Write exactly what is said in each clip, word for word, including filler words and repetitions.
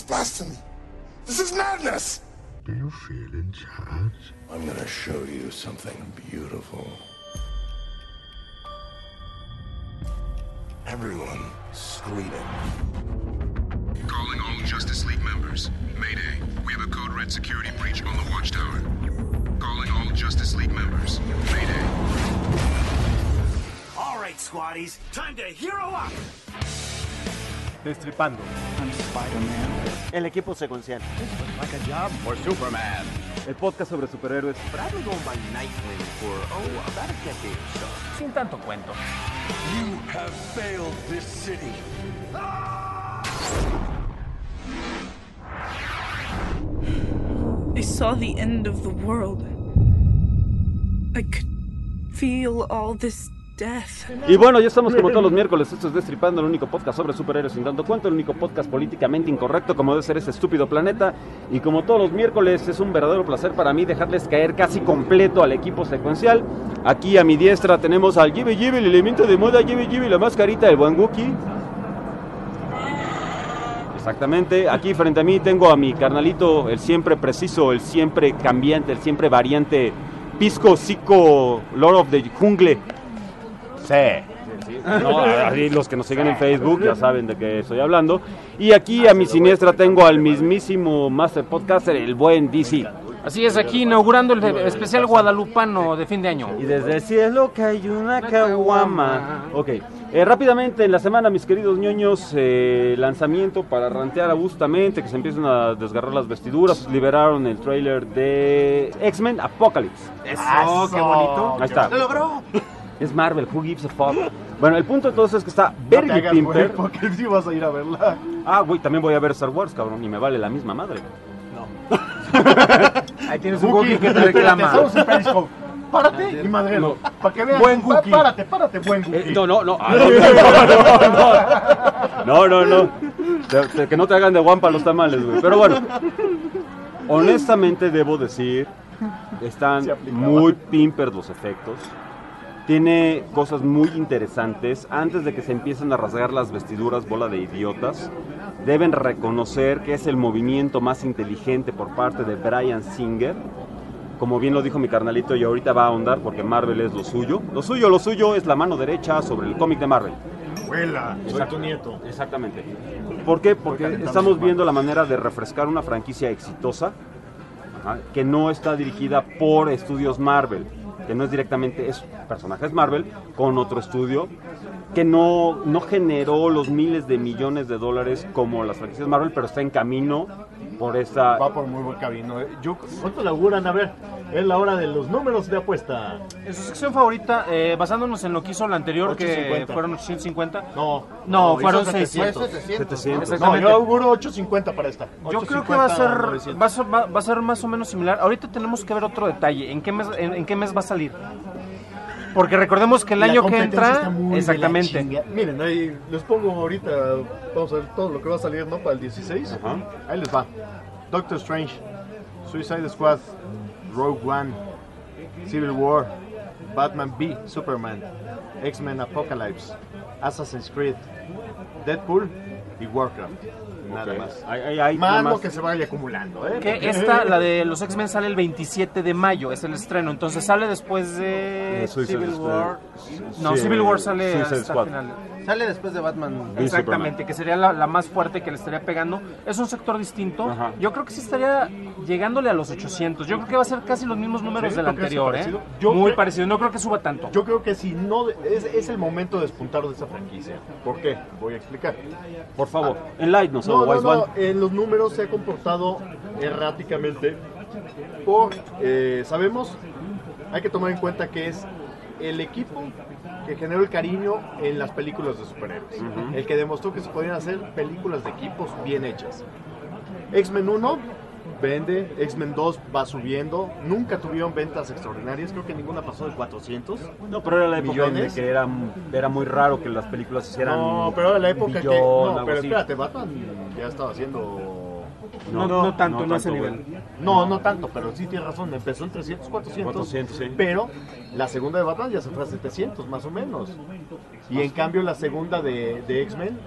blasphemy. This is madness. Do you feel in charge? I'm gonna show you something beautiful. Everyone screaming. Calling all Justice League members. Mayday. We have a code red security breach on the watchtower. Calling all Justice League members. Mayday. All right, squaddies. Time to hero up. Destripando. I'm Spider-Man. El equipo secuencial. Like a job for Superman. El podcast sobre superhéroes. Bradley going by Nightwing for, oh, about a decade or so. Sin tanto cuento. You have failed this city. I saw the end of the world. I could feel all this death. Y bueno, ya estamos como todos los miércoles. Esto es Destripando, el único podcast sobre superhéroes sin tanto cuento, el único podcast políticamente incorrecto como debe ser este estúpido planeta. Y como todos los miércoles es un verdadero placer para mí dejarles caer casi completo al equipo secuencial. Aquí a mi diestra tenemos al Jibby Jibby, el elemento de moda Jibby Jibby, la mascarita del buen Wookie. Exactamente, aquí frente a mí tengo a mi carnalito, el siempre preciso, el siempre cambiante, el siempre variante Pisco Cico, Lord of the Jungle. Sí. No, ahí los que nos siguen en Facebook ya saben de qué estoy hablando. Y aquí a mi siniestra tengo al mismísimo Master Podcaster, el buen D C. Así es, aquí inaugurando el especial guadalupano de fin de año. Y desde el cielo cae una caguama. Ok, eh, rápidamente en la semana, mis queridos ñoños, eh, lanzamiento para rantear abustamente, que se empiezan a desgarrar las vestiduras. Liberaron el trailer de X-Men Apocalypse. Eso, qué bonito. Ahí está. ¡Lo logró! Es Marvel, who gives a fuck. Bueno, el punto entonces es que está Bergy hagas, Pimper. güey, porque si vas a ir a verla. Ah, güey, también voy a ver Star Wars, cabrón, y me vale la misma madre. Ahí tienes un Wookiee que te reclama. Estamos en Periscope. Párate y madrelo. No. Para que veas. Buen Pa- Wookiee. Párate, párate, buen Wookiee. Eh, no, no, no. Ah, no, no, no. No, no, no. Te- te- que no te hagan de guampa los tamales, güey. Pero bueno, honestamente debo decir, están Se aplicaba. muy pimper los efectos. Tiene cosas muy interesantes. Antes de que se empiecen a rasgar las vestiduras, bola de idiotas, deben reconocer que es el movimiento más inteligente por parte de Bryan Singer. Como bien lo dijo mi carnalito, y ahorita va a ahondar porque Marvel es lo suyo. Lo suyo, lo suyo es la mano derecha sobre el cómic de Marvel. Abuela, soy Exacto. tu nieto. Exactamente. ¿Por qué? Porque estamos viendo la manera de refrescar una franquicia exitosa, ajá, que no está dirigida por estudios Marvel, que no es directamente, es personajes Marvel con otro estudio que no, no generó los miles de millones de dólares como las franquicias Marvel, pero está en camino por esta... Va por muy buen camino. eh. Yo, ¿cuánto le auguran? A ver, es la hora de los números de apuesta. En su sección favorita, eh, basándonos en lo que hizo la anterior, que ochocientos cincuenta. fueron ochocientos cincuenta. No, No, fueron hizo seiscientos. setecientos. No, Exactamente. yo auguro ochocientos cincuenta para esta. Yo creo que va a ser novecientos. va a ser, va, va a ser más o menos similar. Ahorita tenemos que ver otro detalle. ¿En qué mes, en, en qué mes va a salir? Porque recordemos que el La año que competencia está entra... muy de la Exactamente. chinga. Miren, ahí les pongo ahorita, vamos a ver todo lo que va a salir, ¿no? Para el dieciséis. Ajá. Ahí les va. Doctor Strange, Suicide Squad, Rogue One, Civil War, Batman v Superman, X-Men Apocalypse, Assassin's Creed, Deadpool y Warcraft. Nada Ok. más. Hay- hay- hay Más nada lo que se vaya acumulando, ¿eh? Que Porque- esta, la de los X-Men, sale el veintisiete de mayo, es el estreno. Entonces sale después de Eh, Suicide Civil Squad. War. No, Sí, Civil War sale Suicide hasta Squad. final. Sale después de Batman. Vi Exactamente, Superman. que sería la, la más fuerte que le estaría pegando. Es un sector distinto. Ajá. Yo creo que sí estaría llegándole a los ochocientos. Yo creo que va a ser casi los mismos números ¿Sí? del ¿Tú crees que anterior, ¿eh? parecido? Yo Muy cre- parecido. No creo que suba tanto. Yo creo que si no, es, es el momento de despuntar de esa franquicia. ¿Por qué? Voy a explicar. Por favor, enlightnos, No, no, Wise no, One. en los números se ha comportado erráticamente. Por, eh, sabemos, hay que tomar en cuenta que es el equipo que generó el cariño en las películas de superhéroes. El que demostró que se podían hacer películas de equipos bien hechas. X-Men uno vende, X-Men dos va subiendo, nunca tuvieron ventas extraordinarias, creo que ninguna pasó de cuatrocientos. No, pero era la época donde millones. que era, era muy raro que las películas hicieran No, pero era la época que... billón, No, algo pero así. espérate, Batman ya estaba haciendo No, no, no tanto, no, no a ese nivel. Güey. No, no tanto, pero sí tienes razón. Empezó en trescientos, cuatrocientos. cuatrocientos, sí. Pero la segunda de Batman ya se fue a setecientos, más o menos. Y en cambio la segunda de, de X-Men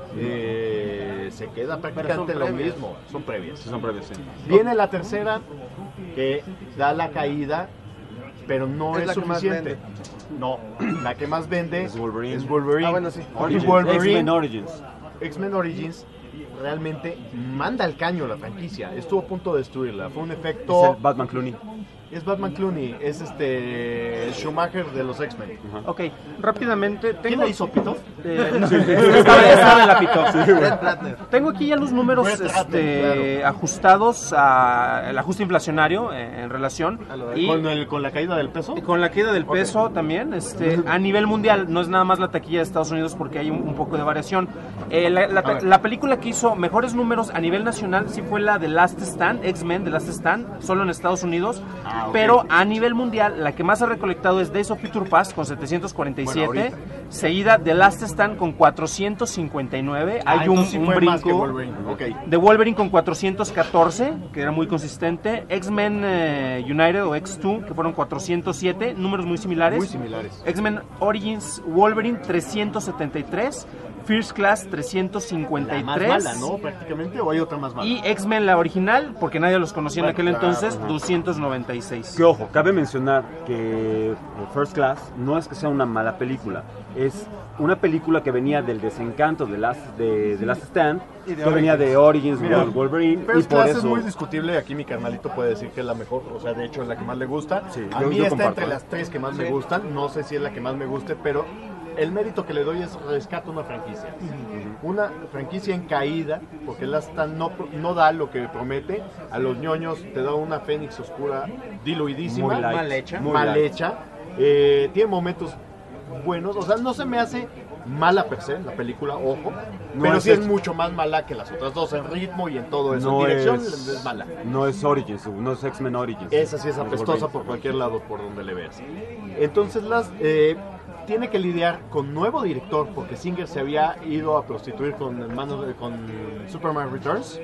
eh, se queda prácticamente lo mismo. Son previas. Sí, son previas, sí. Viene la tercera que da la caída, pero no es, es suficiente. No, la que más vende es Wolverine. Es Wolverine. Ah, bueno, sí. Origins. Y Wolverine, X-Men Origins. X-Men Origins realmente manda al caño la franquicia. Estuvo a punto de destruirla. Fue un efecto... Es el Batman Clooney. Es Batman Clooney. Es este Schumacher de los X-Men. Uh-huh. Ok, rápidamente... Tengo... ¿Quién la hizo, Pito? Eh, no, sí. estaba, estaba en la Pito. Sí, Brett Ratner. Tengo aquí ya los números Brett este, Ratner, claro. ajustados al ajuste inflacionario eh, en relación. Y ¿Con, el, ¿Con la caída del peso? Con la caída del okay. peso también. Este, a nivel mundial, no es nada más la taquilla de Estados Unidos porque hay un, un poco de variación. Eh, la, la, la película que hizo mejores números a nivel nacional sí fue la de Last Stand, X-Men de Last Stand, solo en Estados Unidos. Ah, okay. Pero a nivel mundial, la que más ha recolectado es Days of Future Past con setecientos cuarenta y siete, bueno, seguida de Last Stand con cuatrocientos cincuenta y nueve. Ah, hay un, sí un fue brinco más que Wolverine. Okay. de Wolverine con cuatrocientos catorce, que era muy consistente. X-Men eh, United o X dos, que fueron cuatrocientos siete, números muy similares. Muy similares. X-Men Origins Wolverine trescientos setenta y tres. First Class trescientos cincuenta y tres. La más mala, ¿no? Prácticamente, ¿o hay otra más mala? Y X-Men la original, porque nadie los conocía bueno, en aquel claro, entonces, ajá. doscientos noventa y seis. Que ojo, cabe mencionar que First Class no es que sea una mala película, es una película que venía del desencanto de Last, de, de Last Stand, que Origins. Venía de Origins, Mira, Wolverine. First y por Class eso... es muy discutible, aquí mi carnalito puede decir que es la mejor, o sea, de hecho es la que más le gusta. Sí, a yo, mí yo está comparto, entre ¿eh? las tres que más sí. me gustan, no sé si es la que más me guste, pero el mérito que le doy es rescato una franquicia. Uh-huh. Una franquicia en caída, porque Last Stand no, no da lo que promete. A los ñoños te da una Fénix oscura diluidísima, muy light, mal hecha. Muy mal light. hecha. Eh, tiene momentos buenos, o sea, no se me hace mala per se la película, ojo, no pero es sí es mucho más mala que las otras dos en ritmo y en todo eso. No en dirección es, es mala. No es Origins, no es X-Men Origins. Esa sí es apestosa por cualquier lado, por donde le veas. Entonces las eh, tiene que lidiar con nuevo director, porque Singer se había ido a prostituir con, manos, con Superman Returns.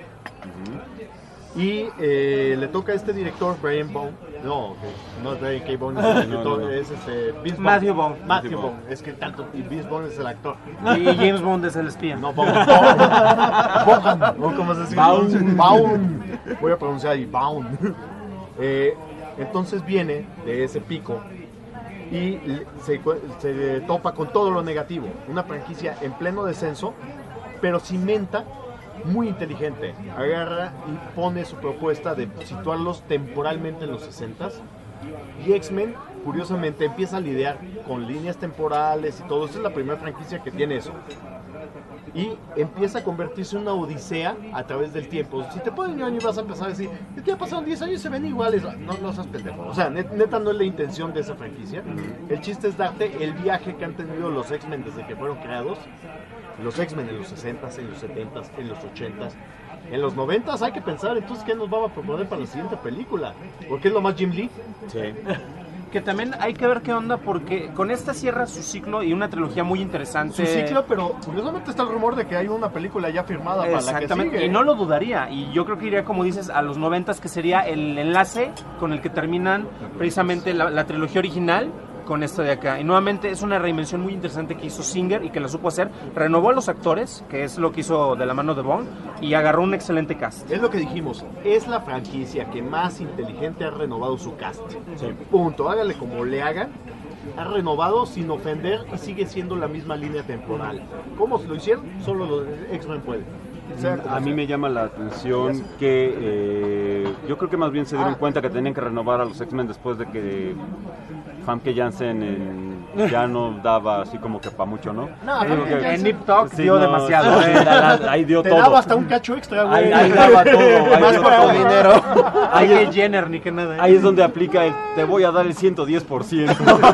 Uh-huh. Y eh, le toca a este director, Brian Bone. No, okay. no es Brian K. Bone, es el director, no, no, no. es este, Vince Matthew Bone. Bone. Matthew Bone. Es que tanto, y Vince Bone es el actor. Y James Bond es el espía. No, Bone. Bone. Bone. ¿Cómo se dice? Bone. Bone. Voy a pronunciar ahí, Bone. Eh, entonces viene de ese pico y se, se topa con todo lo negativo. Una franquicia en pleno descenso, pero cimenta muy inteligente. Agarra y pone su propuesta de situarlos temporalmente en los sesentas. Y X-Men, curiosamente, empieza a lidiar con líneas temporales y todo. Esta es la primera franquicia que tiene eso. Y empieza a convertirse en una odisea a través del tiempo. Si te ponen ñoño y vas a empezar a decir, es que ya pasaron diez años y se ven iguales. No, no seas pendejo. O sea, net, neta no es la intención de esa franquicia. El chiste es darte el viaje que han tenido los X-Men desde que fueron creados. Los X-Men en los sesentas, en los setentas, en los ochentas. En los noventas hay que pensar, entonces, ¿qué nos va a proponer para la siguiente película? ¿Porque es lo más Jim Lee? Sí. Que también hay que ver qué onda, porque con esta cierra su ciclo y una trilogía muy interesante. Su ciclo, pero curiosamente está el rumor de que hay una película ya firmada para la que sigue. Y no lo dudaría, y yo creo que iría, como dices, a los noventas, que sería el enlace con el que terminan precisamente la, la trilogía original con esto de acá. Y nuevamente es una reinvención muy interesante que hizo Singer y que la supo hacer. Renovó a los actores, que es lo que hizo de la mano de Bond, y agarró un excelente cast. Es lo que dijimos, es la franquicia que más inteligente ha renovado su cast. Sí. Punto, hágale como le hagan, ha renovado sin ofender y sigue siendo la misma línea temporal. ¿Cómo lo hicieron? Solo los X-Men pueden. O sea, a mí me llama la atención que eh, yo creo que más bien se dieron ah. cuenta que tenían que renovar a los X-Men después de que Famke Janssen en, ya no daba así como que para mucho, ¿no? No, en, que, en Nip Tuck sí, dio no, demasiado. Sí, la, la, ahí dio Te todo. Te daba hasta un cacho extra, güey. Ahí, ahí daba todo. Ahí más para todo. dinero. Ahí que Jenner ni que nada. Ahí es donde aplica el te voy a dar el ciento diez por ciento.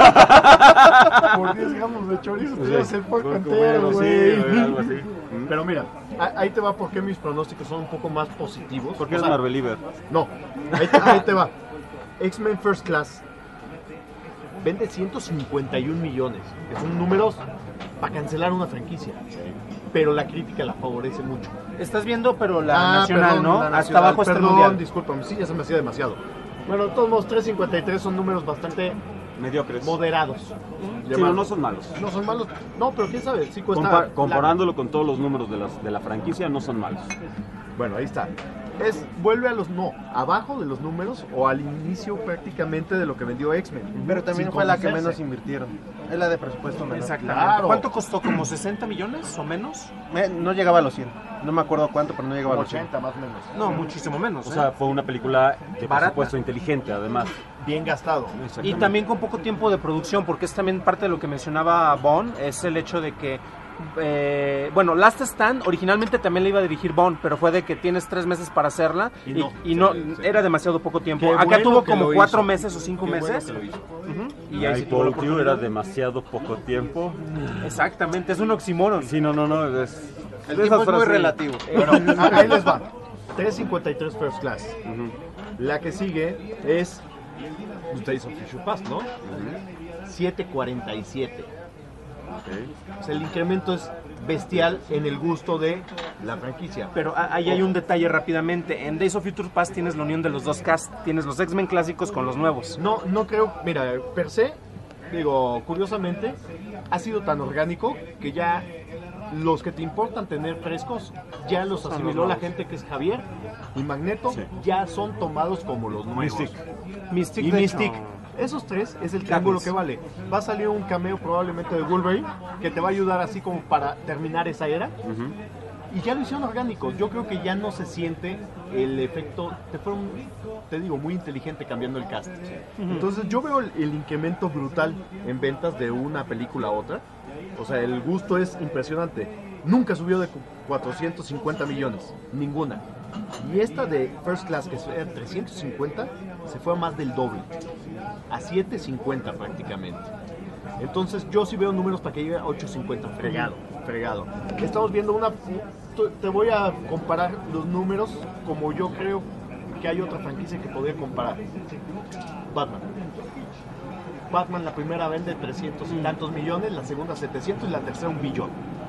Por diez gramos de chorizo te ibas el porco entero, güey. Sí, algo así. Pero mira, ahí te va porque mis pronósticos son un poco más positivos. ¿Por qué eres Marveliever? No, ahí te, ahí te va. X-Men First Class vende ciento cincuenta y un millones, que son números para cancelar una franquicia. Pero la crítica la favorece mucho. Estás viendo, pero la Ah, nacional, perdón, ¿no? la Hasta nacional, abajo está el perdón, mundial. discúlpame, sí, ya se me hacía demasiado. Bueno, de todos modos, tres cincuenta y tres son números bastante Mediocres. moderados. Sí, no, no son malos. No son malos. No, pero quién sabe, sí cuesta. Compa- comparándolo con todos los números de, las, de la franquicia, no son malos. Bueno, ahí está. Es, vuelve a los, no, abajo de los números o al inicio prácticamente de lo que vendió X-Men. Pero también Sin fue la que conocerse. menos invirtieron. Es la de presupuesto menor. Exactamente. Claro. ¿Cuánto costó? ¿Como sesenta millones o menos? Me- no llegaba a los cien. No me acuerdo cuánto, pero no llegaba a los cien. ochenta más o menos. No, muchísimo menos. O ¿eh? sea, fue una película de Barata. presupuesto inteligente, además. Bien gastado. Y también con poco tiempo de producción, porque es también parte de lo que mencionaba Bond, es el hecho de que, eh, bueno, Last Stand originalmente también la iba a dirigir Bond, pero fue de que tienes tres meses para hacerla y, Y no. y no, Sí, sí. era demasiado poco tiempo. Qué Acá bueno tuvo que como lo cuatro hizo. meses o cinco Qué bueno meses. que lo hizo. Ujú. Y Y ahí ahí sí tuvo la era oportunidad. demasiado poco tiempo. Exactamente, es un oxímoron. Sí, no, no, no. Es, El de tiempo esas es muy frases- relativo. Bueno, ah, ahí les va. tres cincuenta y tres First Class. Ujú. La que sigue es Days of Future Past, ¿no? siete cuarenta y siete. Ok. O sea, el incremento es bestial en el gusto de la franquicia. Pero a- ahí hay un detalle rápidamente. En Days of Future Past tienes la unión de los dos cast. Tienes los X-Men clásicos con los nuevos. No, no creo, mira, per se, digo, curiosamente, ha sido tan orgánico que ya los que te importan tener frescos, ya los Son asimiló los la nuevos. gente que es Javier y Magneto, Sí. ya son tomados como los nuevos. Mystic. Mystic, Y de Mystic. hecho, Esos tres es el triángulo Katniss. que vale. Va a salir un cameo probablemente de Wolverine que te va a ayudar así como para terminar esa era. Ujú. Y ya lo hicieron orgánico. Yo creo que ya no se siente el efecto. Te fueron, te digo, muy inteligente cambiando el cast. Entonces yo veo el, el incremento brutal en ventas de una película a otra. O sea, el gusto es impresionante. Nunca subió de cu- cuatrocientos cincuenta millones. Ninguna. Y esta de First Class, que era trescientos cincuenta, se fue a más del doble. A setecientos cincuenta prácticamente. Entonces yo sí veo números para que llegue a ochocientos cincuenta. Fregado, fregado. Estamos viendo una... Te voy a comparar los números como yo creo que hay otra franquicia que podría comparar. Batman. Batman la primera vende trescientos y tantos millones, la segunda setecientos y la tercera un billón.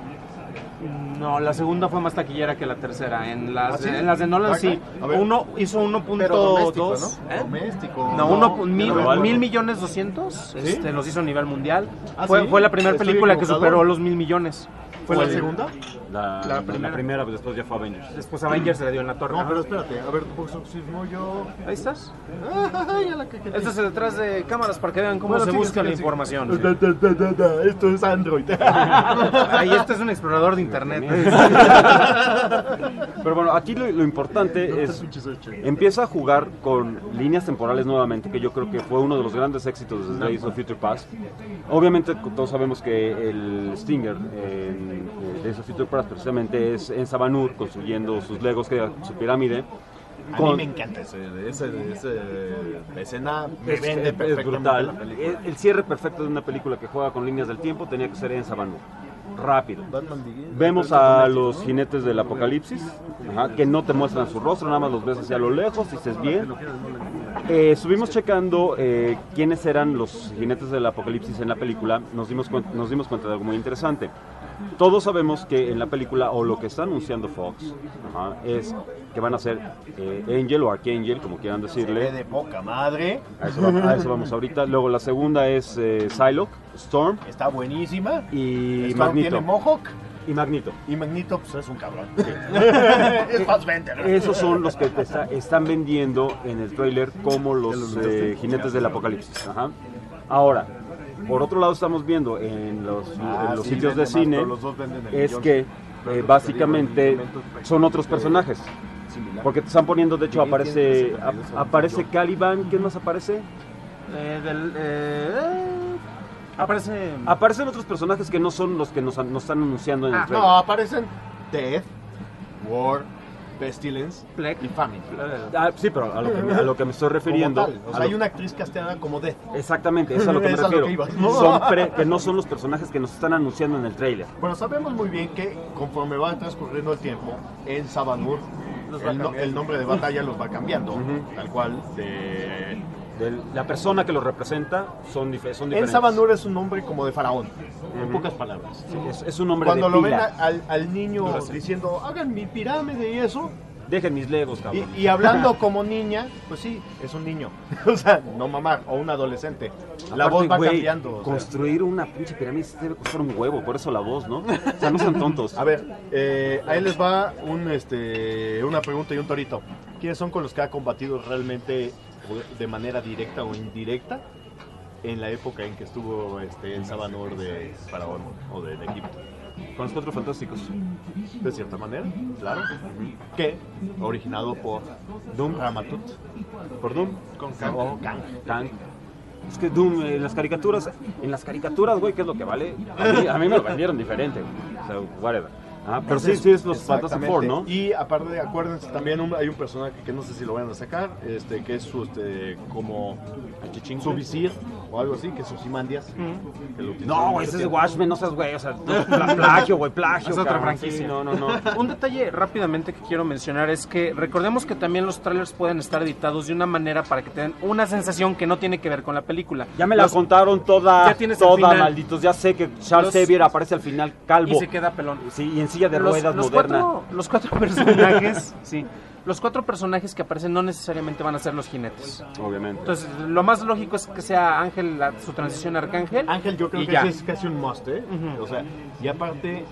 No, la segunda fue más taquillera que la tercera. En las, ¿Ah, sí? de, en las de Nolan ¿Ah, sí. a ver. Uno hizo uno punto Pero doméstico, dos. ¿no? ¿Eh? Doméstico. No, uno pu- mil, global. mil millones doscientos. ¿Sí? Este, los hizo a nivel mundial. ¿Ah, fue, sí? fue la primera Estoy película que equivocado. superó los mil millones. ¿Fue la el- segunda? La, La la primera. primera, pues después ya fue Avengers. Después Avengers se le dio en la torre. No, Ajá. pero espérate, a ver, pues si no yo... Ahí estás. Ay, a la que- que- Este es el detrás de cámaras para que vean cómo Bueno, se sigue, busca sigue, la sigue. información. Da, da, da, da, da, Esto es Android. Ahí este es un explorador de internet. Pero bueno, aquí lo, lo importante es, empieza a jugar con líneas temporales nuevamente, que yo creo que fue uno de los grandes éxitos de Days of Future Past. Obviamente todos sabemos que el Stinger en eh, Days of Future Past precisamente es en Sabanur construyendo sus legos, que su pirámide. A con- mí me encanta ese, ese, ese escena, me es, vende es perfectamente brutal. la película. El, el cierre perfecto de una película que juega con líneas del tiempo tenía que ser en Sabanur. Rápido. Batman Begins, Vemos Batman a Begins, los ¿no? jinetes del apocalipsis, ajá, que no te muestran su rostro, nada más los ves hacia lo lejos, dices bien. Eh, estuvimos checando eh, quiénes eran los jinetes del apocalipsis en la película, nos dimos, cuen- nos dimos cuenta de algo muy interesante. Todos sabemos que en la película, o lo que está anunciando Fox, ajá, es que van a ser eh, Angel o Archangel, como quieran Se ve decirle. de poca madre. A eso, va- a eso vamos ahorita. Luego la segunda es eh, Psylocke, Storm Está buenísima. y Storm Magneto. tiene Mohawk. Y Magneto. Y Magneto, pues es un cabrón. es Fassbender. Esos son los que te está- están vendiendo en el tráiler como los eh, jinetes del apocalipsis. Ajá. Ahora, por otro lado estamos viendo en los, Ah, en los sí, sitios vende de más, cine pero los dos venden el es millón. que Pero eh, lo que básicamente te digo, el incremento son otros personajes. Similar. Porque te están poniendo, de hecho Sí, aparece tiene ese ap- millón. aparece Caliban, ¿quién más aparece? Eh, del, eh, aparece. Aparecen otros personajes que no son los que nos, an- nos están anunciando en el Ah, trailer. no, aparecen Death, War, Pestilence Plague. y Famine. Ah, sí, pero a lo, que, a lo que me estoy refiriendo. Como tal. O a sea, lo- hay una actriz casteada como Death. Exactamente, eso es a lo que me Es a lo refiero. que iba. Son pre- que no son los personajes que nos están anunciando en el trailer. Bueno, sabemos muy bien que conforme va transcurriendo el tiempo, en Sabanur Los va el, no- cambiando. el nombre de batalla los va cambiando, tal cual, de, De el- la persona que lo representa son, dif- son En diferentes. Sabanur es un nombre como de faraón, en Ujú. pocas palabras. Sí, es, es un hombre Cuando de lo ven pila. a- al, al niño No sé. diciendo, hagan mi pirámide y eso, Dejen mis legos, cabrón. y, y hablando como niña, pues sí, es un niño. O sea, no mamar, o un adolescente. La Aparte, voz va güey, cambiando. o sea. Construir una pinche pirámide sí debe costar un huevo, por eso la voz, ¿no? O sea, no sean tontos. A ver, eh, ahí les va un, este, una pregunta y un torito. ¿Quiénes son con los que ha combatido realmente de manera directa o indirecta en la época en que estuvo este, el Sabanur de Faraón o de, de Egipto? Con los Cuatro Fantásticos. De cierta manera, claro. Que originado por Doom. Ramatut. ¿Por Doom? Con Kang. O Kang. Kang. Es que Doom, en las caricaturas, en las caricaturas, güey, ¿qué es lo que vale? A mí, a mí me lo vendieron diferente, güey. O sea, whatever. Ah, pero sí, sí es los Fantastic Four, ¿no? Y aparte, acuérdense, también un- hay un personaje que no sé si lo vayan a sacar, este, que es su, este, como su visir o algo así, que es Ozymandias. que lo utilizó No, mucho güey, ese es de tiempo. Watchmen, no seas güey, o sea, pla- plagio, güey, plagio. Es otra cabrón. franquicia. Sí, sí, no, no, no. Un detalle rápidamente que quiero mencionar es que recordemos que también los trailers pueden estar editados de una manera para que te den una sensación que no tiene que ver con la película. Ya me la Los- contaron toda, Ya tienes el toda, final. malditos. Ya sé que Charles Los- Xavier aparece al final calvo. Y se queda pelón. Sí, y en silla de Los- ruedas los moderna. Cuatro, los cuatro personajes, sí. Los cuatro personajes que aparecen no necesariamente van a ser los jinetes. Obviamente. Entonces, lo más lógico es que sea Ángel, la- su transición a Arcángel. Ángel, yo creo y que ya. ese es casi un must, ¿eh? O sea, y aparte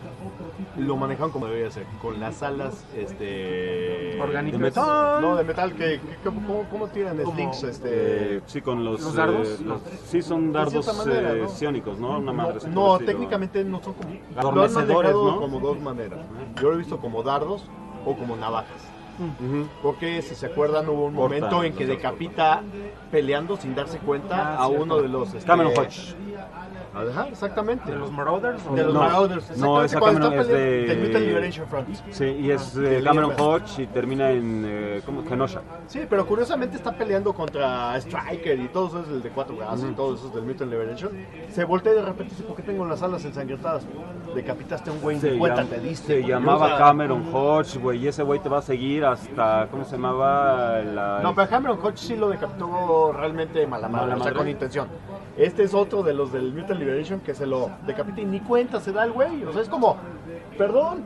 lo manejaron como debería ser, con las alas, este... Orgánicas. De metal. No, de metal, que, que- ¿cómo, cómo, cómo tiran Como- slings? Este... Eh, sí, con los... ¿Los dardos? eh, los- sí, son dardos cierta manera, eh, ¿no? psiónicos, ¿no? Una madre así No, por no, el estilo. técnicamente no son como... Lo han Adormecedores, manejado ¿no? como dos maneras. Yo lo he visto como dardos o como navajas. Ujú. Porque si se acuerdan hubo un Cortan, momento en que los decapita peleando sin darse cuenta Ah, a cierto. uno de los... este, Cameron Hodge. Ajá, exactamente. ¿De los Marauders? o- De los No, Marauders. no, exactamente, esa cuando Cameron está es de- peleando- del Mutant Liberation Front. Sí, y es De eh, Cameron Liam. Hodge y termina en... Eh, ¿Cómo? Kenosha. Sí, pero curiosamente está peleando contra Striker y todos esos, el de cuatro brazos y todos esos del Mutant Liberation. Se voltea y de repente dice, ¿por qué tengo las alas ensangrentadas? Decapitaste a un güey, Se, ni cuenta llam- te diste. se güey. llamaba O sea, Cameron Hodge, güey, y ese güey te va a seguir hasta... ¿Cómo se llamaba? La... No, pero Cameron Hodge sí lo decapitó realmente mala madre, Mala o sea, madre. con intención. Este es otro de los del Mutant Liberation que se lo decapita y ni cuenta se da el güey. O sea, es como, perdón.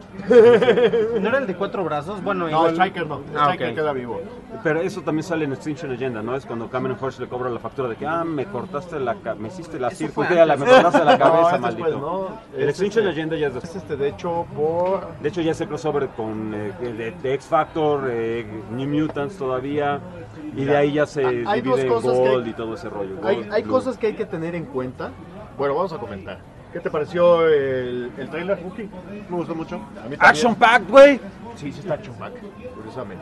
¿No era el de cuatro brazos? Bueno, No, igual... Striker no. Ah, Striker ok. queda vivo. Pero eso también sale en Extinction Agenda, ¿no? Es cuando Cameron Hodge le cobra la factura de que, ah, me cortaste la... ca- me hiciste la Eso fue cirugía, la, me antes. cortaste la No, cabeza, es maldito. después, ¿no? El Es Extinction este- Agenda ya es Es después. este, de hecho, por... De hecho, ya ese crossover con eh, de, de X Factor, eh, New Mutants todavía, y de ahí ya se Hay dos divide en cosas que- Gold y todo ese rollo. Hay, Gold, hay Blue. cosas que hay que tener en cuenta. Bueno, vamos a comentar. ¿Qué te pareció el, el trailer, Wookie? Me gustó mucho. A mí también. Action Packed, güey. Sí, sí está action pack, curiosamente.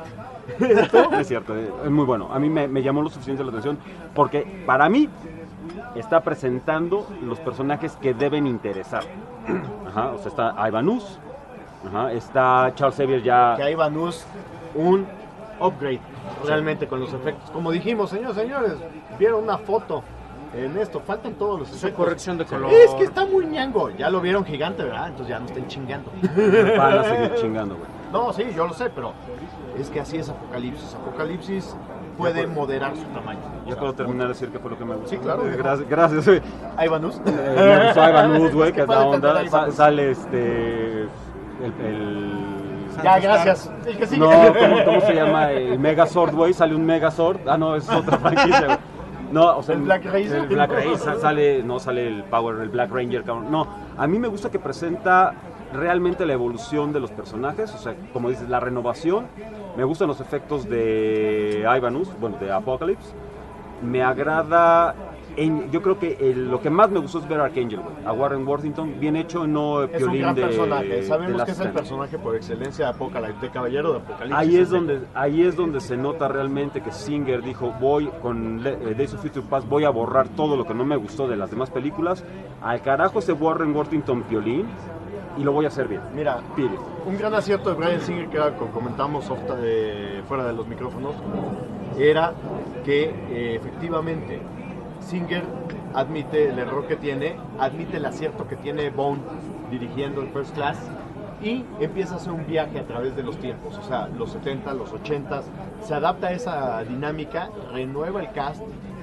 Es cierto, eh, es muy bueno. A mí me, me llamó lo suficiente la atención porque para mí está presentando los personajes que deben interesar. Ajá, o sea, está Ivanus, ajá, está Charles Xavier ya. Que ahí va Nus un upgrade realmente con los efectos. Como dijimos, señores, señores, vieron una foto en esto, faltan todos los Su efectos. corrección de color. Es que está muy ñango. Ya lo vieron gigante, ¿verdad? Entonces ya no estén chingando. Van a seguir chingando, güey. No, sí, yo lo sé, pero es que así es Apocalipsis. Apocalipsis puede moderar su tamaño. Ya puedo terminar de decir qué fue lo que me gustó. Sí, claro. Eh, Gracias, gracias, güey. Ahí va Nus. Eh, me gustó Ivanus, güey, Es que es la puede onda. entender Sa- Ivanus. sale este. El. el- Ya, gracias. El que sigue. No, ¿cómo, cómo se llama? El Megazord, güey. Sale un Megazord. Ah, no, es otra franquicia, güey. No, o sea, ¿El Black Racer? El Black Racer sale, no sale el Power, el Black Ranger, cabrón. No, a mí me gusta que presenta realmente la evolución de los personajes, o sea, como dices, la renovación. Me gustan los efectos de Ivanus, bueno, de Apocalypse. Me agrada, en- yo creo que el- lo que más me gustó es ver a Archangel, güey, a Warren Worthington, bien hecho, no Es un Piolín gran de personaje. de Sabemos Last que es el Stand. personaje por excelencia de Apocalypse, de Caballero de Apocalipsis. Ahí es Ese. donde ahí es donde se nota realmente que Singer dijo, voy con Le- eh, Days of Future Past, voy a borrar todo lo que no me gustó de las demás películas, al carajo ese Warren Worthington Piolín y lo voy a hacer bien. Mira, Period. un gran acierto de Bryan Singer, que era, como comentamos off- eh, fuera de los micrófonos, era que eh, efectivamente Singer admite el error que tiene, admite el acierto que tiene Bone dirigiendo el First Class y empieza a hacer un viaje a través de los tiempos, o sea, los setenta, los ochenta, se adapta a esa dinámica, renueva el cast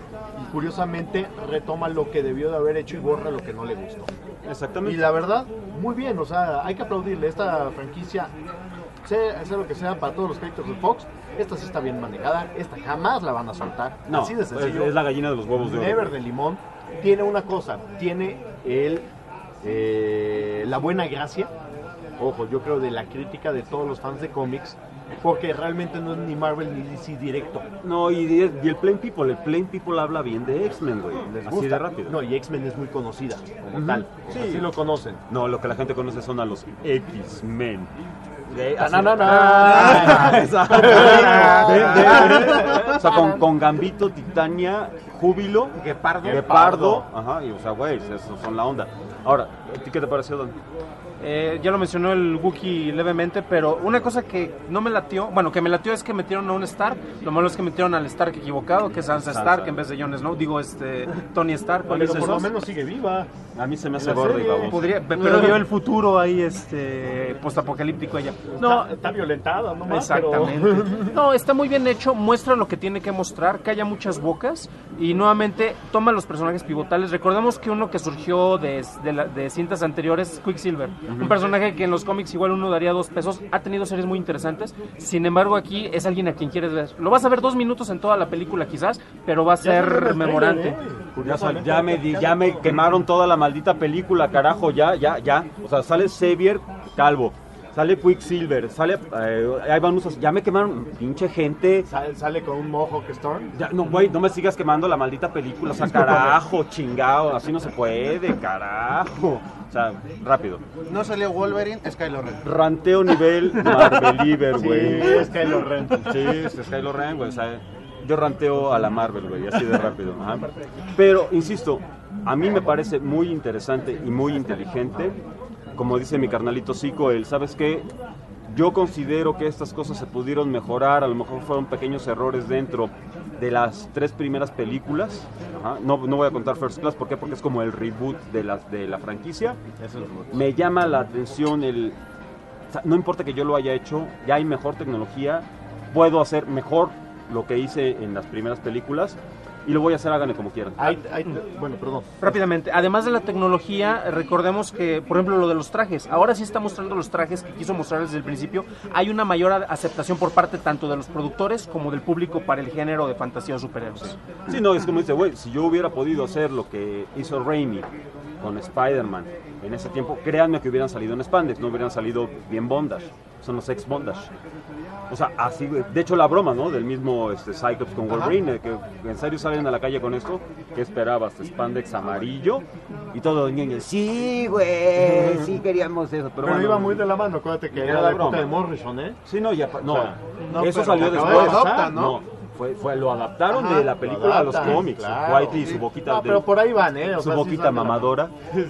curiosamente retoma lo que debió de haber hecho y borra lo que no le gustó. Exactamente. Y la verdad, muy bien, o sea, hay que aplaudirle. Esta franquicia, sea, sea lo que sea, para todos los créditos de Fox, esta sí está bien manejada, esta jamás la van a soltar. No, así de sencillo. es, es la gallina de los huevos de oro. Never de limón. Tiene una cosa, tiene el eh, la buena gracia, ojo, yo creo de la crítica de todos los fans de cómics, porque realmente no es ni Marvel ni D C directo. No, y, y el Plain People, el Plain People habla bien de X-Men, güey. Les Así gusta. de rápido. No, y X-Men es muy conocida como Ujú. tal. O sea, Sí. sí lo conocen. No, lo que la gente conoce son a los X-Men. De- Ah, así- no, no, no. Ah, exacto. De- de- o sea, con, con Gambito, Titania, Júbilo, Gepardo. Gepardo. Ajá, y o sea, güey, esos son la onda. Ahora, ¿a ti qué te pareció, Don? Eh, ya lo mencionó el Wookiee levemente, pero una cosa que no me latió, bueno, que me latió es que metieron a un Stark. Lo malo es que metieron al Stark equivocado, que es Sansa Sansa. Stark en vez de Jon Snow. Digo, este, Tony Stark. ¿cuál Pero es por eso? lo menos sigue viva. A mí se me En hace la gordo y serie. baboso. Podría, pe- pero vio el futuro ahí, este, postapocalíptico ella. No, Está, está violentada, no más. exactamente. No, está muy bien hecho, muestra lo que tiene que mostrar, calla muchas bocas y nuevamente toma los personajes pivotales. Recordemos que uno que surgió de, de, la- de cintas anteriores es Quicksilver, un personaje que en los cómics igual uno daría dos pesos, ha tenido series muy interesantes, sin embargo aquí es alguien a quien quieres ver. Lo vas a ver dos minutos en toda la película quizás, pero va a ser memorante. Ya, sal- ya me di- ya me quemaron toda la maldita película, carajo, ya, ya, ya. O sea, sale Xavier Calvo, sale Quicksilver, sale eh, ahí van unos- ya me quemaron, pinche gente. Sale, sale con un Mohawk Storm. Ya, no, güey, no me sigas quemando la maldita película, o sea, carajo, chingado, así no se puede, carajo. O sea, rápido. No salió Wolverine, es Kylo Ren. Ranteo nivel Marveliver, Sí, güey. es Kylo Ren. Sí, es Kylo Ren, güey, o sea, yo ranteo a la Marvel, güey, así de rápido. Ajá. Pero, insisto, a mí me parece muy interesante y muy inteligente. Como dice mi carnalito Zico, él, ¿sabes qué? Yo considero que estas cosas se pudieron mejorar, a lo mejor fueron pequeños errores dentro de las tres primeras películas. Ajá. No, no voy a contar First Class, ¿por qué? Porque es como el reboot de la, de la franquicia. Me llama la atención el... o sea, no importa que yo lo haya hecho, ya hay mejor tecnología, puedo hacer mejor lo que hice en las primeras películas y lo voy a hacer, háganle como quieran. Hay- hay- bueno, perdón. Rápidamente, además de la tecnología, recordemos que, por ejemplo, lo de los trajes, ahora sí está mostrando los trajes que quiso mostrar desde el principio. Hay una mayor a- aceptación por parte tanto de los productores como del público para el género de fantasía o superhéroes. Sí, no, es como dice, güey, si yo hubiera podido hacer lo que hizo Raimi con Spider-Man en ese tiempo, créanme que hubieran salido en Spandex, no hubieran salido bien bondage, son los ex bondage. O sea, así, güey. De hecho, la broma, ¿no? Del mismo este, Cyclops con Wolverine, de que en serio salen a la calle con esto, ¿qué esperabas? Spandex amarillo y todo ñoño. Sí, güey, sí queríamos eso, pero, Pero, bueno, iba muy de la mano, acuérdate que Era era la la época broma. de Morrison, ¿eh? Sí, no, ya, pa- no, O sea, no, eso pero salió que acaba después. de pasar, ¿no? fue, fue, lo adaptaron Ajá, de la lo película a los adaptan, cómics. claro. Whitey y su boquita, No, de- pero por ahí van, ¿eh? O su sea, sí boquita sale la- mamadora.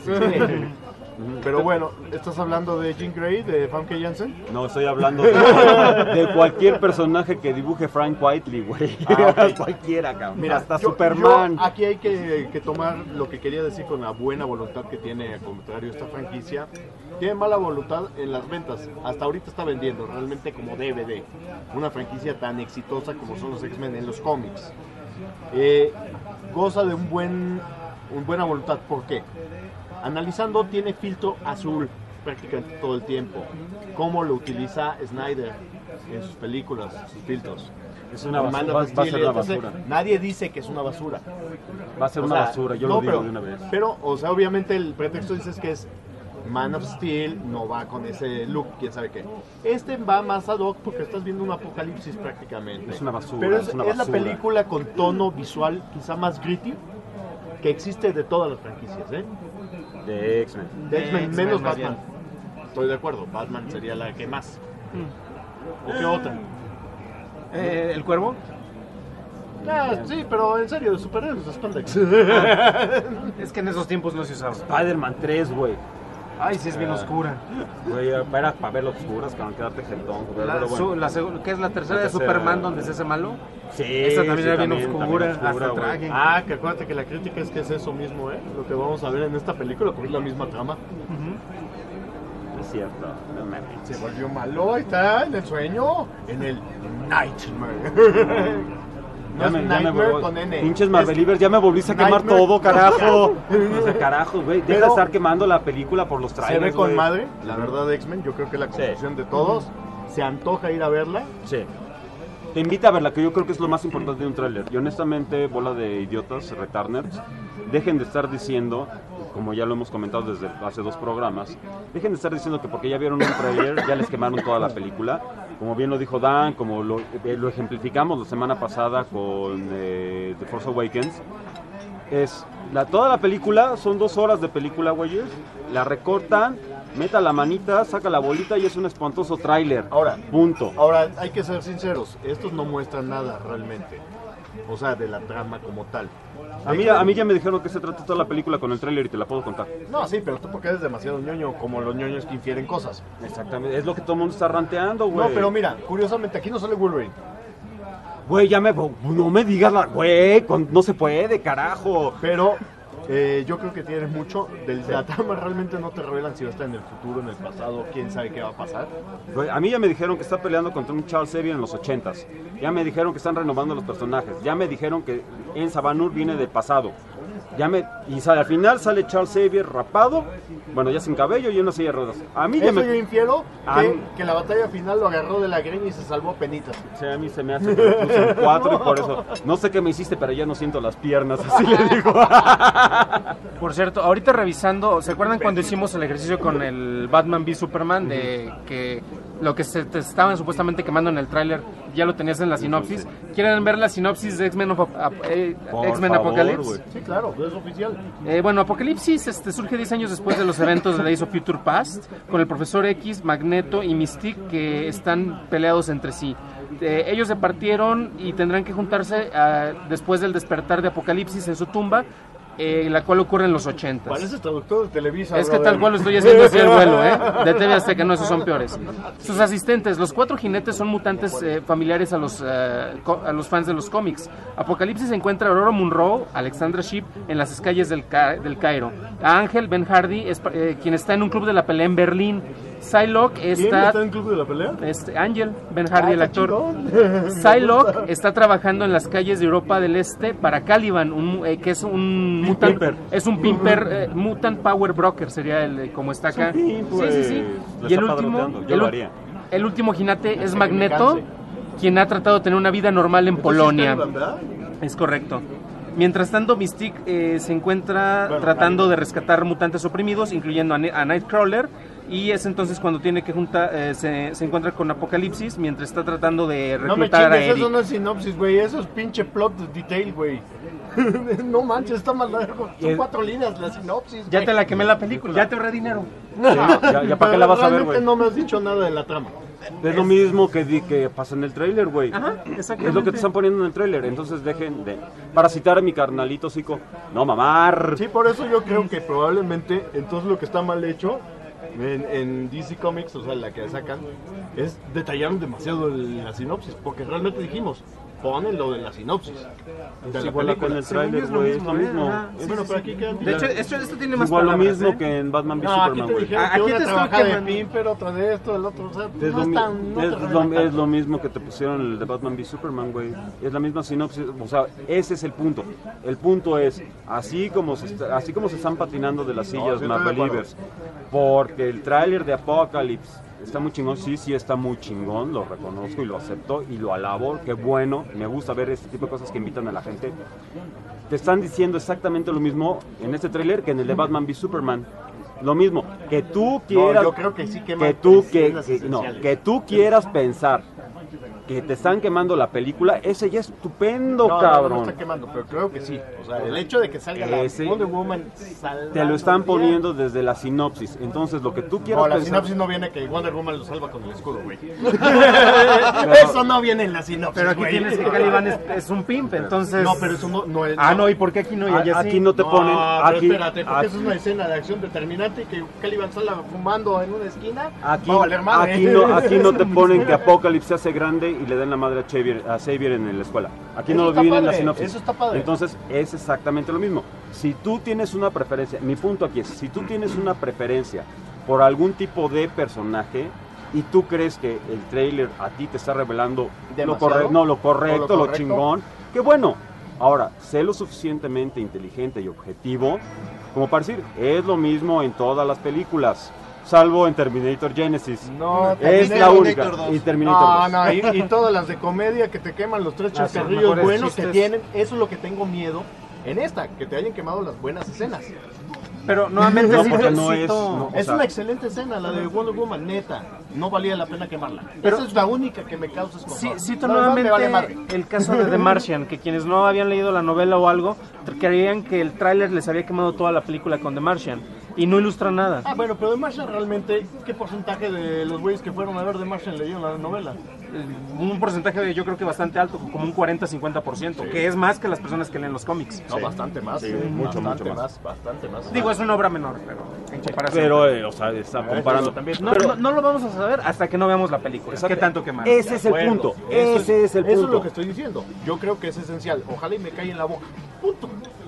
Pero bueno, ¿estás hablando de Jean Grey, de Famke Janssen? No, estoy hablando de, de cualquier personaje que dibuje Frank Whiteley, güey. Ah, ok. Cualquiera, cabrón. Mira, hasta yo- Superman. yo aquí hay que, que tomar lo que quería decir con la buena voluntad que tiene, al contrario, esta franquicia. Tiene mala voluntad en las ventas. Hasta ahorita está vendiendo realmente como D V D. Una franquicia tan exitosa como son los X-Men en los cómics. Eh, goza de un buen, un buena voluntad. ¿Por qué? Analizando, tiene filtro azul prácticamente todo el tiempo. ¿Cómo lo utiliza Snyder en sus películas, sus filtros? Es una Man basura, of va, va a Steel, ser una entonces, basura. Nadie dice que es una basura. Va a ser O una sea, basura, yo no, lo digo pero, de una vez. Pero, o sea, obviamente el pretexto dices que es Man of Steel, no va con ese look, quién sabe qué. Este va más ad hoc porque estás viendo un apocalipsis prácticamente. Es una basura, Pero es, es una es la basura. película con tono visual quizá más gritty que existe de todas las franquicias, ¿eh? De X-Men. De De X-Men, X-Men, menos más Batman. Estoy de acuerdo, Batman sería la que más. ¿O qué otra? Eh, ¿El Cuervo? Ah, sí, pero en serio, de superhéroes, de spandex. Es que en esos tiempos no se usaba. Spider-Man tres, güey. Ay, sí es bien Ah. oscura. Güey, era para ver los oscuras, que van a quedarte gentón. güey, La, pero bueno. su- la segu- ¿Qué es la tercera La de tercera. Superman donde se hace malo? Sí, Esa también sí, era bien también, oscura, también oscura, hasta güey. traje. Ah, que acuérdate que la crítica es que es eso mismo, ¿eh? Lo que vamos a ver en esta película, porque es la misma trama. Es cierto, no mames. Se volvió malo, ahí está, en el sueño, en el Nightmare. No Ya es me, ya me Nightmare volví- con N. Pinches Es Marvelivers, ya me volviste a quemar Nightmare todo, con carajo. K. O sea, carajo, güey. Deja Pero- de estar quemando la película por los Se trailers, ve con güey. madre, la verdad, X-Men. Yo creo que la conclusión de todos. Se antoja ir a verla. Sí. Te invita a verla, que yo creo que es lo más importante de un tráiler. Y honestamente, bola de idiotas, returners, dejen de estar diciendo, como ya lo hemos comentado desde hace dos programas, dejen de estar diciendo que porque ya vieron un tráiler, ya les quemaron toda la película. Como bien lo dijo Dan, como lo, eh, lo ejemplificamos la semana pasada con eh, The Force Awakens, es la, toda la película, son dos horas de película, güeyes, la recortan, meta la manita, saca la bolita y es un espantoso tráiler. Ahora, punto. Ahora, hay que ser sinceros, estos no muestran nada realmente. O sea, de la trama como tal. A mí, a mí ya me dijeron que se trata toda la película con el tráiler y te la puedo contar. No, sí, pero tú porque eres demasiado ñoño, como los ñoños que infieren cosas. Exactamente, es lo que todo el mundo está ranteando, güey. No, pero mira, curiosamente aquí no sale Wolverine. Güey, ya me... No me digas la... Güey, con- no se puede, carajo. Pero eh, yo creo que tienes mucho. De la trama realmente no te revelan si va a estar en el futuro, en el pasado, quién sabe qué va a pasar. Güey, a mí ya me dijeron que está peleando contra un Charles Xavier en los ochentas. Ya me dijeron que están renovando los personajes. Ya me dijeron que en Sabanur viene del pasado. Ya me... Y sale, al final sale Charles Xavier rapado, bueno, ya sin cabello y en una silla de ruedas. A mí ya Eso me... yo infiero A que, mí- que la batalla final lo agarró de la greña y se salvó a penitas. Sí, a mí se me hace que me puso en cuatro y por eso... No sé qué me hiciste, pero ya no siento las piernas, así le digo. Por cierto, ahorita revisando, ¿se acuerdan cuando hicimos el ejercicio con el Batman v Superman de que lo que se te estaban supuestamente quemando en el tráiler ya lo tenías en la sinopsis? ¿Quieren ver la sinopsis de X-Men of- ap- eh, Por X-Men favor, Apocalypse? güey. Sí, claro, es oficial. Eh, bueno, Apocalipsis este, surge diez años después de los eventos de Days of Future Past, con el Profesor X, Magneto y Mystique que están peleados entre sí. Eh, ellos se partieron y tendrán que juntarse ah, después del despertar de Apocalipsis en su tumba, eh, la cual ocurre en los ochentas. Pareces traductor de Televisa. Es que brother. tal cual lo estoy haciendo así el vuelo, ¿eh? De T V Azteca, no, esos son peores. Sus asistentes, los cuatro jinetes son mutantes eh, familiares a los, eh, co- a los fans de los cómics. Apocalipsis encuentra a Aurora Munro, Alexandra Shipp, en las calles del, Ca- del Cairo. A Ángel Ben Hardy, es, pa- eh, quien está en un club de la pelea en Berlín. Psylocke ¿Quién está... está en el club de la pelea? Este, Ángel Ben Hardy, Ah, el está actor. chingón. Psylocke está trabajando en las calles de Europa del Este para Caliban, un, eh, que es un mutant, Pimper. es un pimper, eh, mutant power broker sería el eh, como está acá. pimp, Sí, sí, sí. güey. Y el Lo está último, padroteando. Yo el, lo u- haría. el último jinete es que me Magneto, canse. quien ha tratado de tener una vida normal en Entonces, Polonia. Caliban, ¿verdad? Es correcto. Mientras tanto, Mystique eh, se encuentra Bueno, tratando Caliban. de rescatar mutantes oprimidos, incluyendo a, Ne- a Nightcrawler, y es entonces cuando tiene que juntar, eh, se, se encuentra con Apocalipsis mientras está tratando de No me reclutar a chingues, Eric. eso no es sinopsis, güey. Eso es pinche plot detail, güey. No manches, está más largo. Son Es- cuatro líneas la sinopsis. Ya güey. te la quemé la película. Ya te ahorré dinero. Ya, ya para qué la vas a ver, Realmente güey. no me has dicho nada de la trama. Es lo mismo que, di- que pasa en el tráiler, güey. Ajá, exactamente. Es lo que te están poniendo en el tráiler. Entonces dejen de... Para citar a mi carnalito Zico, no mamar. Sí, por eso yo creo que probablemente entonces lo que está mal hecho en, en D C Comics, o sea, la que sacan, es detallaron demasiado el- la sinopsis, porque realmente dijimos, ponen lo de la sinopsis. De Es la igual película. con el Según yo tráiler, es lo güey. Es mismo, lo ¿eh? mismo. Ajá. Es- Bueno, pero aquí quedan De hecho, esto, esto tiene más igual lo palabras, mismo ¿eh? que en Batman v No, aquí Superman, te güey. dijeron Ah, que aquí una te estoy trabajada de quemando. Pimper, otra de esto, del otro, o sea, Es no lo, mi- están, no te es, revelan lo, tanto. es lo mismo que te pusieron en el de Batman v Superman, güey. Es la misma sinopsis. O sea, ese es el punto. El punto es, así como se, está- así como se están patinando de las No, sillas sí, estoy de Marvelivers, porque el tráiler de Apocalypse está muy chingón. Sí, sí está muy chingón. Lo reconozco y lo acepto y lo alabo. Qué bueno. Me gusta ver este tipo de cosas que invitan a la gente. Te están diciendo exactamente lo mismo en este tráiler que en el de Batman v Superman. Lo mismo, que tú quieras, yo creo que sí queman que tú que, escenas que- no, esenciales. que tú quieras pensar que te están quemando la película, ese ya es estupendo, No, no, cabrón. no me está quemando, pero creo que sí. O sea, el hecho de que salga Ese- la Wonder Woman salvando Te lo están el día. poniendo desde la sinopsis. Entonces, lo que tú quieras No, la pensar... sinopsis no viene que Wonder Woman lo salva con el escudo, güey. Eso no viene en la sinopsis, Pero aquí güey. tienes que Caliban es, es un pimp, entonces... No, pero eso no, no es... Ah, no, ¿y por qué aquí no? Y allá Aquí sí. no te No, ponen... pero Aquí, espérate, porque aquí- eso es una escena de acción determinante que Caliban sale fumando en una esquina. Aquí, va a valer madre. aquí no, aquí no te ponen que Apocalypse se hace grande y le den la madre a Xavier, a Xavier en la escuela. Aquí Eso no lo está viene en la padre, sinopsis. eso está padre. Entonces es exactamente lo mismo. Si tú tienes una preferencia, mi punto aquí es, si tú tienes una preferencia por algún tipo de personaje, y tú crees que el trailer a ti te está revelando lo ¿Demasiado? correcto, no, lo correcto, ¿O lo, lo correcto? chingón, qué bueno. Ahora, sé lo suficientemente inteligente y objetivo como para decir, es lo mismo en todas las películas, salvo en Terminator Genesis. No, es la única. Y Terminator No, dos. no, y, y todas las de comedia que te queman los tres Ah, sí, chascarrillos mejores buenos que chistes. tienen, eso es lo que tengo miedo en esta, que te hayan quemado las buenas escenas. Pero nuevamente No, sí porque te- no sí es- to- no, o Es sea, una excelente escena, la de Wonder Woman, neta. No valía la pena quemarla. Pero- Esa es la única que me causa escozor. Sí, cito Lo demás me nuevamente vale madre. el caso de The Martian, que quienes no habían leído la novela o algo, creían que el tráiler les había quemado toda la película con The Martian, y no ilustra nada. Ah, bueno, pero de Martian realmente, ¿qué porcentaje de los güeyes que fueron a ver de Martian leyeron la novela? Un porcentaje de, yo creo que bastante alto, como un cuarenta a cincuenta por ciento, que es más que las personas que leen los cómics. No, bastante más. Sí, eh, mucho, bastante mucho más. más. Bastante más. Digo, es una obra menor, pero en comparación. Pero, eh, o sea, está pero comparando. también- no, pero- no, no lo vamos a saber hasta que no veamos la película. Exacto. ¿Qué tanto quemar? Ese es el Bueno, punto. eso Ese es el Eso es punto. lo que estoy diciendo. Yo creo que es esencial. Ojalá y me caiga en la boca. Punto.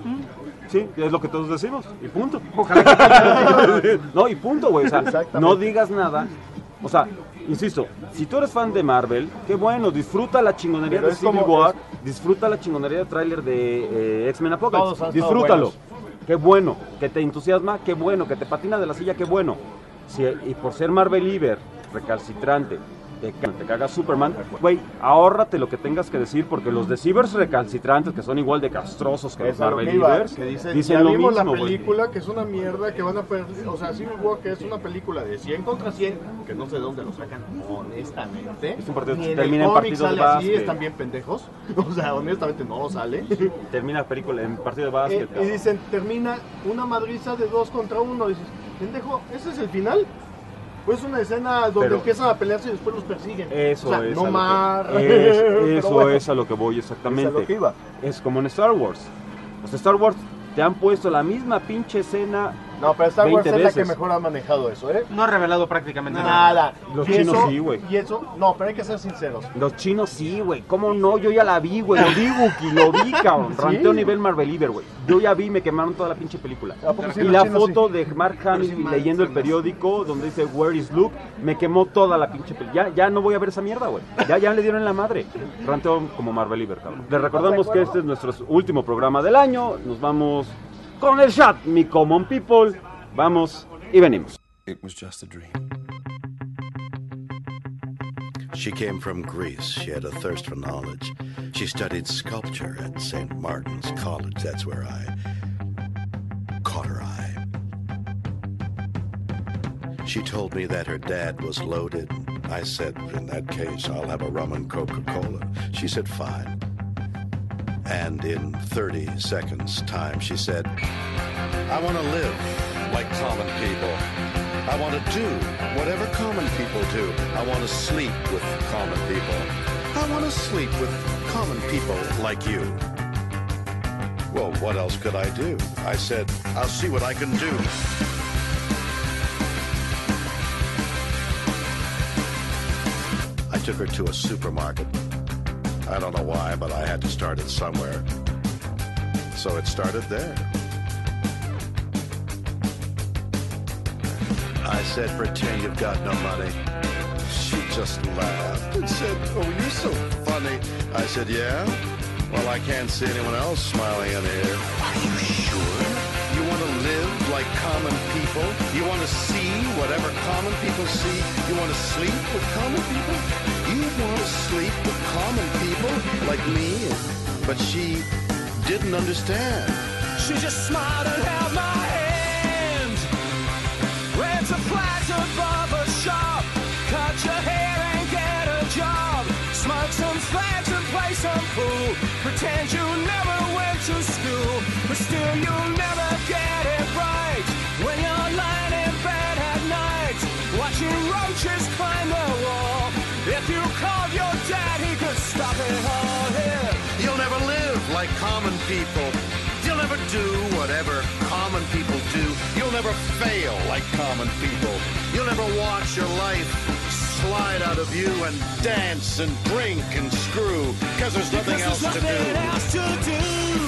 Sí, es lo que todos decimos. Y punto. Ojalá que No, y punto, güey. O sea, Exactamente. no digas nada. O sea, insisto, si tú eres fan de Marvel, qué bueno, disfruta la chingonería Pero de es Civil como- War, disfruta la chingonería de tráiler de eh, X-Men Todos Apocalypse. han estado Disfrútalo. buenos. Qué bueno, que te entusiasma, qué bueno, que te patina de la silla, qué bueno. Si, y por ser Marveliver, recalcitrante, te, ca- te caga Superman, güey, ahórrate lo que tengas que decir, porque los deceivers recalcitrantes, que son igual de castrosos que los Es a lo que iba, Marvelivers, que dicen, dicen ya lo vimos mismo, la güey. película que es una mierda, que van a perder, o sea, Civil War que es una película de cien contra cien, que no sé de dónde lo sacan, honestamente. Es un partido- Ni en termina el en cómic partidos de sale así, básquet. están bien pendejos. O sea, honestamente no sale. Termina la película en partido de Eh, básquet. y dicen, termina una madriza de dos contra uno. Y dices, pendejo, ¿ese es el final? Pues una escena donde Pero- empiezan a pelearse y después los persiguen. Eso o sea, es. no a lo más. que- es- Pero eso bueno, es a lo que voy exactamente. es a lo que iba. Es como en Star Wars. O sea, Star Wars te han puesto la misma pinche escena. No, pero Star Wars veinte es la que veces. mejor ha manejado eso, ¿eh? no ha revelado prácticamente nada. Nada. Los Y chinos eso- sí, güey. Y eso, no, pero hay que ser sinceros. Los chinos sí, güey. ¿Cómo no? Yo ya la vi, güey. Lo vi, Wookie, lo vi, cabrón. ¿Sí? Ranteo a nivel Marveliver, güey. Yo ya vi, me quemaron toda la pinche película. ¿A poco sí, Y los la chinos foto de Mark Hamill leyendo el periódico donde dice Where is Luke, me quemó toda la pinche película. Ya, ya no voy a ver esa mierda, güey. Ya, ya le dieron en la madre. Ranteo como Marveliver, cabrón. Les recordamos que este es nuestro último programa del año. Nos vamos con el chat, mi common people. Vamos y venimos. It was just a dream. She came from Greece. She had a thirst for knowledge. She studied sculpture at Saint Martin's College. That's where I caught her eye. She told me that her dad was loaded. I said, in that case, I'll have a rum and Coca-Cola. She said, fine. And in thirty seconds time, she said, I want to live like common people. I want to do whatever common people do. I want to sleep with common people. I want to sleep with common people like you. Well, what else could I do? I said, I'll see what I can do. I took her to a supermarket. I don't know why, but I had to start it somewhere. So it started there. I said, pretend you've got no money. She just laughed and said, oh, you're so funny. I said, yeah? Well, I can't see anyone else smiling in here. Are you sure? You want to live like common people? You want to see whatever common people see? You want to sleep with common people? You want to sleep with common people like me? But she didn't understand. She just smiled and held my hand. Rent a flat above a shop. Cut your hair and get a job. Smoke some fags and play some pool. Pretend you never went to school. But still you'll never get it right. When you're lying in bed at night, watching roaches climb the wall. If you called your dad, he could stop it all here. You'll never live like common people. You'll never do whatever common people do. You'll never fail like common people. You'll never watch your life slide out of you and dance and drink and screw. Because there's nothing Because else there's to nothing do. else to do.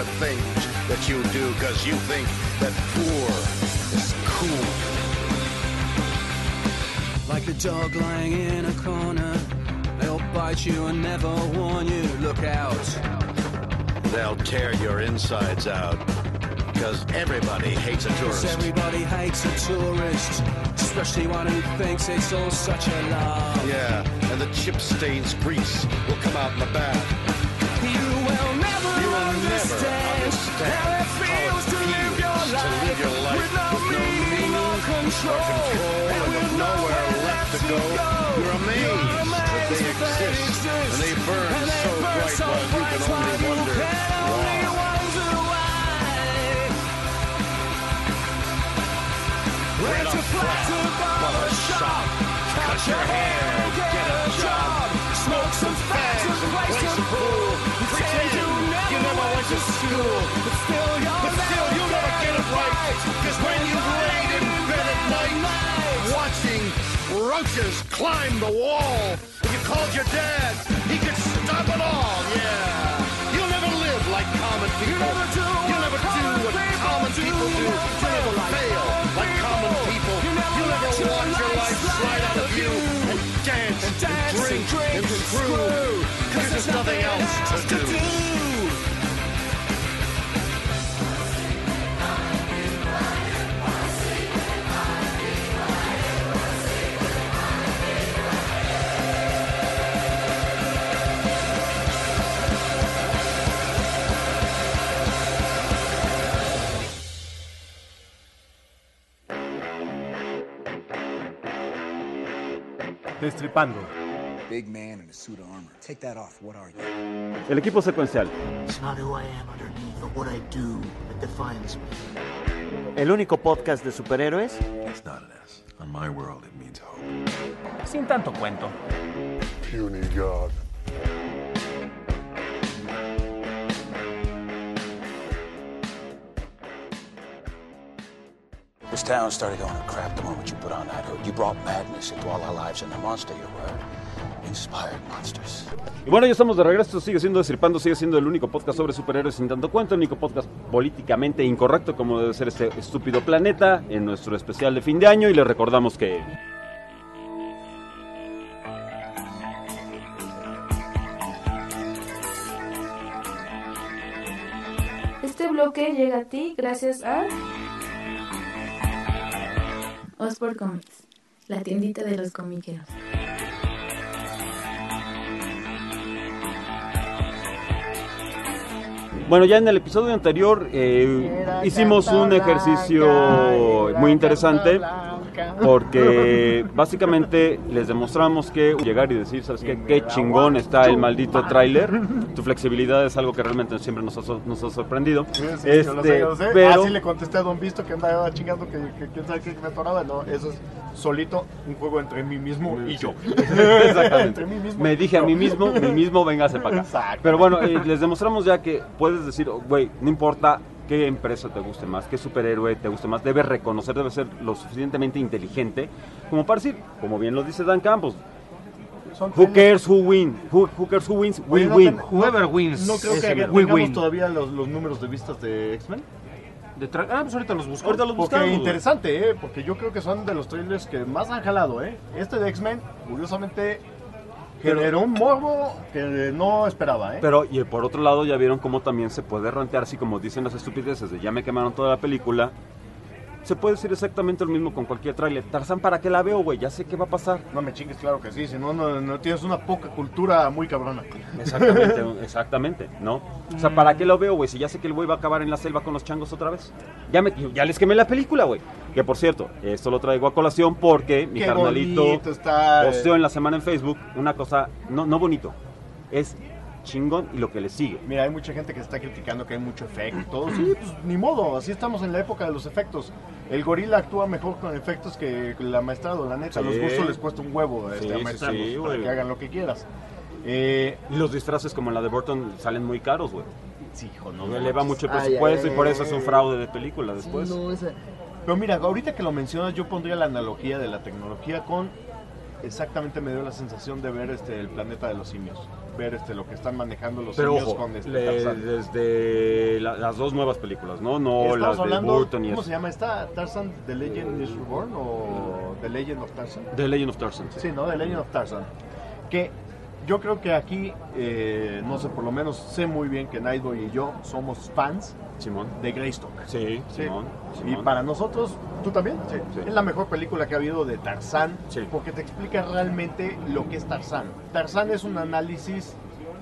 stupid things that you do because you think that poor is cool. Like the dog lying in a corner, they'll bite you and never warn you. Look out. They'll tear your insides out because everybody hates a tourist. 'Cause everybody hates a tourist, especially one who thinks it's all such a lie. Yeah, and the chip stains grease will come out in the bath. You will never You will understand, never understand how it feels to live your to life, live your life with no with no meaning or control, control and with nowhere left to go. You're amazed that they exist, and they burn so bright while you can only wonder why. Rent a flat, bought a shop, cut your hair, get a job, smoke some fags and play some pool. Pretend you never went to school, but still you'll never get it right. Cause when you laid in bed at night, watching roaches climb the wall, if you called your dad, he could stop it all, yeah. You'll never live like common people. You'll never do what common people do. You'll never fail like common people. You'll never watch your life slide out of you and dance and drink and screw, because there's nothing else to do. Destripando. Big man in a suit of armor. Take that off. What are you? El equipo secuencial. It's not who I am underneath, but what I do that defines me. El único podcast de superhéroes. It's not an S. On my world, it means hope. Sin tanto cuento. Puny God. This town started going to crap the moment you put on that hood. You brought madness into all our lives, and the monster you were inspired monsters. Y bueno, ya estamos de regreso, sigue siendo Destripando, sigue siendo el único podcast sobre superhéroes sin tanto cuento, el único podcast políticamente incorrecto como debe ser este estúpido planeta, en nuestro especial de fin de año, y les recordamos que... Este bloque llega a ti gracias a Oxford Comics, la tiendita de los comiqueros. Bueno, ya en el episodio anterior eh, hicimos un ejercicio muy interesante porque básicamente les demostramos que llegar y decir, ¿sabes qué? Qué chingón está el maldito tráiler. Tu flexibilidad es algo que realmente siempre nos ha, nos ha sorprendido. Sí, sí, este, yo lo sé, yo lo sé. Pero... Así le contesté a Don Visto que andaba chingando que, que quién sabe qué me atoraba. No, eso es solito un juego entre mí mismo y yo. Exactamente. Entre mí mismo Me dije a mí mismo, mí mismo, véngase para acá. Exacto. Pero bueno, eh, les demostramos ya que puedes decir, güey, no importa qué empresa te guste más, qué superhéroe te guste más, debes reconocer, debes ser lo suficientemente inteligente como para decir, como bien lo dice Dan Campos, who cares who win, who, who cares who wins, we no win. Ten, Whoever no, wins. No creo que we tengamos win. todavía los, los números de vistas de X-Men. De tra- ah, pues ahorita los busco. Ahorita los Porque buscamos. interesante, ¿eh? Porque yo creo que son de los trailers que más han jalado, ¿eh? Este de X-Men, curiosamente, Pero- generó un morbo que no esperaba, ¿eh? Pero, y por otro lado, ya vieron cómo también se puede rantear, así como dicen las estupideces de ya me quemaron toda la película. Se puede decir exactamente lo mismo con cualquier tráiler. Tarzán, ¿para qué la veo, güey? Ya sé qué va a pasar. No me chingues, claro que sí, si no, no, no tienes una poca cultura muy cabrona. Exactamente, exactamente, ¿no? O sea, ¿para qué lo veo, güey? Si ya sé que el güey va a acabar en la selva con los changos otra vez. Ya, me, ya les quemé la película, güey. Que por cierto, esto lo traigo a colación porque mi Qué carnalito bonito está, posteó eh. en la semana en Facebook una cosa, no, no bonito, es chingón y lo que le sigue. Mira, hay mucha gente que está criticando que hay mucho efecto y todo. Sí, pues ni modo, así estamos en la época de los efectos. El gorila actúa mejor con efectos que el amaestrado, la neta. A Sí. los gustos les cuesta un huevo este, Sí, sí, amaestrarlos sí, para güey. que hagan lo que quieras. Eh, Y los disfraces como la de Burton salen muy caros, güey. Sí, hijo, no. No eleva mucho el Ay, presupuesto ay, y por eso es un ay. fraude de película después. Sí, no, esa- Pero mira, ahorita que lo mencionas, yo pondría la analogía de la tecnología con... Exactamente me dio la sensación de ver este el planeta de los simios. ver este, lo que están manejando los Pero niños ojo, con este le- Tarzán. desde la- las dos nuevas películas, ¿no? No Estamos las de hablando, Burton y ¿cómo eso. se llama esta? ¿Tarzan The Legend is Reborn o The Legend of Tarzan? The Legend of Tarzan. Sí, ¿no? The Legend of Tarzan. Que yo creo que aquí, eh, no sé, por lo menos sé muy bien que Nightboy y yo somos fans Simón. de Greystock. Sí, Sí. Simón. Y Simón. para nosotros, ¿tú también? Sí. Es la mejor película que ha habido de Tarzán, Sí. porque te explica realmente lo que es Tarzán. Tarzán es un análisis,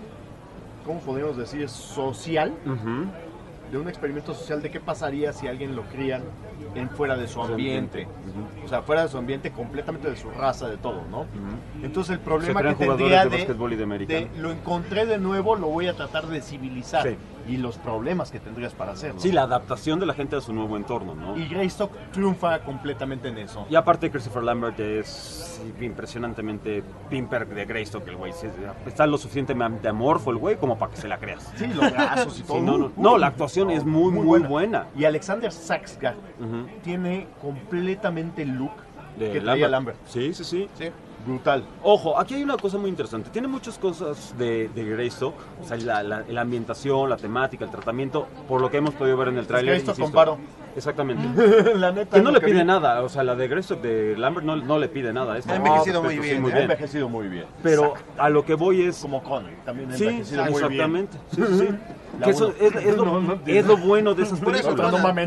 ¿cómo podemos decir? Social, Ujú. de un experimento social de qué pasaría si alguien lo crían en fuera de su ambiente. O sea, fuera de su ambiente, completamente de su raza, de todo, ¿no? Entonces el problema Se crean que jugadores tendría de de, básquetbol y de americano. de lo encontré de nuevo, lo voy a tratar de civilizar. Sí. Y los problemas que tendrías para hacerlo. Sí, la adaptación de la gente a su nuevo entorno, ¿no? Y Greystock triunfa completamente en eso. Y aparte Christopher Lambert es impresionantemente pimper de Greystock, el güey. Sí, está lo suficientemente amorfo el güey como para que se la creas. Sí, los brazos y todo. Sí, no, no, Uy, no, la actuación es muy, muy, buena. buena. Y Alexander Skarsgård Ujú. tiene completamente el look De que traía Lambert. Lambert. Sí, sí, sí. Sí, brutal. Ojo, aquí hay una cosa muy interesante. Tiene muchas cosas de, de Greystock, o sea, la, la- la ambientación, la temática, el tratamiento, por lo que hemos podido ver en el tráiler. Greystock insisto. con varo. Exactamente. La neta. Que no lo le que pide vi. nada, o sea, la de Greystock de Lambert no, no le pide nada. Esta. Ha envejecido No, muy perfecto, bien, sí, muy ha bien. envejecido muy bien. Pero Exacto. a lo que voy es... Como Connery, también ha Sí, envejecido muy exactamente. bien. Sí, sí, sí. La Que eso uno. es, es lo, No, no, es lo bueno de esas Por eso, películas. no mames.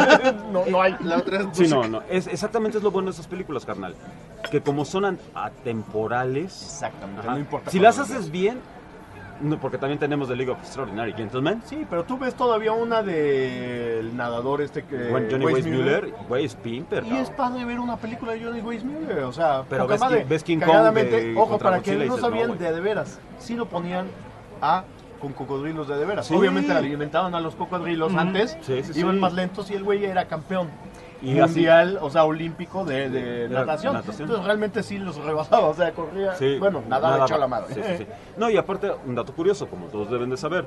no, no hay. La otra es Sí, no, no. Es, exactamente es lo bueno de esas películas, carnal. Que como son an- atemporales... Exactamente, Ajá. no importa Si las cuándo haces bien... No, porque también tenemos The League of Extraordinary Gentlemen. Sí, pero tú ves todavía una del nadador este que... Bueno, Johnny Weissmuller. Weissmuller, güey, es pimper. Y es padre ver una película de Johnny Weissmuller, o sea, Pero poca ves madre. King- ves King Kong Cagadamente, de- ojo, contra para que Godzilla y no dices, no, sabían güey. de de veras, sí lo ponían a con cocodrilos de de veras. Sí. Obviamente alimentaban a los cocodrilos Ujú. antes, Sí, sí, iban sí. más lentos y el güey era campeón Y mundial, o sea, olímpico de, de De natación. natación. Entonces realmente sí los rebasaba, o sea, corría, Sí, bueno, nada nadaba. echó la madre. Sí, sí, sí. No, y aparte, un dato curioso, como todos deben de saber,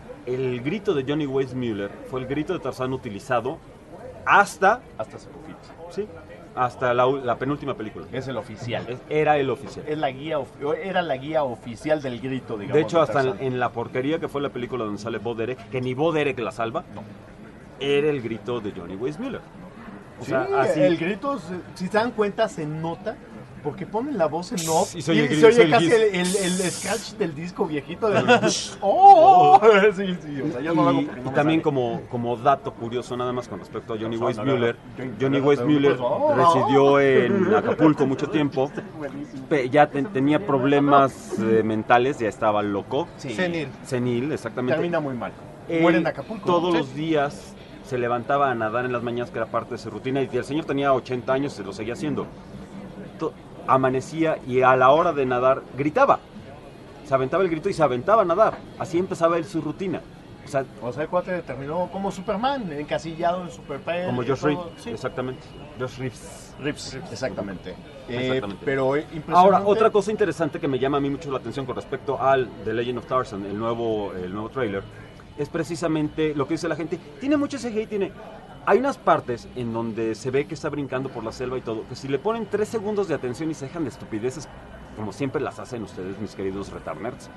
el grito de Johnny Weissmuller fue el grito de Tarzán utilizado hasta... Hasta Secofit. Sí, hasta la, u- la penúltima película. Es el oficial. Es- era el oficial. Es la guía, of- era la guía oficial del grito, digamos. De hecho, hasta en, Tarzán. en la porquería que fue la película donde sale Bo Derek, que ni Bo Derek la salva, era el grito de Johnny Weissmuller. O Sí, sea, así... el grito, se- si se dan cuenta, se nota porque ponen la voz en off Y y se oye se el oye, gris- el casi gris. el, el, el scratch del disco viejito del... ¡Oh! Sí, sí, o sea, yo no lo hago Y, porque y no me también sale. como, como dato curioso nada más con respecto a Johnny No, no, Weissmuller, no, no. Johnny Yo- Weissmuller Oh. residió en Acapulco mucho tiempo, pe- ya te- tenía problemas eh, mentales, ya estaba loco. Sí. Senil. Senil, exactamente. Termina muy mal. Él Muere en Acapulco. Todos Sí. los días se levantaba a nadar en las mañanas, que era parte de su rutina, y el señor tenía ochenta años y se lo seguía haciendo. To- amanecía y a la hora de nadar gritaba. Se aventaba el grito y se aventaba a nadar. Así empezaba él su rutina. O sea, O sea, el cuate terminó como Superman, encasillado en Superman. como y Josh todo. Reeves, Sí. exactamente. Josh Reeves. Reeves, exactamente. Eh, Exactamente. pero eh, impresionante. Ahora, otra cosa interesante que me llama a mí mucho la atención con respecto al The Legend of Tarzan, el nuevo, el nuevo trailer, es precisamente lo que dice la gente. Tiene mucho C G I, tiene... Hay unas partes en donde se ve que está brincando por la selva y todo, que si le ponen tres segundos de atención y se dejan de estupideces, como siempre las hacen ustedes, mis queridos retardnerds,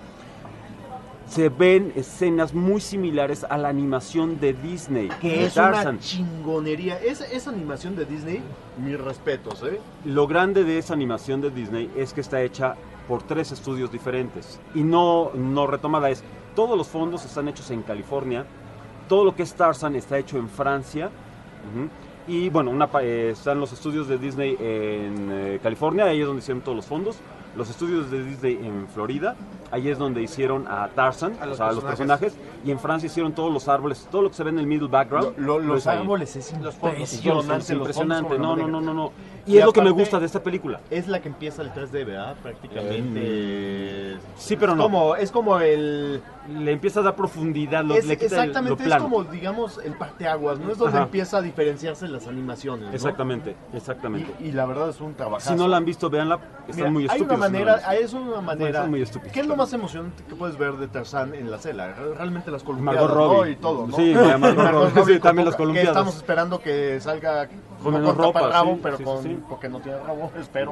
se ven escenas muy similares a la animación de Disney, Que de es Tarzan. una chingonería. Esa, esa animación de Disney, mis respetos, ¿eh? Lo grande de esa animación de Disney es que está hecha por tres estudios diferentes. Y no, no retomada es, todos los fondos están hechos en California, todo lo que es Tarzan está hecho en Francia. Ujú. Y bueno, una, pa- eh, están los estudios de Disney en eh, California, ahí es donde hicieron todos los fondos. Los estudios de Disney en Florida, ahí es donde hicieron a Tarzan, A los o sea, a los personajes. personajes. Y en Francia hicieron todos los árboles, todo lo que se ve en el middle background. Lo- lo- los lo hizo ahí. árboles es Los impresionante, es los impresionante. fondos No, sobre no, la no, no, no. Y, Y es lo que me aparte, gusta de esta película. Es la que empieza el tres D, ¿verdad? Prácticamente. Sí, pero es no. Como, es como el... Le empieza a dar profundidad, lo, es- le quita el- exactamente, lo plano. es como, digamos, el parteaguas, ¿no? Es donde Ajá. empieza a diferenciarse las animaciones, ¿no? Exactamente, exactamente. Y, y la verdad es un trabajazo. Si no la han visto, véanla. Están Mira, muy hay estúpidos. una si no manera, la han visto. es una manera. Están muy estúpidos. ¿Qué es lo más emocionante que puedes ver de Tarzán en la cela? Realmente las las columpiadas, Margot Robbie. ¿no? Y todo, ¿no? Sí, Margot Robbie, sí, también las Que columpiadas. estamos esperando que salga Con no menos con ropa, taparrabo, sí, pero sí, con, sí, sí. porque no tiene rabo, espero.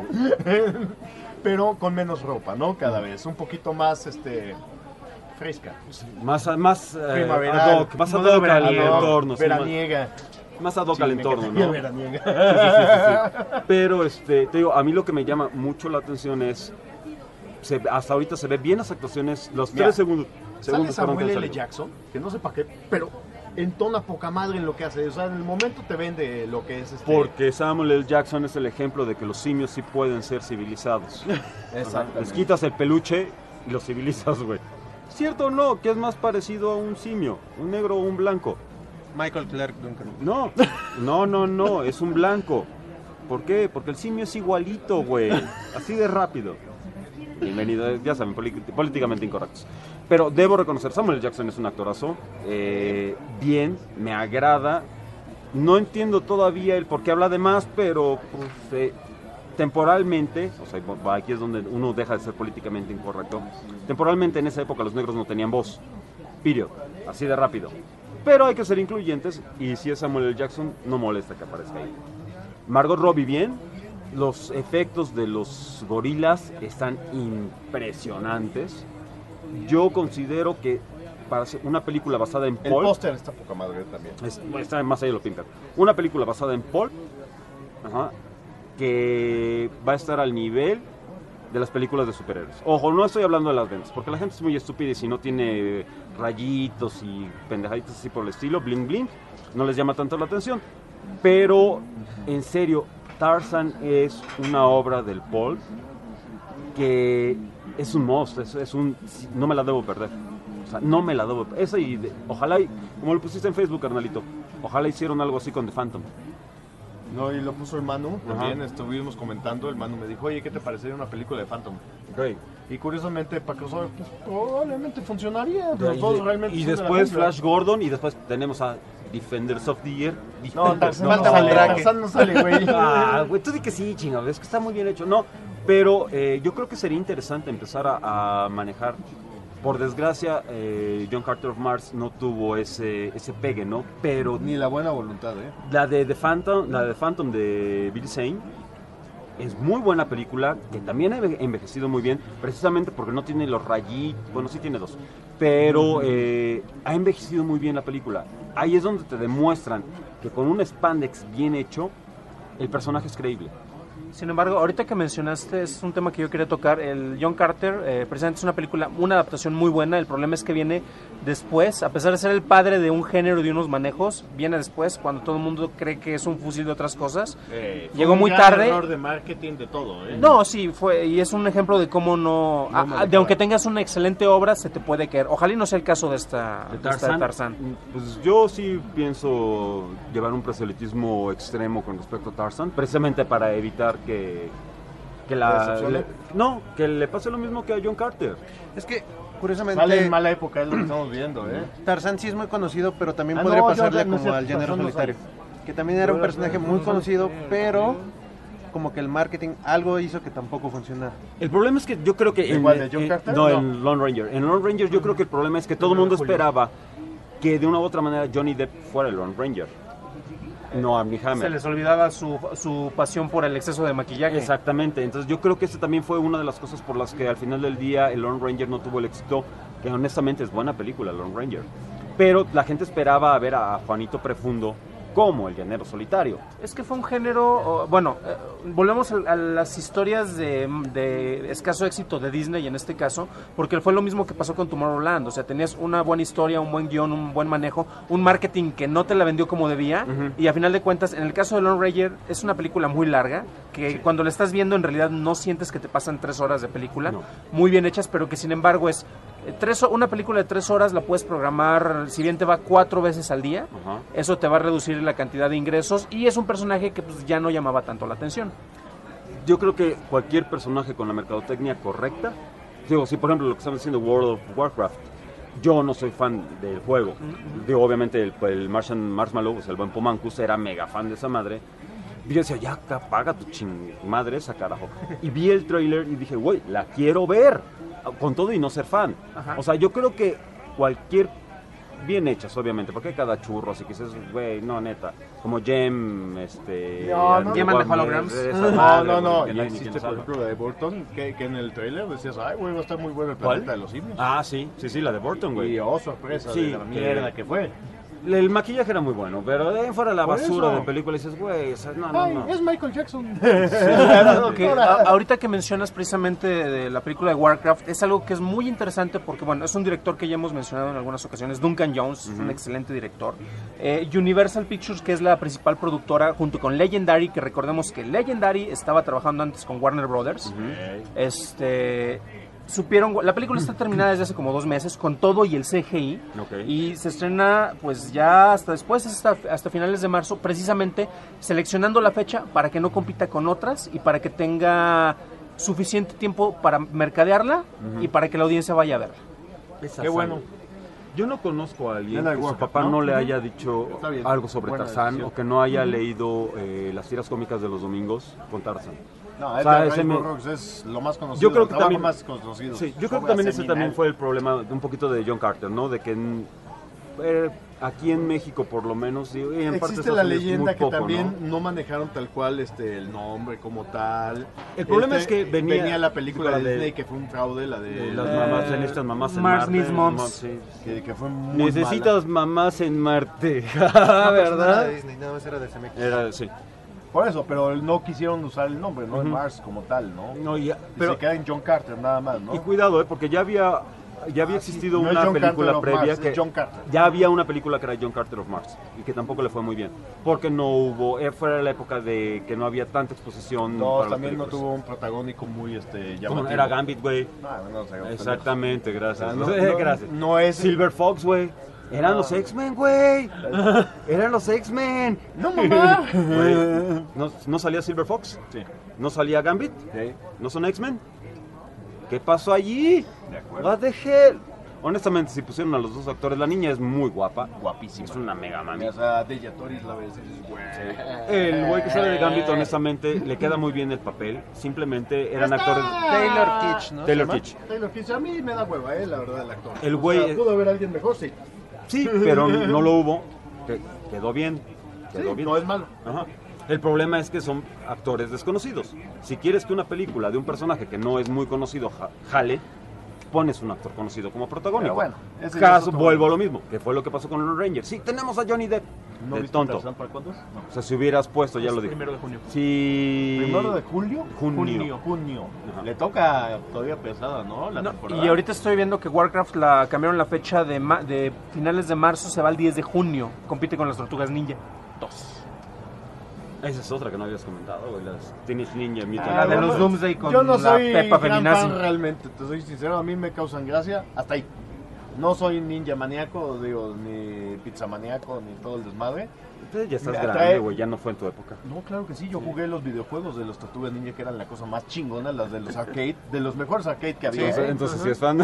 Pero con menos ropa, ¿no? Cada vez, un poquito más, este... fresca. Más, más eh, Primaveral. ad hoc, más ad hoc al veraniega. entorno. sí, Veraniega. Más, más ad hoc Sí, al me entorno, encantaría ¿no? veraniega. Sí, sí, sí, sí, sí. Pero, este, te digo, a mí lo que me llama mucho la atención es, se, hasta ahorita se ve bien las actuaciones, los Mira, tres segundos. Sale segundos fueron Samuel que L. salió. Jackson, que no sé para qué, pero entona poca madre en lo que hace. O sea, en el momento te vende lo que es este... Porque Samuel L. Jackson es el ejemplo de que los simios sí pueden ser civilizados. Exactamente. Les quitas el peluche y los civilizas, güey. ¿Cierto o no? ¿Qué es más parecido a un simio? ¿Un negro o un blanco? Michael Clark Duncan. No, no, no, no, es un blanco. ¿Por qué? Porque el simio es igualito, güey. Así de rápido. Bienvenido, ya saben, políticamente incorrectos. Pero debo reconocer, Samuel L. Jackson es un actorazo. Eh, bien, me agrada. No entiendo todavía el por qué habla de más, pero pues, eh, temporalmente, o sea, aquí es donde uno deja de ser políticamente incorrecto. Temporalmente en esa época los negros no tenían voz. Pirio, así de rápido. Pero hay que ser incluyentes y si es Samuel L. Jackson, no molesta que aparezca ahí. Margot Robbie bien, los efectos de los gorilas están impresionantes. Yo considero que para hacer una película basada en El Paul... póster está poca madre también. Es- está más allá de lo pintan. Una película basada en Paul, ajá, que va a estar al nivel de las películas de superhéroes. Ojo, no estoy hablando de las ventas, porque la gente es muy estúpida y si no tiene rayitos y pendejaditos así por el estilo, bling bling, no les llama tanto la atención. Pero, en serio, Tarzan es una obra del Paul que es un monstruo, es, es un... no me la debo perder. O sea, no me la debo perder. Esa y de- ojalá, y, como lo pusiste en Facebook, carnalito, ojalá hicieron algo así con The Phantom. No, y lo puso el Manu, Ajá. también estuvimos comentando, el Manu me dijo, oye, ¿qué te parecería una película de Phantom? Okay. Y curiosamente, para crossover, pues probablemente funcionaría, Y, los dos realmente y son de la después jungla. Flash Gordon y después tenemos a Defenders of the Year. No, Defenders, Tarzán no sale, Tarzán no sale, güey. Ah, güey, tú di que sí, chingado, es que está muy bien hecho. No, pero eh, yo creo que sería interesante empezar a, a manejar. Por desgracia, eh, John Carter of Mars no tuvo ese, ese pegue, ¿no? Pero Ni la buena voluntad, ¿eh? la de The Phantom, la de Phantom de Billy Zane es muy buena película, que también ha enve- envejecido muy bien, precisamente porque no tiene los rayitos, bueno, sí tiene dos, pero eh, ha envejecido muy bien la película. Ahí es donde te demuestran que con un spandex bien hecho, el personaje es creíble. Sin embargo, ahorita que mencionaste, es un tema que yo quería tocar. El John Carter, eh, precisamente es una película, una adaptación muy buena. El problema es que viene después, a pesar de ser el padre de un género y de unos manejos, viene después cuando todo el mundo cree que es un fusil de otras cosas. Eh, fue Llegó un muy gran tarde. error de marketing de todo, ¿eh? No, sí, fue y es un ejemplo de cómo no, No a- me a- de recuerda. aunque tengas una excelente obra, se te puede caer. Ojalá y no sea el caso de esta De de esta de Tarzán, Tarzán. pues yo sí pienso llevar un proselitismo extremo con respecto a Tarzan, precisamente para evitar que, que la... ¿Decepcione? le- no, que le pase lo mismo que a John Carter. Es que, curiosamente, Sale en mala época, es lo que estamos viendo, ¿eh? Tarzán sí es muy conocido, pero también Ah, podría no, pasarle Jordan, no es como cierto, al género Tarzán no solitario. sale. Que también era un Pero personaje no muy sale. conocido, Sí, pero como que el marketing algo hizo que tampoco funcionara. El problema es que yo creo que... ¿Igual de John en- Carter? No, No. en Lone Ranger. En Lone Ranger yo creo que el problema es que todo el mundo Julio. esperaba que de una u otra manera Johnny Depp fuera el Lone Ranger. No Armie Se Hammer. les olvidaba su, su pasión por el exceso de maquillaje. Exactamente, entonces yo creo que ese también fue una de las cosas por las que al final del día el Lone Ranger no tuvo el éxito, que honestamente es buena película Lone Ranger, pero la gente esperaba a ver a Juanito Profundo como el llanero solitario. Es que fue un género, o- bueno, eh, volvemos a, a las historias de, de escaso éxito de Disney en este caso, porque fue lo mismo que pasó con Tomorrowland, o sea, tenías una buena historia, un buen guión, un buen manejo, un marketing que no te la vendió como debía, Ujú. y a final de cuentas, en el caso de Lone Ranger, es una película muy larga, que cuando la estás viendo en realidad no sientes que te pasan tres horas de película, No. muy bien hechas, pero que sin embargo es, eh, tres, ho- una película de tres horas la puedes programar, si bien te va cuatro veces al día, Ajá. eso te va a reducir la cantidad de ingresos y es un personaje que pues, ya no llamaba tanto la atención. Yo creo que cualquier personaje con la mercadotecnia correcta, digo, si por ejemplo lo que estamos diciendo World of Warcraft, yo no soy fan del juego, digo, obviamente el, el Martian Marshmallow, o sea, el buen Pomancus, era mega fan de esa madre, y yo decía, ya paga tu ching madre esa carajo, y vi el trailer y dije, güey, la quiero ver, con todo y no ser fan. Ajá. O sea, yo creo que cualquier bien hechas, obviamente, porque hay cada churro, así que dices, güey, no, neta, como Gem, este... No, no, Gem and the Holograms. No, no, no, güey, y que existe, ni por sabe. ejemplo, la de Burton, que, que en el trailer decías, ay, güey, va a estar muy bueno el planeta de los simios. Ah, sí, sí, sí, la de Burton, güey. Y oh, sorpresa, Sí, de la que- mierda que fue. El maquillaje era muy bueno, pero de ahí fuera la Por basura eso. de película, dices, güey, o sea, no, no, Ay, no. es Michael Jackson. Algo que, a- ahorita que mencionas precisamente de la película de Warcraft, es algo que es muy interesante porque, bueno, es un director que ya hemos mencionado en algunas ocasiones, Duncan Jones, es un excelente director. Eh, Universal Pictures, que es la principal productora, junto con Legendary, que recordemos que Legendary estaba trabajando antes con Warner Brothers. Este... Supieron, la película está terminada desde hace como dos meses con todo y el C G I Ok. y se estrena pues ya hasta después, hasta, hasta finales de marzo, precisamente seleccionando la fecha para que no compita con otras y para que tenga suficiente tiempo para mercadearla Ujú. y para que la audiencia vaya a verla. Esa Qué bueno. sangre. Yo no conozco a alguien Nada de que su Warcraft, papá no, ¿no? le Ujú. haya dicho Está bien. algo sobre Buena Tarzán decisión. o que no haya Ujú. leído eh, las tiras cómicas de los domingos con Tarzán. No, O es sea, de ese Ray me- Burroughs, es lo más conocido, Yo creo el que trabajo también, más conocido. sí, yo creo que Obra también ese seminal. también fue el problema de un poquito de John Carter, ¿no? De que en- eh, aquí en México por lo menos y en parte Existe de la Estados Unidos leyenda muy que poco, también ¿no? ¿no? manejaron tal cual este el nombre como tal. El problema Este, es que venía- la película la de de- Disney que fue un fraude, la de, de las mamás, en estas mamás en Mars Marte, Needs Moms. no, sí. que, que fue muy Necesitas mamás en Marte, No, pero eso no era ¿verdad? de Disney, nada más era de C M X. Era, sí. mala. Por eso, pero no quisieron usar el nombre, no en Ujú. Mars como tal, ¿no? No, y- Y pero- se queda en John Carter nada más, ¿no? Y cuidado, eh, porque ya había ya había Ah, sí. existido No es una John película Carter of previa Mars, que es John Carter. ya había una película que era John Carter of Mars y que tampoco le fue muy bien, porque no hubo, eh, fue la época de que no había tanta exposición No, para las también no películas. tuvo un protagónico muy este Como llamativo. era Gambit, güey. Ah, bueno, o sea, Exactamente, gracias. O sea, no- no- gracias. no es- Silver Fox, güey. Eran No. los X-Men, güey. Eran los X-Men. No, mamá. Güey, ¿No, ¿No salía Silver Fox? Sí. ¿No salía Gambit? Sí. ¿No son X-Men? ¿Qué pasó allí? De acuerdo. What the hell? Honestamente, si pusieron a los dos actores, la niña es muy guapa. Guapísima. Es una mega mami. O sea, Deja Toris la ves y dices, güey. El güey que sale de Gambit, honestamente, le queda muy bien el papel. Simplemente eran actores... Taylor Kitsch, ¿no? Taylor ¿Se llama? Kitsch. Taylor Kitsch. A mí me da hueva, eh, la verdad, el actor. El güey- O sea, pudo haber alguien mejor, sí. Sí, pero no lo hubo. Que- Quedó bien. Quedó Sí, bien. no es malo. Ajá. El problema es que son actores desconocidos. Si quieres que una película de un personaje que no es muy conocido ja- jale, pones un actor conocido como protagónico. Pero bueno, ese ya es Caso, otro- vuelvo a lo mismo, que fue lo que pasó con los Rangers. Sí, tenemos a Johnny Depp. ¿No de viste tonto. Tarzán para cuándo es? No. O sea, si hubieras puesto, ya Es lo dije. primero de junio. Sí. ¿Primero de julio? Junio. Junio. Ajá. Le toca todavía pesada, ¿no? La No, temporada. y ahorita estoy viendo que Warcraft la cambiaron la fecha de, ma- de finales de marzo, se va al diez de junio. Compite con las Tortugas Ninja dos. Esa es otra que no habías comentado, güey. Las Teenage Ninja Mutant la de Ninja los Turtles. Doomsday con Yo no la soy Peppa gran Feminazi. fan realmente, te soy sincero, a mí me causan gracia hasta ahí. No soy ninja maníaco, digo, ni pizza maníaco, ni todo el desmadre. Entonces ya estás Me grande, atrae- güey. Ya no fue en tu época. No, claro que sí, yo jugué los videojuegos de los Tortugas Ninja que eran la cosa más chingona, las de los arcade, de los mejores arcade que había. Entonces, entonces sí es fan.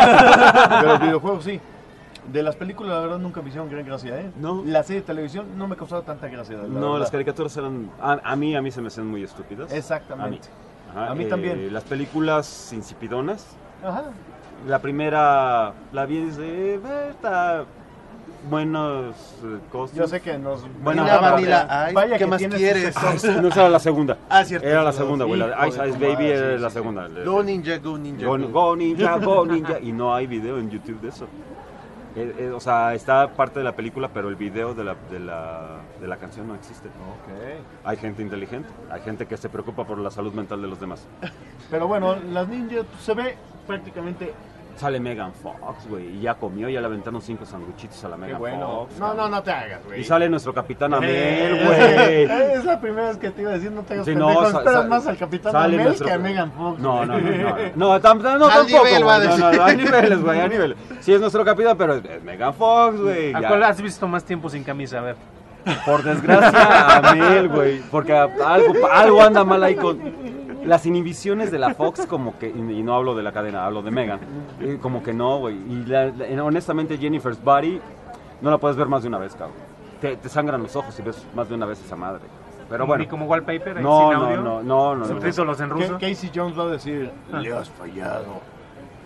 De los videojuegos sí. De las películas, la verdad, nunca me hicieron gran gracia, ¿eh? No. La serie de televisión no me causaba tanta gracia. la No, verdad. las caricaturas eran... A, a mí, a mí se me hacen muy estúpidas. Exactamente. A mí, Ajá, A mí eh, también. Las películas insipidonas. Ajá. La primera la vi y dice, eh, está buenos eh, cosas. Yo sé que nos... Buena Vanilla, banda. Vanilla Ice, Vaya ¿qué que más tiene quieres? sus Ah, sexos. no, esa era la segunda. Ah, cierto. Era la Hijo segunda, güey. La de de Ice tu Ice madre, Baby sí, era sí, la sí. segunda. Go Ninja, Go Ninja. Go, go Ninja, Go Ninja. Y no hay video en YouTube de eso. Eh, eh, o sea, está parte de la película, pero el video de la, de la, de la canción no existe. Ok. Hay gente inteligente, hay gente que se preocupa por la salud mental de los demás. Pero bueno, las ninjas se ve prácticamente... Sale Megan Fox, güey, y ya comió, ya le aventaron cinco sanguchitos a la Qué Megan bueno. Fox. No, no, no te hagas, güey. Y sale nuestro Capitán Amel, Eh, güey. Es la primera vez que te iba a decir, no te hagas Sí, pendejo. no, sa- Esperas sa- más al Capitán sale Amel nuestro- que a Megan Fox. No, no, no, güey. no, no, tam- no, Al tampoco, nivel, va a güey, no, decir. no, no, hay niveles, güey, hay niveles. Sí es nuestro capitán, pero es, es Megan Fox, güey. ¿A ya. cuál has visto más tiempo sin camisa? A ver. Por desgracia, Amel, güey, porque algo, algo anda mal ahí con... Las inhibiciones de la Fox, como que, y, y no hablo de la cadena, hablo de Megan, eh, como que no, güey. Y la- la- honestamente, Jennifer's Body no la puedes ver más de una vez, cabrón. Te, te sangran los ojos si ves más de una vez esa madre. Pero bueno. Ni como wallpaper, ahí No, sin no, audio. no, no, no, no. Subtítulos en ruso. Casey Jones va a decir, le has fallado.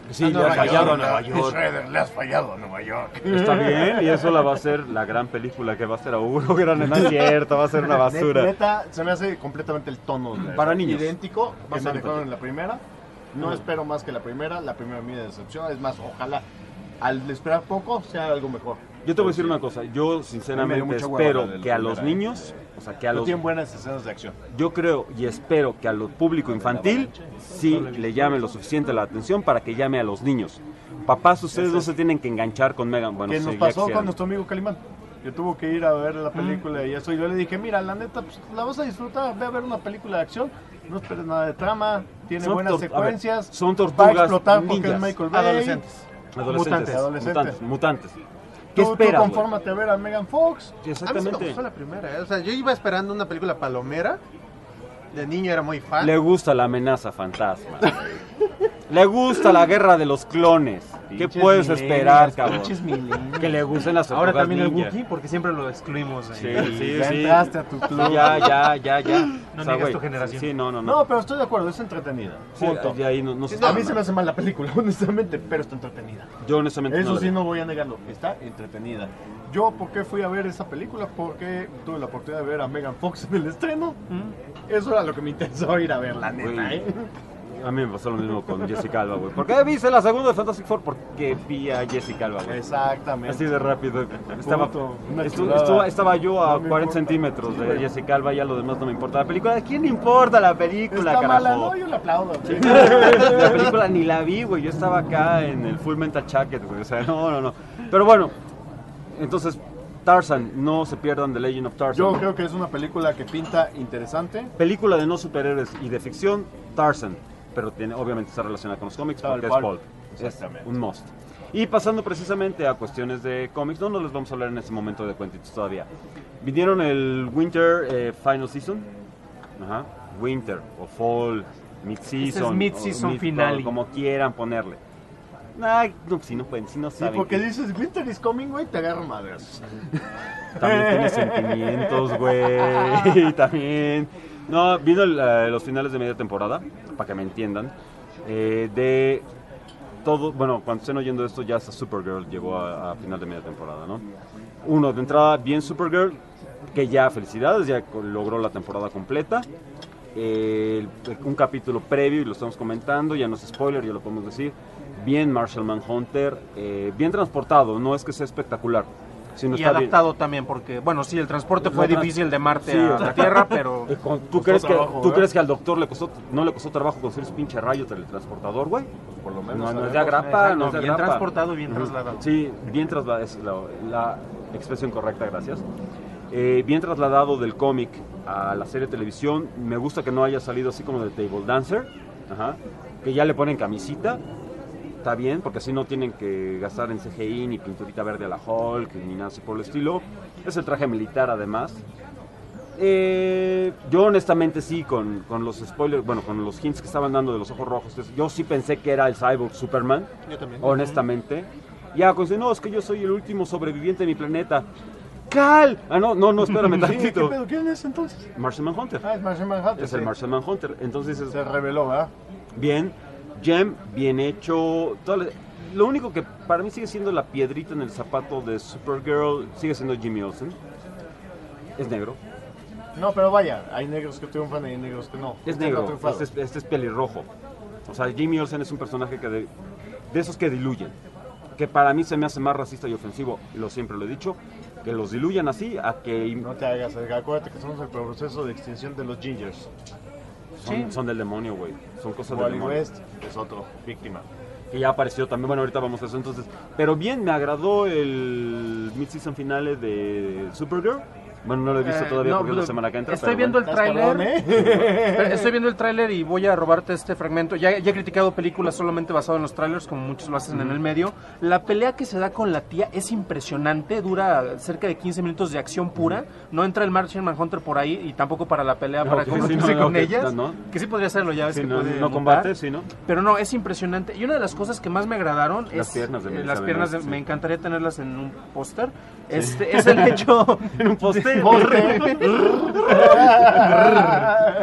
Sí, le has fallado a Nueva York. Shredder, le has fallado a Nueva York. Está bien, y eso la va a ser la gran película que va a ser auguro grande. No es cierto, va a ser una basura. Neta, se me hace completamente el tono de para niños. Idéntico, Va a que ser manejaron infantil. en la primera. No Ujú. espero más que la primera. La primera me decepción. Es más, ojalá al esperar poco sea algo mejor. Yo te voy a decir una cosa, yo Me dio sinceramente mucha hueva espero la de la que a los primera, niños, o sea, que a No los... tienen buenas escenas de acción. Yo creo y espero que a lo público infantil sí le llame lo suficiente la atención para que llame a los niños. Papás, ustedes no se tienen que enganchar con Megan. Bueno, que sí, nos ya pasó quisieran. con nuestro amigo Calimán, que tuvo que ir a ver la película y eso. Y yo le dije, mira, la neta, pues la vas a disfrutar, ve a ver una película de acción, no esperes nada de trama, tiene Son buenas tor- a ver, secuencias, son va tortugas a explotar porque ninjas. es Michael Bay. Adolescentes. Adolescentes, Mutantes. mutantes, mutantes. ¿Qué Tú, tú esperas, güey? confórmate a ver a Megan Fox. A mí sí me Exactamente. gustó la primera, ¿eh? O sea, yo iba esperando una película palomera. De niño era muy fan. Le gusta la amenaza fantasma. Le gusta la guerra de los clones. ¿Qué Pinches puedes millennials, esperar, cabrón? pinches millennials. Que le gusten las Ahora tortugas también el ninja. Wookiee, porque siempre lo excluimos. Sí, eh. sí, Ya sí. entraste a tu club. Ya, ya, ya, ya. No O sea, niegas güey, tu generación. Sí, no, no, no. No, pero estoy de acuerdo, es entretenida. Sí, Punto. de ahí no, no se a sabe mí se me nada. hace mal la película, honestamente, pero está entretenida. Yo honestamente Eso no la sí vi. no voy a negarlo, está entretenida. Yo, ¿por qué fui a ver esa película? Porque tuve la oportunidad de ver a Megan Fox en el estreno. Eso era lo que me interesó ir a ver, la neta, Güey, ¿eh? A mí me pasó lo mismo con Jessica Alba, güey. ¿Por qué viste la segunda de Fantastic Four? Porque vi a Jessica Alba, güey. Exactamente. Así de rápido. Estaba, Punto. Una estu- chulada. estuvo- estaba yo a No me cuarenta importa. centímetros de Sí. Jessica Alba, ya lo demás no me importa. La película, ¿a quién le importa la película, Está carajo? mala, no, yo le aplaudo. Sí, la película ni la vi, güey. Yo estaba acá en el Full Metal Jacket, güey. O sea, no, no, no. Pero bueno, entonces, Tarzan, no se pierdan The Legend of Tarzan. Yo creo que es una película que pinta interesante. Película de no superhéroes y de ficción, Tarzan. Pero tiene, obviamente está relacionada con los cómics Tal porque es cual. pulp. Es Exactamente. un must. Y pasando precisamente a cuestiones de cómics, no nos les vamos a hablar en este momento de cuentitos todavía. Vinieron el Winter eh, Final Season. Ajá. Winter o Fall, Mid-Season. Ese es mid-season o mid- finale. Como quieran ponerle. Ay, no, si no pueden, si no Sí, saben. porque que- dices Winter is coming, güey, te agarro madres. También tiene sentimientos, güey. También. No, vino el, eh, los finales de media temporada, para que me entiendan. eh, de todo, bueno, cuando estén oyendo esto, ya hasta Supergirl llegó a, a final de media temporada, ¿no? Uno, de entrada, bien Supergirl, que ya, felicidades, ya co- logró la temporada completa. Eh, el- un capítulo previo, y lo estamos comentando, ya no es spoiler, ya lo podemos decir. Bien Marshall Manhunter, eh, bien transportado, no es que sea espectacular. Sino Y está bien. adaptado también, porque, bueno, sí, el transporte fue No, trans- difícil de Marte Sí, a o sea, la Tierra, pero... Eh, con- ¿Tú, Costó crees que, trabajo, ¿tú ¿eh? crees que al doctor le costó, no le costó trabajo conseguir su pinche rayo teletransportador, güey? Por lo menos. No, no es sabemos. de agrapa, Exacto, no es de bien agrapa. transportado y bien Ujú. trasladado. Sí, bien trasladado, es la, la expresión correcta, gracias. Eh, bien trasladado del cómic a la serie de televisión. Me gusta que no haya salido así como de Table Dancer, ajá, que ya le ponen camisita. Está bien, porque así no tienen que gastar en C G I ni pinturita verde a la Hulk ni nada así por el estilo. Es el traje militar además. Eh, yo honestamente sí, con, con los spoilers, bueno, con los hints que estaban dando de los ojos rojos, yo sí pensé que era el Cyborg Superman, Yo también. honestamente. Ya, con no, es que yo soy el último sobreviviente de mi planeta. ¡Cal! Ah, no, no, no, espérame Sí, ¿qué tantito. pedo? ¿Quién es entonces? Martian Manhunter. Ah, es Martian Manhunter. Es el sí. Martian Manhunter. Entonces es Se reveló, ¿verdad? bien. Gem, bien hecho. Toda la- lo único que para mí sigue siendo la piedrita en el zapato de Supergirl sigue siendo Jimmy Olsen. Es negro. No, pero vaya, hay negros que triunfan y hay negros que no. Es Este no ha negro. triunfado. Este es, este es pelirrojo. O sea, Jimmy Olsen es un personaje que de, de esos que diluyen. Que para mí se me hace más racista y ofensivo, y lo siempre lo he dicho, que los diluyan así a que No te hagas, acuérdate que estamos en el proceso de extinción de los gingers. son, Sí. son del demonio, güey. Son cosas del Wally demonio. West es otro, víctima. Que ya apareció también, bueno, ahorita vamos a eso entonces. Pero bien, me agradó el mid-season finale de Supergirl. Bueno, no lo he visto Eh, todavía no, porque es la pero semana que entra. Estoy pero viendo bueno. el ¿Estás tráiler. cabrón, eh? Pero Estoy viendo el tráiler y voy a robarte este fragmento. Ya, ya he criticado películas solamente basadas en los tráilers, como muchos lo hacen en el medio. La pelea que se da con la tía es impresionante, dura cerca de quince minutos de acción pura. No entra el Martian Manhunter por ahí y tampoco para la pelea para Ok, combatirse sí, no, con no, ellas. no, no. Que sí podría serlo, ya ves Sí, que no, puede no mutar. combate, sí, ¿no? Pero no, es impresionante. Y una de las cosas que más me agradaron Las es piernas de eh, Melissa las piernas de- Benoist, sí. me encantaría tenerlas en un póster. Este es el hecho En un poste.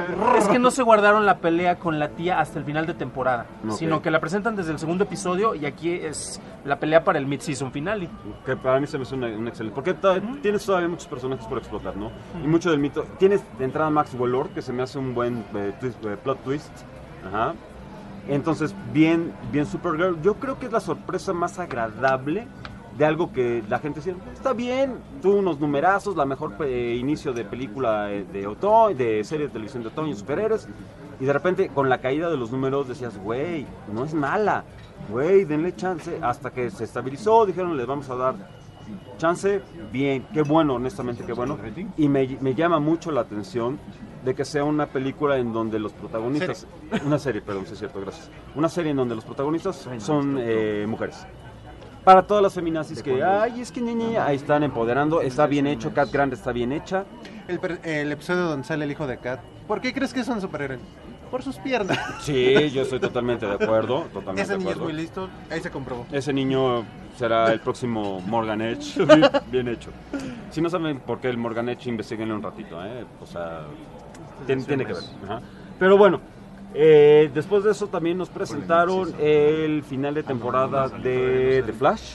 Es que no se guardaron la pelea con la tía hasta el final de temporada, Ok. sino que la presentan desde el segundo episodio y aquí es la pelea para el mid-season finale. Que para mí se me hace una- un excelente. Porque to- tienes todavía muchos personajes por explotar, ¿no? Y mucho del mito. Tienes de entrada Max Wahlberg, que se me hace un buen eh, twist- eh, plot twist. Ajá. Entonces, bien, bien Supergirl. Yo creo que es la sorpresa más agradable de algo que la gente dice, está bien, tuvo unos numerazos, la mejor eh, inicio de película eh, de otoño, de serie de televisión de otoño, superhéroes, y de repente con la caída de los números decías, güey, no es mala, güey, denle chance, hasta que se estabilizó, dijeron, les vamos a dar chance, bien, qué bueno, honestamente, qué bueno, y me, me llama mucho la atención de que sea una película en donde los protagonistas, una serie, perdón, sí es cierto, gracias, una serie en donde los protagonistas son eh, mujeres. Para todas las feminazis que, ay, es que ñe, ñe, ahí están empoderando, está bien hecho, Cat Grant está bien hecha. El, per- el episodio donde sale el hijo de Cat. ¿Por qué crees que es un superhéroe? Por sus piernas. Sí, yo estoy totalmente de acuerdo, totalmente Ese de niño es acuerdo. muy listo, ahí se comprobó. Ese niño será el próximo Morgan Edge, bien, bien hecho. Si no saben por qué el Morgan Edge, investiguenle un ratito, ¿eh? O sea, tiene, tiene que ver. Ajá. Pero bueno, eh, después de eso también nos presentaron el final de temporada de The Flash.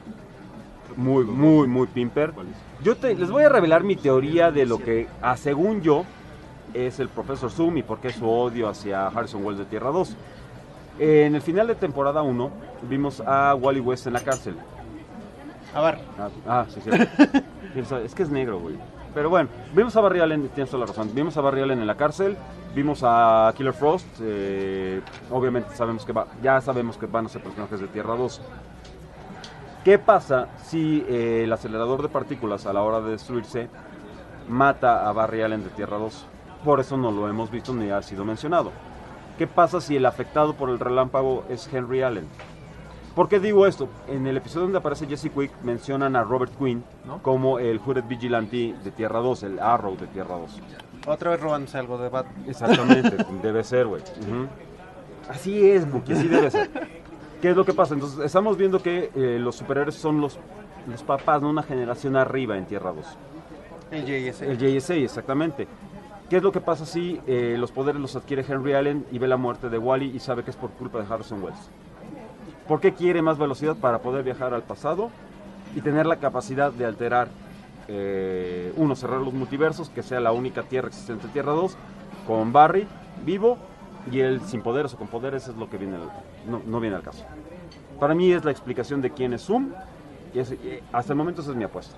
Muy, muy, muy pimper. Yo te, les voy a revelar mi teoría de lo que, a según yo, es el Profesor Zoom y por qué su odio hacia Harrison Wells de Tierra dos. En el final de temporada uno vimos a Wally West en la cárcel. A ver. Ah, ah, sí, sí. Es que es negro, güey. Pero bueno, vimos a Barry Allen, tienes toda la razón. Vimos a Barry Allen en la cárcel, vimos a Killer Frost. Eh, obviamente sabemos que va, ya sabemos que van a ser personajes de Tierra dos. ¿Qué pasa si eh, el acelerador de partículas a la hora de destruirse mata a Barry Allen de Tierra dos? Por eso no lo hemos visto ni ha sido mencionado. ¿Qué pasa si el afectado por el relámpago es Henry Allen? ¿Por qué digo esto? En el episodio donde aparece Jesse Quick mencionan a Robert Quinn, ¿no?, como el Hooded Vigilante de Tierra dos, el Arrow de Tierra dos. Otra vez robándose algo de Batman. Exactamente, debe ser, güey. Uh-huh. Así es, Buki, así debe ser. ¿Qué es lo que pasa? Entonces, estamos viendo que eh, los superhéroes son los, los papás de una generación arriba en Tierra dos. El J S A. El J S A, exactamente. ¿Qué es lo que pasa si eh, los poderes los adquiere Henry Allen y ve la muerte de Wally y sabe que es por culpa de Harrison Wells? ¿Por qué quiere más velocidad? Para poder viajar al pasado y tener la capacidad de alterar, eh, uno, cerrar los multiversos, que sea la única Tierra existente en Tierra dos, con Barry vivo y él sin poderes o con poderes, es lo que viene al, no, no viene al caso. Para mí es la explicación de quién es Zoom y es, eh, hasta el momento esa es mi apuesta.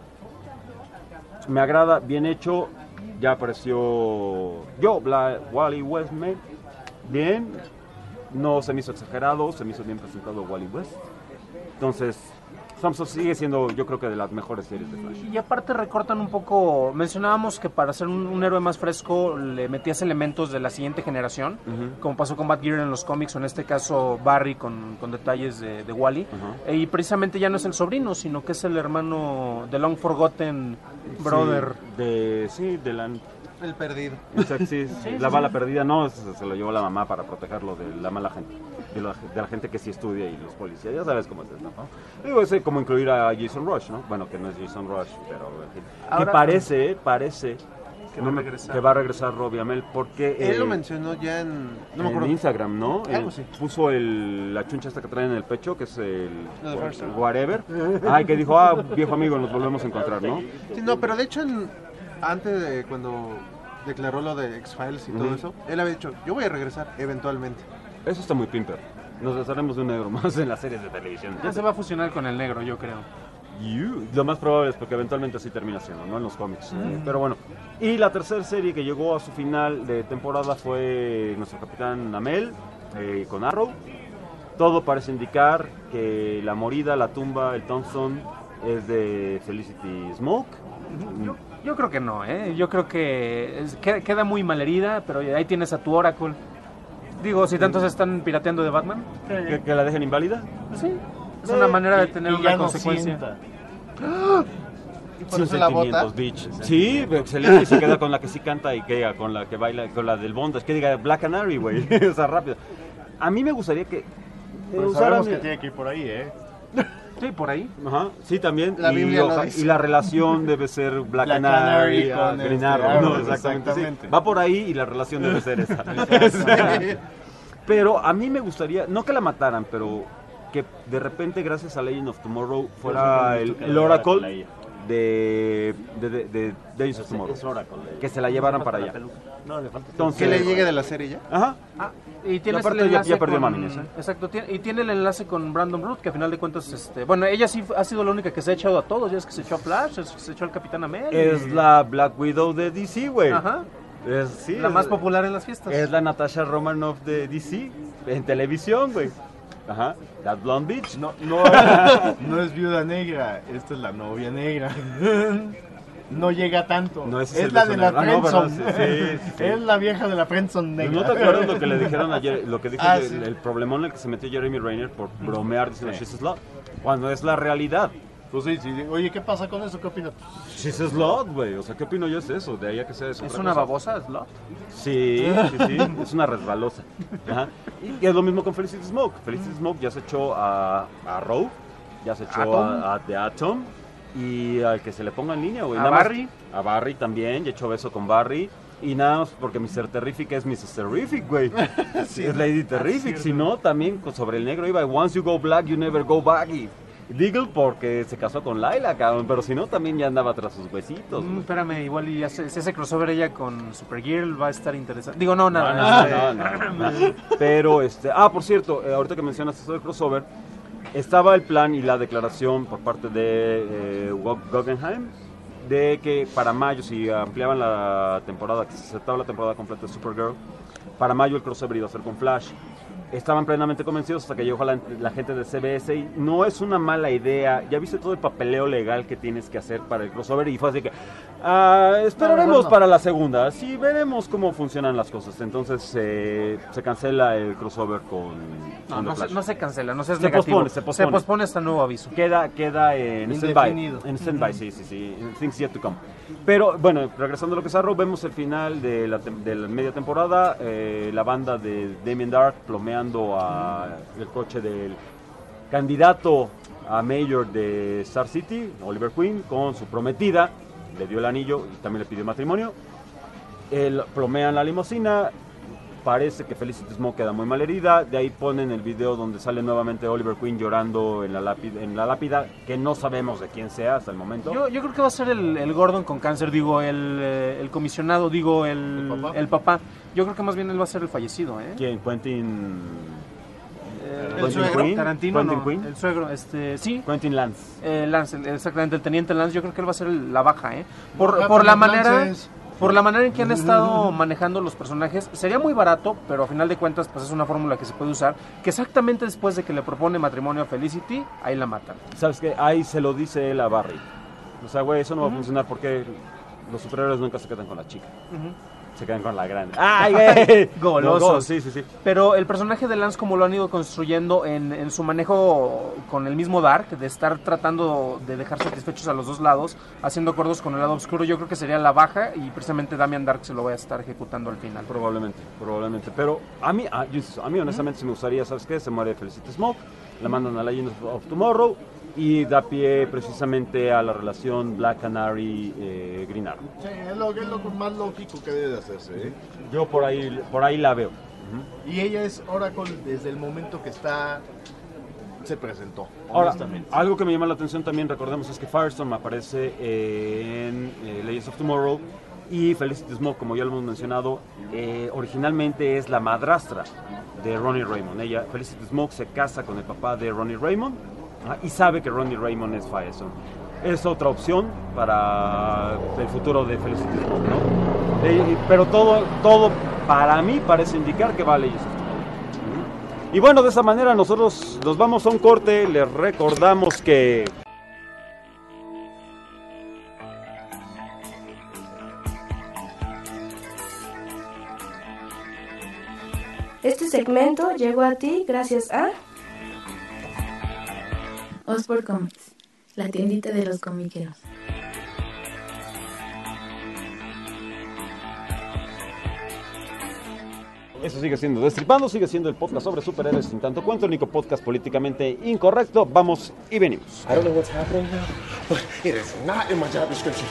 Me agrada, bien hecho. Ya apareció yo, Bla, Wally West, me, bien, no se me hizo exagerado, se me hizo bien presentado Wally West. Entonces, Samsung sigue siendo, yo creo que de las mejores series de Flash. Y aparte recortan un poco, mencionábamos que para ser un, un héroe más fresco le metías elementos de la siguiente generación, Uh-huh. como pasó con Batgirl en los cómics, o en este caso Barry con, con detalles de, de Wally. Uh-huh. Y precisamente ya no es el sobrino, sino que es el hermano de Long Forgotten Brother. Sí, de, sí, de la... El perdido. Exacto, sí, Sí, la sí, bala sí. perdida, no, se, se lo llevó la mamá para protegerlo de la mala gente, de la, de la gente que sí estudia y los policías, ya sabes cómo es eso, ¿no? Digo, es como incluir a Jason Rush, ¿no? Bueno, que no es Jason Rush, pero en fin. Ahora- que parece, parece Que va a me- regresar. que va a regresar Robbie Amell, porque... Él eh, lo mencionó ya en... No me en acuerdo. Instagram, ¿no? Algo Él sí. puso el, la chuncha esta que traen en el pecho, que es el, Lo de First. el whatever. Ay, que dijo, ah, viejo amigo, nos volvemos a encontrar, ¿no? Sí, no, pero de hecho, en- antes de cuando declaró lo de X-Files y todo Ujú. eso, él había dicho, yo voy a regresar eventualmente. Eso está muy pimper. Nos desharemos de un negro más en las series de televisión. Ya se va a fusionar con el negro, yo creo. You. Lo más probable es porque eventualmente así termina siendo, ¿no? En los cómics. Mm. Eh, pero bueno. Y la tercera serie que llegó a su final de temporada fue nuestro Capitán Amell, eh, con Arrow. Todo parece indicar que la morida, la tumba, el Thompson es de Felicity Smoke. Yo, yo creo que no, ¿eh? Yo creo que es- queda, queda muy malherida, pero ahí tienes a tu Oracle. Digo, si tantos están pirateando de Batman. ¿Que, que la dejen inválida? Sí. Es una manera de Y- tener y una ya no consecuencia. sienta. Y por Sin eso la bota. sentimientos, bitch. Sí, excelente. Y se queda con la que sí canta y que con la que baila, con la del bondage. Que diga Black Canary, güey. O sea, rápido. A mí me gustaría que. eh, Pero usaran sabemos que el- tiene que ir por ahí, ¿eh? Sí, por ahí. Ajá, sí, también. La y, Biblia lo oja- dice. y la relación debe ser Black, Black Canary, Canary ah, con Green este Arrow, Arrow, ¿no? Exactamente. exactamente. sí. Va por ahí y la relación debe ser esa. Sí. Pero a mí me gustaría, no que la mataran, pero que de repente, gracias a Legend of Tomorrow, fuera el, el Oracle de, de, de, de Days of Tomorrow. Es Oracle. Que se la llevaran para allá. No, le falta. Entonces, ¿Que le llegue de la serie ya? Ajá. Ah, y tiene Y aparte el ya- enlace ya perdió con, Mamines, ¿eh? Exacto, tiene, y tiene el enlace con Brandon Root, que a final de cuentas, este, bueno, ella sí ha sido la única que se ha echado a todos, ya es que se echó a Flash, se, se echó al Capitán América. Es la Black Widow de D C, güey. Ajá. Es, sí, La es- más popular en las fiestas. Es la Natasha Romanoff de D C en televisión, güey. Ajá. That Blonde Bitch. No, no, no es viuda negra, esta es la novia negra. No llega tanto. No, ese es, es el la beso de la negro. Ah, no, friendzone. ¿verdad? Sí, sí, sí. Es la vieja de la friendzone negra. ¿No te acuerdas lo que le dijeron ayer? Lo que dijo Ah, el, sí. el problemón en el que se metió Jeremy Renner por bromear diciendo She's a slut. Cuando es la realidad. Pues sí, sí. Oye, ¿qué pasa con eso? ¿Qué opinas? She's a slut, güey. O sea, ¿qué opino yo es eso? De ahí a que sea eso. ¿Es otra una cosa. babosa, slot? Sí, sí, sí, es una resbalosa. Ajá. Y, y es lo mismo con Felicity Smoke. Felicity Smoke ya se echó a, a Rogue, ya se echó Atom. a, a The Atom y al que se le ponga en línea, güey. A Nada más- Barry. A Barry también, ya echó beso con Barry. Y nada más porque mister Terrific es missus Terrific, güey. Sí. Es Lady Terrific, si no, también con- sobre el negro iba Once you go black, you never go back. Y Deagle porque se casó con Laila, cabrón, pero si no, también ya andaba tras sus huesitos. Mm, güey. espérame, igual y hace, si ese crossover ella con Supergirl va a estar interesante. Digo, no, nada. No, nada. no, no, no, no. Pero, este, ah, por cierto, eh, ahorita que mencionas eso del crossover, estaba el plan y la declaración por parte de eh, Gug- Guggenheim de que para mayo, si ampliaban la temporada, que se aceptaba la temporada completa de Supergirl, para mayo el crossover iba a ser con Flash. Estaban plenamente convencidos hasta que llegó la, la gente de C B S y no es una mala idea. Ya viste todo el papeleo legal que tienes que hacer para el crossover y fue así que ah, esperaremos No, no, no. para la segunda. Sí, veremos cómo funcionan las cosas. Entonces eh, se cancela el crossover con, No, con no The se, Flash. no se cancela, no seas Se negativo. pospone, se pospone. Se pospone hasta nuevo aviso. Queda, queda en Indefinido. stand-by. En stand-by, sí, sí, sí. Things yet to come. Pero bueno, regresando a lo que es Arrow, vemos el final de la, tem- de la media temporada. eh, la banda de Damien Dark plomeando a el coche del candidato a mayor de Star City, Oliver Queen, con su prometida. Le dio el anillo y también le pidió matrimonio. Él plomean la limusina. Parece que Felicity Smoke queda muy mal herida. De ahí ponen el video donde sale nuevamente Oliver Queen llorando en la lápida, en la lápida que no sabemos de quién sea hasta el momento. Yo, yo creo que va a ser el, el Gordon con cáncer, digo, el, eh, el comisionado, digo, el, ¿El papá? el papá. Yo creo que más bien él va a ser el fallecido, ¿eh? ¿Quién? Quentin. Eh, Quentin el suegro, Queen? Tarantino, Quentin no, Queen? el suegro, este, sí. Quentin Lance. Eh, Lance, el- exactamente, el teniente Lance, yo creo que él va a ser el- la baja, ¿eh? Por, Baja por con la los manera... lances. Por la manera en que han estado manejando los personajes, sería muy barato, pero a final de cuentas pues es una fórmula que se puede usar, que exactamente después de que le propone matrimonio a Felicity, ahí la matan. ¿Sabes qué? Ahí se lo dice él a Barry. O sea, güey, eso no va a funcionar porque los superhéroes nunca se quedan con la chica. Se quedan con la grande. ¡Ay, güey! Golosos. No, go- sí, sí, sí. Pero el personaje de Lance, como lo han ido construyendo en, en su manejo con el mismo Dark, de estar tratando de dejar satisfechos a los dos lados, haciendo acuerdos con el lado oscuro, yo creo que sería la baja y precisamente Damian Dark se lo va a estar ejecutando al final. Probablemente, probablemente. Pero a mí, a, yo insisto, a mí honestamente sí me gustaría, ¿sabes qué? Se muere Felicity Smoke, la mandan a Legend of, of Tomorrow y da pie precisamente a la relación Black Canary eh, Green Arrow. Sí, es lo, es lo más lógico que debe de hacerse. ¿eh? Yo por ahí, por ahí la veo. Ujú. Y ella es Oracle desde el momento que está se presentó. Ahora, honestamente. algo que me llama la atención también, recordemos, es que Firestorm aparece eh, en eh, Legends of Tomorrow y Felicity Smoke, como ya lo hemos mencionado, eh, originalmente es la madrastra de Ronnie Raymond. Ella, Felicity Smoke, se casa con el papá de Ronnie Raymond ah, y sabe que Ronnie Raymond es Firestorm. Es otra opción para el futuro de Felicity Smoke, ¿no? Eh, pero todo, todo para mí parece indicar que va a Legends of Tomorrow. Y bueno, de esa manera nosotros nos vamos a un corte. Les recordamos que Este segmento llegó a ti gracias a Osborne Comics, la tiendita de los comiqueros. Eso sigue siendo Destripando, sigue siendo el podcast sobre superhéroes sin tanto cuento, el único podcast políticamente incorrecto. Vamos y venimos. I don't know what's happening now, but it is not in my job description.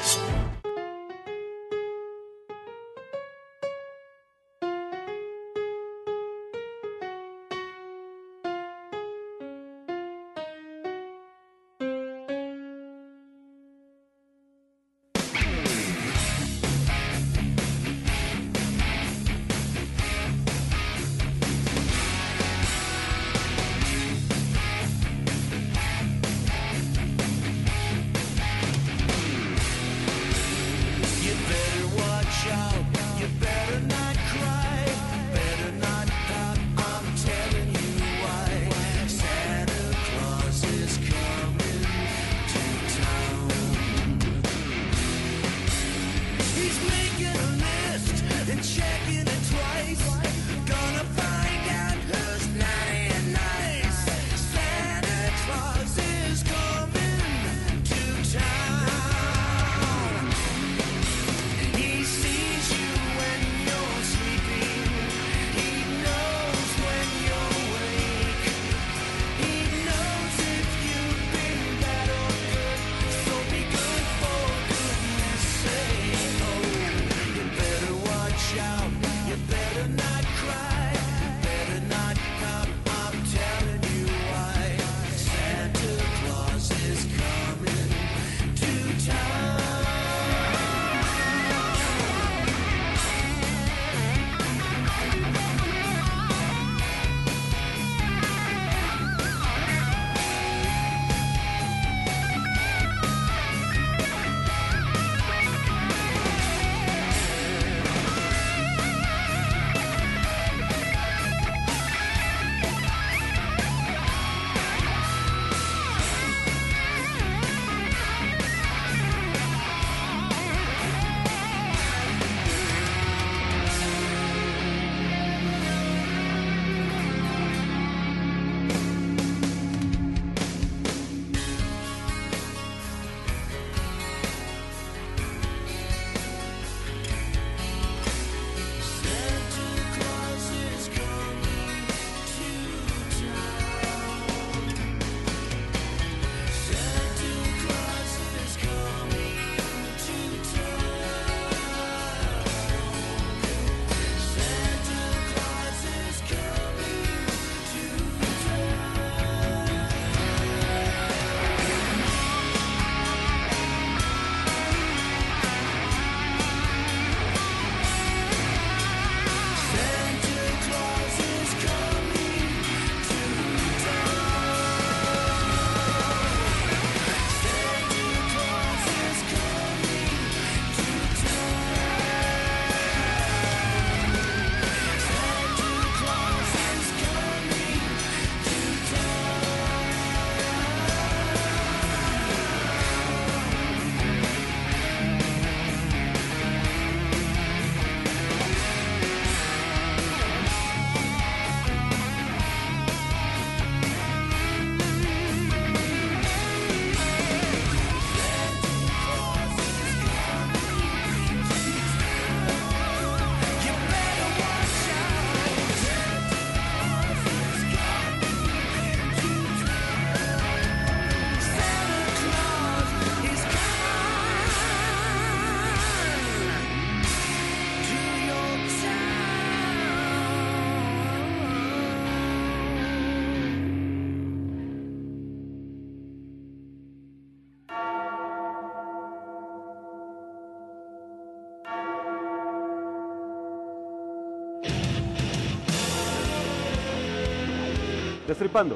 Destripando.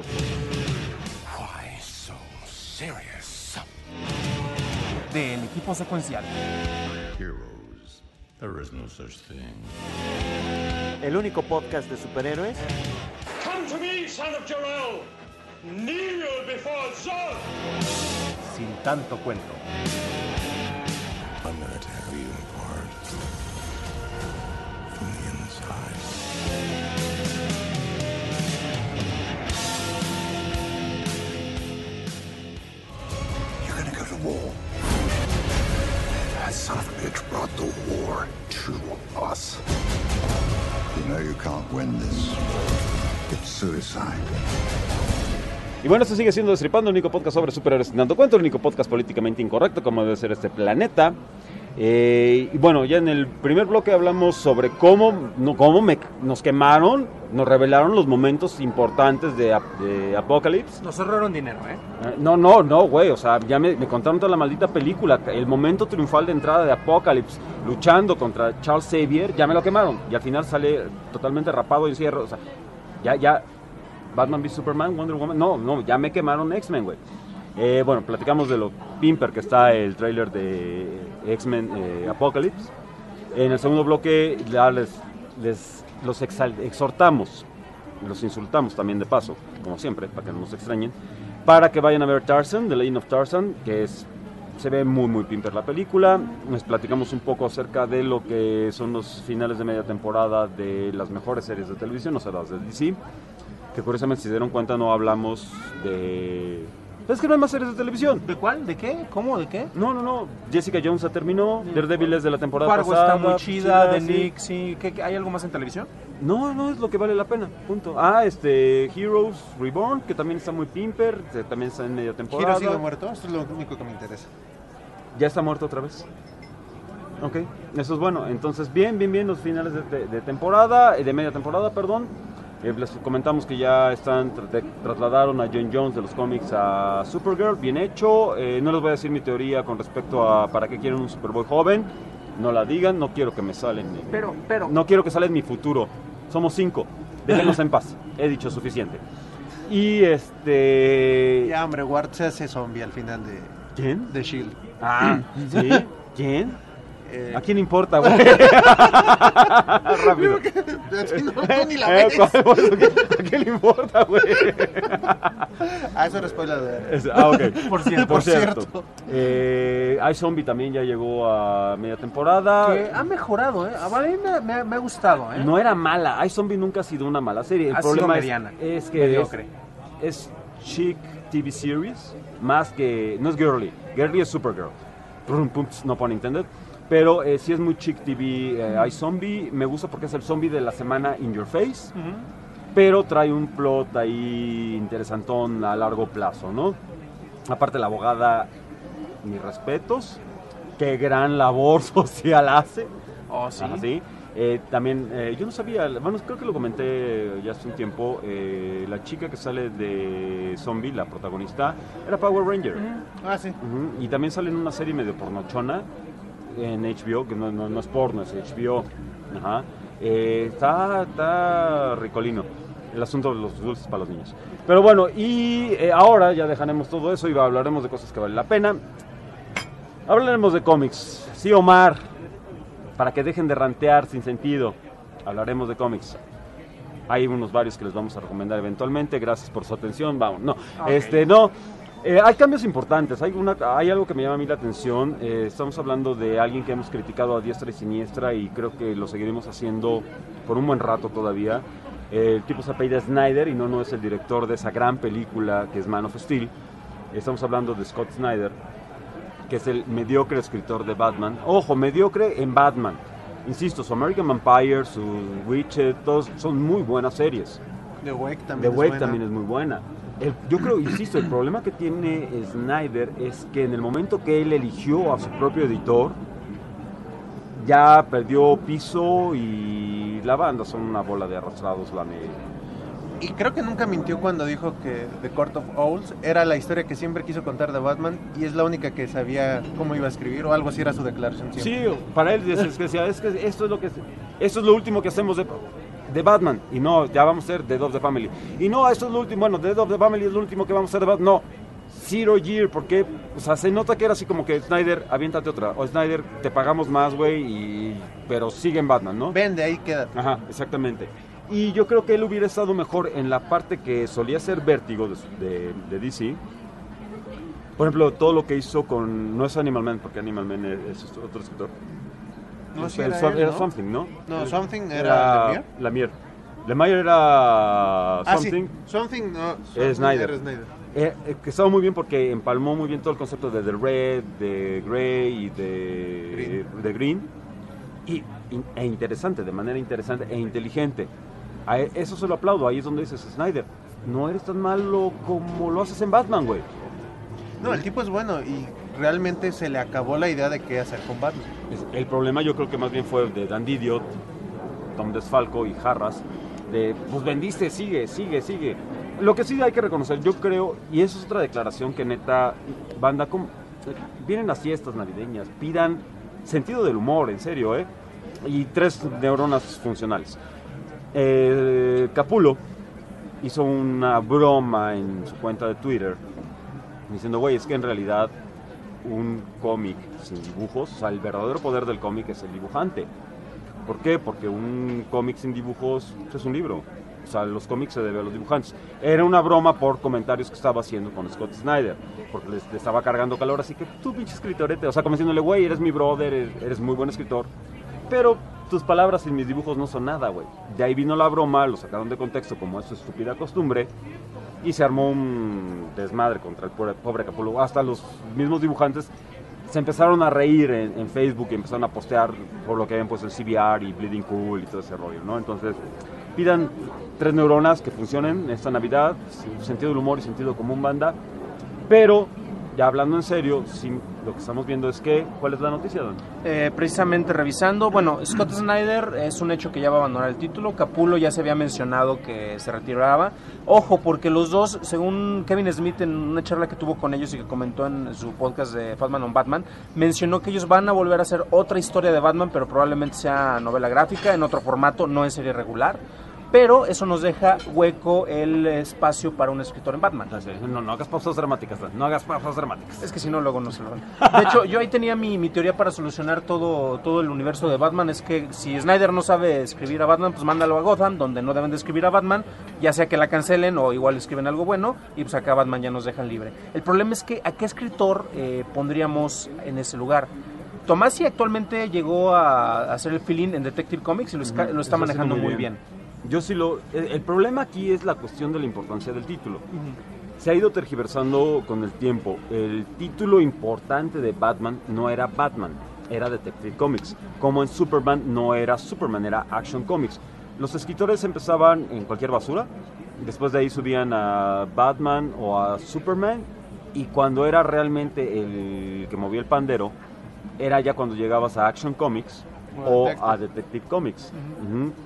Why so serious? Del equipo secuencial. Heroes. There is no such thing. El único podcast de superhéroes. Come to me, son of Jor-El. Kneel before Zod. Sin tanto cuento. I'm gonna tear you apart from the inside. You're gonna go to war. That son of a bitch brought the war to us. You know you can't win this. It's suicide. Y bueno, esto sigue siendo Destripando, el único podcast sobre superhéroes sin tanto cuento, el único podcast políticamente incorrecto como debe ser este planeta. Eh, y bueno, ya en el primer bloque hablamos sobre cómo, no, cómo me, nos quemaron, nos revelaron los momentos importantes de, de Apocalypse. Nos ahorraron dinero, ¿eh? Eh, No, no, no, güey, o sea, ya me, me contaron toda la maldita película, el momento triunfal de entrada de Apocalypse, luchando contra Charles Xavier, ya me lo quemaron, y al final sale totalmente rapado y encierro, o sea, ya, ya, Batman v Superman, Wonder Woman, no, no, ya me quemaron X-Men, güey. Eh, bueno, platicamos de lo pimper que está el tráiler de X-Men eh, Apocalypse. En el segundo bloque ya les, les los exal- exhortamos, los insultamos también de paso, como siempre, para que no nos extrañen, para que vayan a ver Tarzan, The Legend of Tarzan, que es, se ve muy muy pimper la película. Les platicamos un poco acerca de lo que son los finales de media temporada de las mejores series de televisión, o sea, las de D C, que curiosamente, si se dieron cuenta, no hablamos de... Es que no hay más series de televisión. ¿De cuál? ¿De qué? ¿Cómo? ¿De qué? No, no, no. Jessica Jones se terminó. Daredevil es de la temporada Fargo pasada. está muy chida, The sí. Nick, sí. ¿Qué, qué, ¿Hay algo más en televisión? No, no es lo que vale la pena. Punto. Ah, este Heroes Reborn, que también está muy pimper. que También está en media temporada. ¿Hero sigue muerto? Esto es lo único que me interesa. Ya está muerto otra vez. Ok, eso es bueno. Entonces, bien, bien, bien los finales de, de, de temporada, de media temporada, perdón. Eh, les comentamos que ya están tra- trasladaron a Jon Jones de los cómics a Supergirl, bien hecho. Eh, no les voy a decir mi teoría con respecto a para qué quieren un Superboy joven. No la digan, no quiero que me salen. Pero, pero. No quiero que salen en mi futuro. Somos cinco. Déjenos en paz. He dicho suficiente. Y este. Ya, hombre, Ward se hace zombie al final de. ¿Quién? De Shield. Ah, ¿sí? ¿Quién? Eh... ¿A quién importa, güey? Rápido. No, tú ni la ves. ¿A quién le importa, güey? Ah, eso era spoiler de... Es, ah, ok. Por cierto. Por Por cierto. cierto. Eh, iZombie también ya llegó a media temporada. Que ha mejorado, ¿eh? A mí me, me, me ha gustado, ¿eh? No era mala. iZombie nunca ha sido una mala serie. El Ha problema sido es, mediana, es que mediocre. es, es chic T V series más que... No es girly. Girly es Supergirl. Pum, pum, no pun intended. Pero eh, sí es muy chic T V eh, iZombie. Me gusta porque es el zombie de la semana in your face. Uh-huh. Pero trae un plot ahí interesantón a largo plazo, ¿no? Aparte la abogada, mis respetos. Qué gran labor social hace. Oh, sí. Ah, ¿sí? Eh, también, eh, yo no sabía, bueno, creo que lo comenté ya hace un tiempo, eh, la chica que sale de Zombie, la protagonista, era Power Ranger. Uh-huh. Ah, sí. Uh-huh. Y también sale en una serie medio pornochona en H B O, que no, no, no es porno, es H B O. Ajá. Eh, está, está ricolino el asunto de los dulces para los niños. Pero bueno, y eh, ahora ya dejaremos todo eso y hablaremos de cosas que valen la pena. Hablaremos de cómics. Sí, Omar, para que dejen de rantear sin sentido. Hablaremos de cómics. Hay unos varios que les vamos a recomendar eventualmente. Gracias por su atención. Vamos, no, okay. este, no. Eh, hay cambios importantes, hay, una, hay algo que me llama a mí la atención. Eh, estamos hablando de alguien que hemos criticado a diestra y siniestra y creo que lo seguiremos haciendo por un buen rato todavía. Eh, el tipo se apellida Snyder y no, no es el director de esa gran película que es Man of Steel. Estamos hablando de Scott Snyder, que es el mediocre escritor de Batman. Ojo, mediocre en Batman. Insisto, su American Vampire, su Witcher, todos son muy buenas series. The Wake también, The Wake es, también es muy buena. El, yo creo, insisto, el problema que tiene Snyder es que en el momento que él eligió a su propio editor, ya perdió piso y la banda son una bola de arrastrados, la media. Y creo que nunca mintió cuando dijo que The Court of Owls era la historia que siempre quiso contar de Batman y es la única que sabía cómo iba a escribir o algo así era su declaración siempre. Sí, para él es, es, que, es que esto es lo que esto es lo último que hacemos de, de Batman y no, ya vamos a hacer Dead of the Family. Y no, esto es lo último, bueno, Dead of the Family es lo último que vamos a hacer de Batman. No, Zero Year, porque o sea, se nota que era así como que Snyder, aviéntate otra, o Snyder, te pagamos más, güey, y pero sigue en Batman, ¿no? Vende, ahí quédate. Ajá, exactamente. Y yo creo que él hubiera estado mejor en la parte que solía ser Vértigo de, de, de D C. Por ejemplo, todo lo que hizo con... No es Animal Man, porque Animal Man es, es otro escritor. No, sí el, era, el, él, era ¿no? Something, ¿no? No, Something era... era Lemire. Lemire era ah, Something. Sí. Something, no. Something es Snyder. Era Snyder. Eh, eh, que estaba muy bien porque empalmó muy bien todo el concepto de The Red, de Grey y de Green. de Green. y, y, e interesante, de manera interesante e inteligente. A eso se lo aplaudo, ahí es donde dices, Snyder, no eres tan malo como lo haces en Batman, güey. No, el tipo es bueno y realmente se le acabó la idea de qué hacer con Batman. El problema yo creo que más bien fue de Dan Didiot, Tom DeFalco y Harras, de pues vendiste, sigue, sigue, sigue. Lo que sí hay que reconocer, yo creo, y eso es otra declaración que neta, banda, como, vienen las fiestas navideñas, pidan sentido del humor, en serio, ¿eh? Y tres neuronas funcionales. Eh, Capullo hizo una broma en su cuenta de Twitter diciendo, güey, es que en realidad un cómic sin dibujos, o sea, el verdadero poder del cómic es el dibujante. ¿Por qué? Porque un cómic sin dibujos es un libro. O sea, los cómics se deben a los dibujantes. Era una broma por comentarios que estaba haciendo con Scott Snyder, porque le, le estaba cargando calor, así que tú, pinche escritorete, o sea, como diciéndole, güey, eres mi brother, eres, eres muy buen escritor, pero tus palabras y mis dibujos no son nada, güey. De ahí vino la broma, lo sacaron de contexto como es su estúpida costumbre, y se armó un desmadre contra el pobre, pobre Capullo. Hasta los mismos dibujantes se empezaron a reír en, en Facebook y empezaron a postear por lo que habían puesto el C B R y Bleeding Cool y todo ese rollo, ¿no? Entonces, pidan tres neuronas que funcionen esta Navidad, sentido del humor y sentido común, banda, pero ya hablando en serio, sí, lo que estamos viendo es que, ¿cuál es la noticia, Don? Eh, precisamente revisando, bueno, Scott Snyder es un hecho que ya va a abandonar el título. Capullo ya se había mencionado que se retiraba. Ojo, porque los dos, según Kevin Smith en una charla que tuvo con ellos y que comentó en su podcast de Batman on Batman, mencionó que ellos van a volver a hacer otra historia de Batman, pero probablemente sea novela gráfica, en otro formato, no en serie regular. Pero eso nos deja hueco el espacio para un escritor en Batman. No, no hagas pausas dramáticas, no hagas pausas dramáticas. Es que si no, luego no se lo van. De hecho, yo ahí tenía mi, mi teoría para solucionar todo, todo el universo de Batman. Es que si Snyder no sabe escribir a Batman, pues mándalo a Gotham, donde no deben de escribir a Batman, ya sea que la cancelen o igual escriben algo bueno, y pues acá Batman ya nos dejan libre. El problema es que, ¿a qué escritor eh, pondríamos en ese lugar? Tomasi actualmente llegó a, a hacer el fill-in en Detective Comics y lo, uh-huh. lo está manejando muy bien. bien. Yo sí lo... El, el problema aquí es la cuestión de la importancia del título. Uh-huh. Se ha ido tergiversando con el tiempo. El título importante de Batman no era Batman, era Detective Comics. Como en Superman no era Superman, era Action Comics. Los escritores empezaban en cualquier basura, después de ahí subían a Batman o a Superman, y cuando era realmente el que movía el pandero, era ya cuando llegabas a Action Comics o Detective. a Detective Comics. Uh-huh. Uh-huh.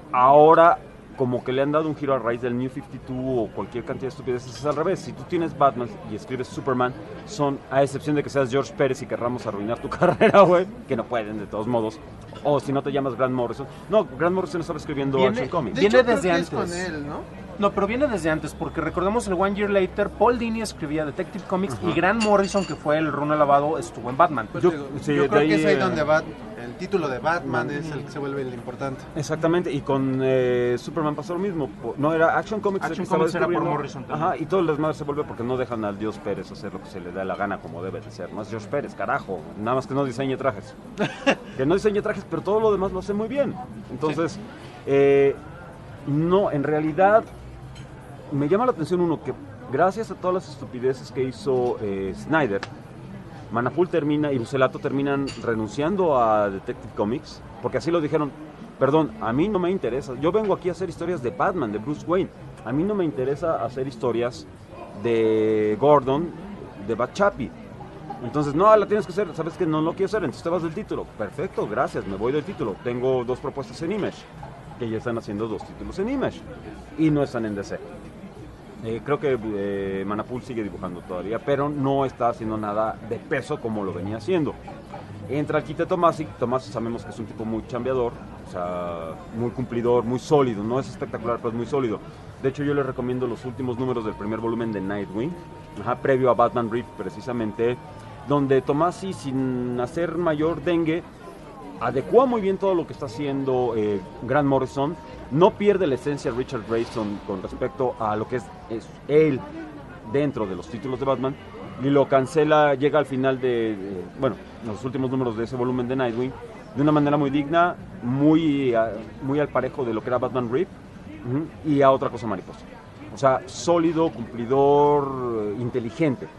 Ahora, como que le han dado un giro a raíz del New cincuenta y dos o cualquier cantidad de estupideces, es al revés. Si tú tienes Batman y escribes Superman, son, a excepción de que seas George Pérez y querramos arruinar tu carrera, güey, que no pueden de todos modos, o si no te llamas Grant Morrison. No, Grant Morrison estaba escribiendo viene, Action Comics. De viene hecho, desde antes. con él, ¿no? No, pero viene desde antes, porque recordemos el One Year Later, Paul Dini escribía Detective Comics. Ajá. Y Grant Morrison, que fue el run alabado, estuvo en Batman. Pues yo digo, sí, yo creo ahí, que es ahí eh, donde va, el título de Batman es el que se vuelve el importante. Exactamente, y con eh, Superman pasó lo mismo. No, era Action Comics. Action Comics era por Morrison también. Ajá, y todo el desmadre se vuelve porque no dejan al Dios Pérez hacer lo que se le da la gana como debe de ser. No es Dios Pérez, carajo, nada más que no diseñe trajes. Que no diseñe trajes, pero todo lo demás lo hace muy bien. Entonces, sí. eh, no, en realidad... Me llama la atención uno que gracias a todas las estupideces que hizo eh, Snyder, Manapul termina y Bucelato terminan renunciando a Detective Comics, porque así lo dijeron, perdón, a mí no me interesa, yo vengo aquí a hacer historias de Batman, de Bruce Wayne, a mí no me interesa hacer historias de Gordon, de Batchapi. Entonces, no, la tienes que hacer, sabes que no lo quiero hacer, entonces te vas del título. Perfecto, gracias, me voy del título. Tengo dos propuestas en Image, que ya están haciendo dos títulos en Image, y no están en D C. Eh, creo que eh, Manapul sigue dibujando todavía, pero no está haciendo nada de peso como lo venía haciendo. Entra el quite Tomasi. Tomasi sabemos que es un tipo muy chambeador, o sea, muy cumplidor, muy sólido. No es espectacular, pero es muy sólido. De hecho, yo les recomiendo los últimos números del primer volumen de Nightwing, ajá, previo a Batman Reef, precisamente, donde Tomasi, sin hacer mayor dengue, adecua muy bien todo lo que está haciendo eh, Grant Morrison. No pierde la esencia Richard Grayson con respecto a lo que es, es él dentro de los títulos de Batman, y lo cancela, llega al final de, de bueno, los últimos números de ese volumen de Nightwing, de una manera muy digna, muy, a, muy al parejo de lo que era Batman Reef, uh-huh, y a otra cosa mariposa. O sea, sólido, cumplidor, inteligente.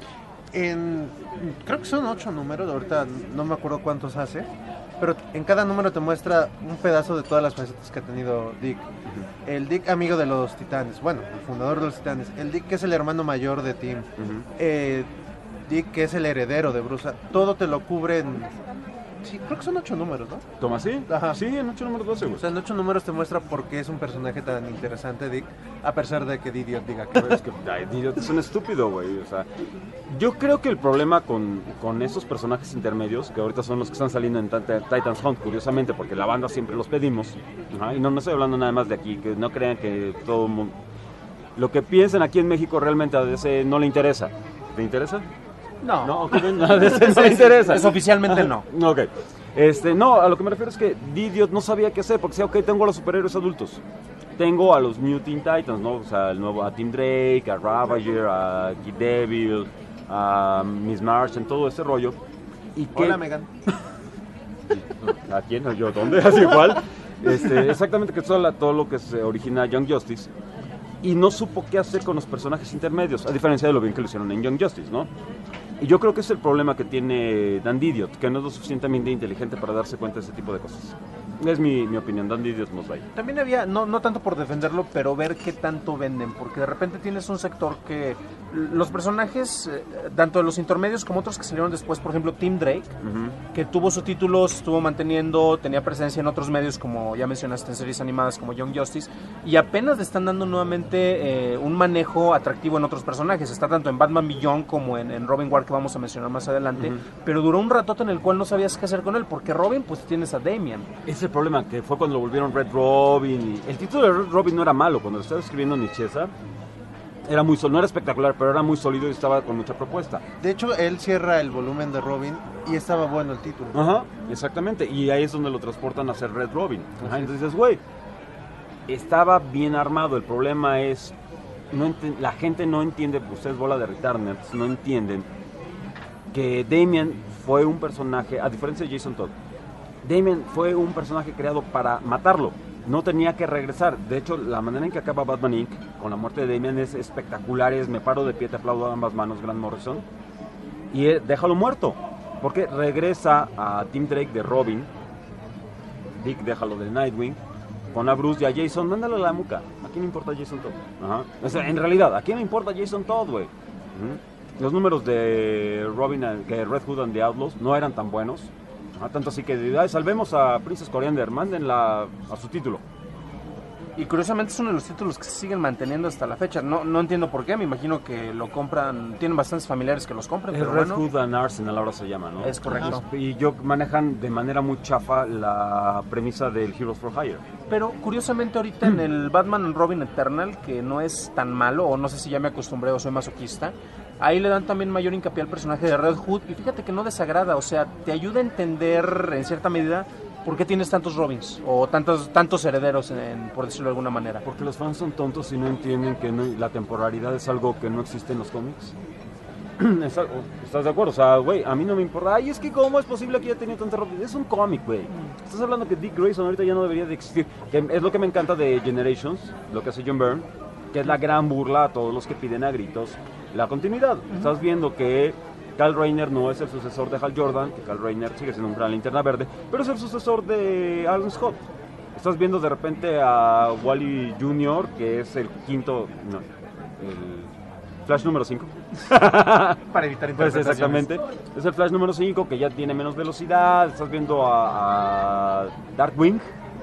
En, creo que son ocho números, ahorita no me acuerdo cuántos hace, pero en cada número te muestra un pedazo de todas las facetas que ha tenido Dick. Uh-huh. El Dick amigo de los Titanes, bueno, el fundador de los Titanes, el Dick que es el hermano mayor de Tim, uh-huh. eh, Dick que es el heredero de Bruce, todo te lo cubre en... Sí, creo que son ocho números, ¿no? ¿Toma sí? Ajá. Sí, en ocho números doce, güey. O sea, en ocho números te muestra por qué es un personaje tan interesante, Dick, a pesar de que Didiot diga que es que Didiot es un estúpido, güey. O sea, yo creo que el problema con, con esos personajes intermedios, que ahorita son los que están saliendo en Titans Hunt, curiosamente, porque la banda siempre los pedimos, ajá, y no, no estoy hablando nada más de aquí, que no crean que todo el mundo... Lo que piensen aquí en México realmente a D C no le interesa. ¿Te interesa? No, no, okay, no, a D C no le interesa. Es oficialmente no. Ok. Este, no, a lo que me refiero es que Didiot no sabía qué hacer, porque decía, ok, tengo a los superhéroes adultos. Tengo a los New Teen Titans, ¿no? O sea, el nuevo, a Tim Drake, a Ravager, a Kid Devil, a Miss Martian, todo ese rollo. ¿Y Hola, qué? Megan. ¿A quién? ¿Yo dónde? Así igual. Este, exactamente, que todo, la, todo lo que se origina Young Justice. Y no supo qué hacer con los personajes intermedios, a diferencia de lo bien que lo hicieron en Young Justice, ¿no? Y yo creo que es el problema que tiene Dan Didiot, que no es lo suficientemente inteligente para darse cuenta de ese tipo de cosas. Es mi, mi opinión, Dan Didiot nos va ahí. También había, no, no tanto por defenderlo, pero ver qué tanto venden, porque de repente tienes un sector que los personajes, eh, tanto de los intermedios como otros que salieron después, por ejemplo Tim Drake, uh-huh. que tuvo su título, estuvo manteniendo, tenía presencia en otros medios como ya mencionaste, en series animadas como Young Justice, y apenas le están dando nuevamente eh, un manejo atractivo en otros personajes. Está tanto en Batman Beyond como en, en Robin War, que vamos a mencionar más adelante, uh-huh. pero duró un ratote en el cual no sabías qué hacer con él, porque Robin pues tienes a Damian. Ese problema que fue cuando lo volvieron Red Robin. Y el título de Red Robin no era malo, cuando lo estaba escribiendo Nichesa era muy no era espectacular, pero era muy sólido y estaba con mucha propuesta. De hecho, él cierra el volumen de Robin y estaba bueno el título. Ajá, exactamente, y ahí es donde lo transportan a ser Red Robin. Ajá, entonces dices, güey, estaba bien armado, el problema es no ent- la gente no entiende, ustedes bola de retarders, no entienden que Damian fue un personaje, a diferencia de Jason Todd, Damian fue un personaje creado para matarlo, no tenía que regresar. De hecho, la manera en que acaba Batman incorporated con la muerte de Damian es espectacular, es me paro de pie, te aplaudo a ambas manos, Grant Morrison, y eh, déjalo muerto, porque regresa a Tim Drake de Robin, Dick déjalo de Nightwing, con a Bruce y a Jason, mándale a la muca, ¿a quién me importa Jason Todd? Ajá. O sea, en realidad, ¿a quién me importa Jason Todd, güey? Uh-huh. Los números de Robin, que Red Hood and the Outlaws no eran tan buenos. Ah, tanto así que ay, salvemos a Princess Coriander, mándenla a su título. Y curiosamente es uno de los títulos que se siguen manteniendo hasta la fecha. No, no entiendo por qué, me imagino que lo compran, tienen bastantes familiares que los compran. El pero Red bueno, Hood and Arsenal ahora se llama, ¿no? Es correcto. Y yo manejan de manera muy chafa la premisa del Heroes for Hire. Pero curiosamente ahorita en el Batman and Robin Eternal, que no es tan malo, o no sé si ya me acostumbré o soy masoquista, ahí le dan también mayor hincapié al personaje de Red Hood, y fíjate que no desagrada, o sea, te ayuda a entender en cierta medida por qué tienes tantos Robins, o tantos tantos herederos, en, por decirlo de alguna manera. Porque los fans son tontos y no entienden que no, la temporalidad es algo que no existe en los cómics. ¿Estás de acuerdo? O sea, güey, a mí no me importa. Ay, es que cómo es posible que haya tenido tanta Robin. Es un cómic, güey. Estás hablando que Dick Grayson ahorita ya no debería de existir. Que es lo que me encanta de Generations, lo que hace John Byrne, que es la gran burla a todos los que piden a gritos la continuidad. Uh-huh. Estás viendo que Kyle Rayner no es el sucesor de Hal Jordan, que Kyle Rayner sigue siendo un gran Linterna Verde, pero es el sucesor de Alan Scott. Estás viendo de repente a Wally junior, que es el quinto, no, el Flash número cinco. Para evitar interpretaciones. Pues exactamente, es el Flash número cinco, que ya tiene menos velocidad. Estás viendo a, a Darkwing,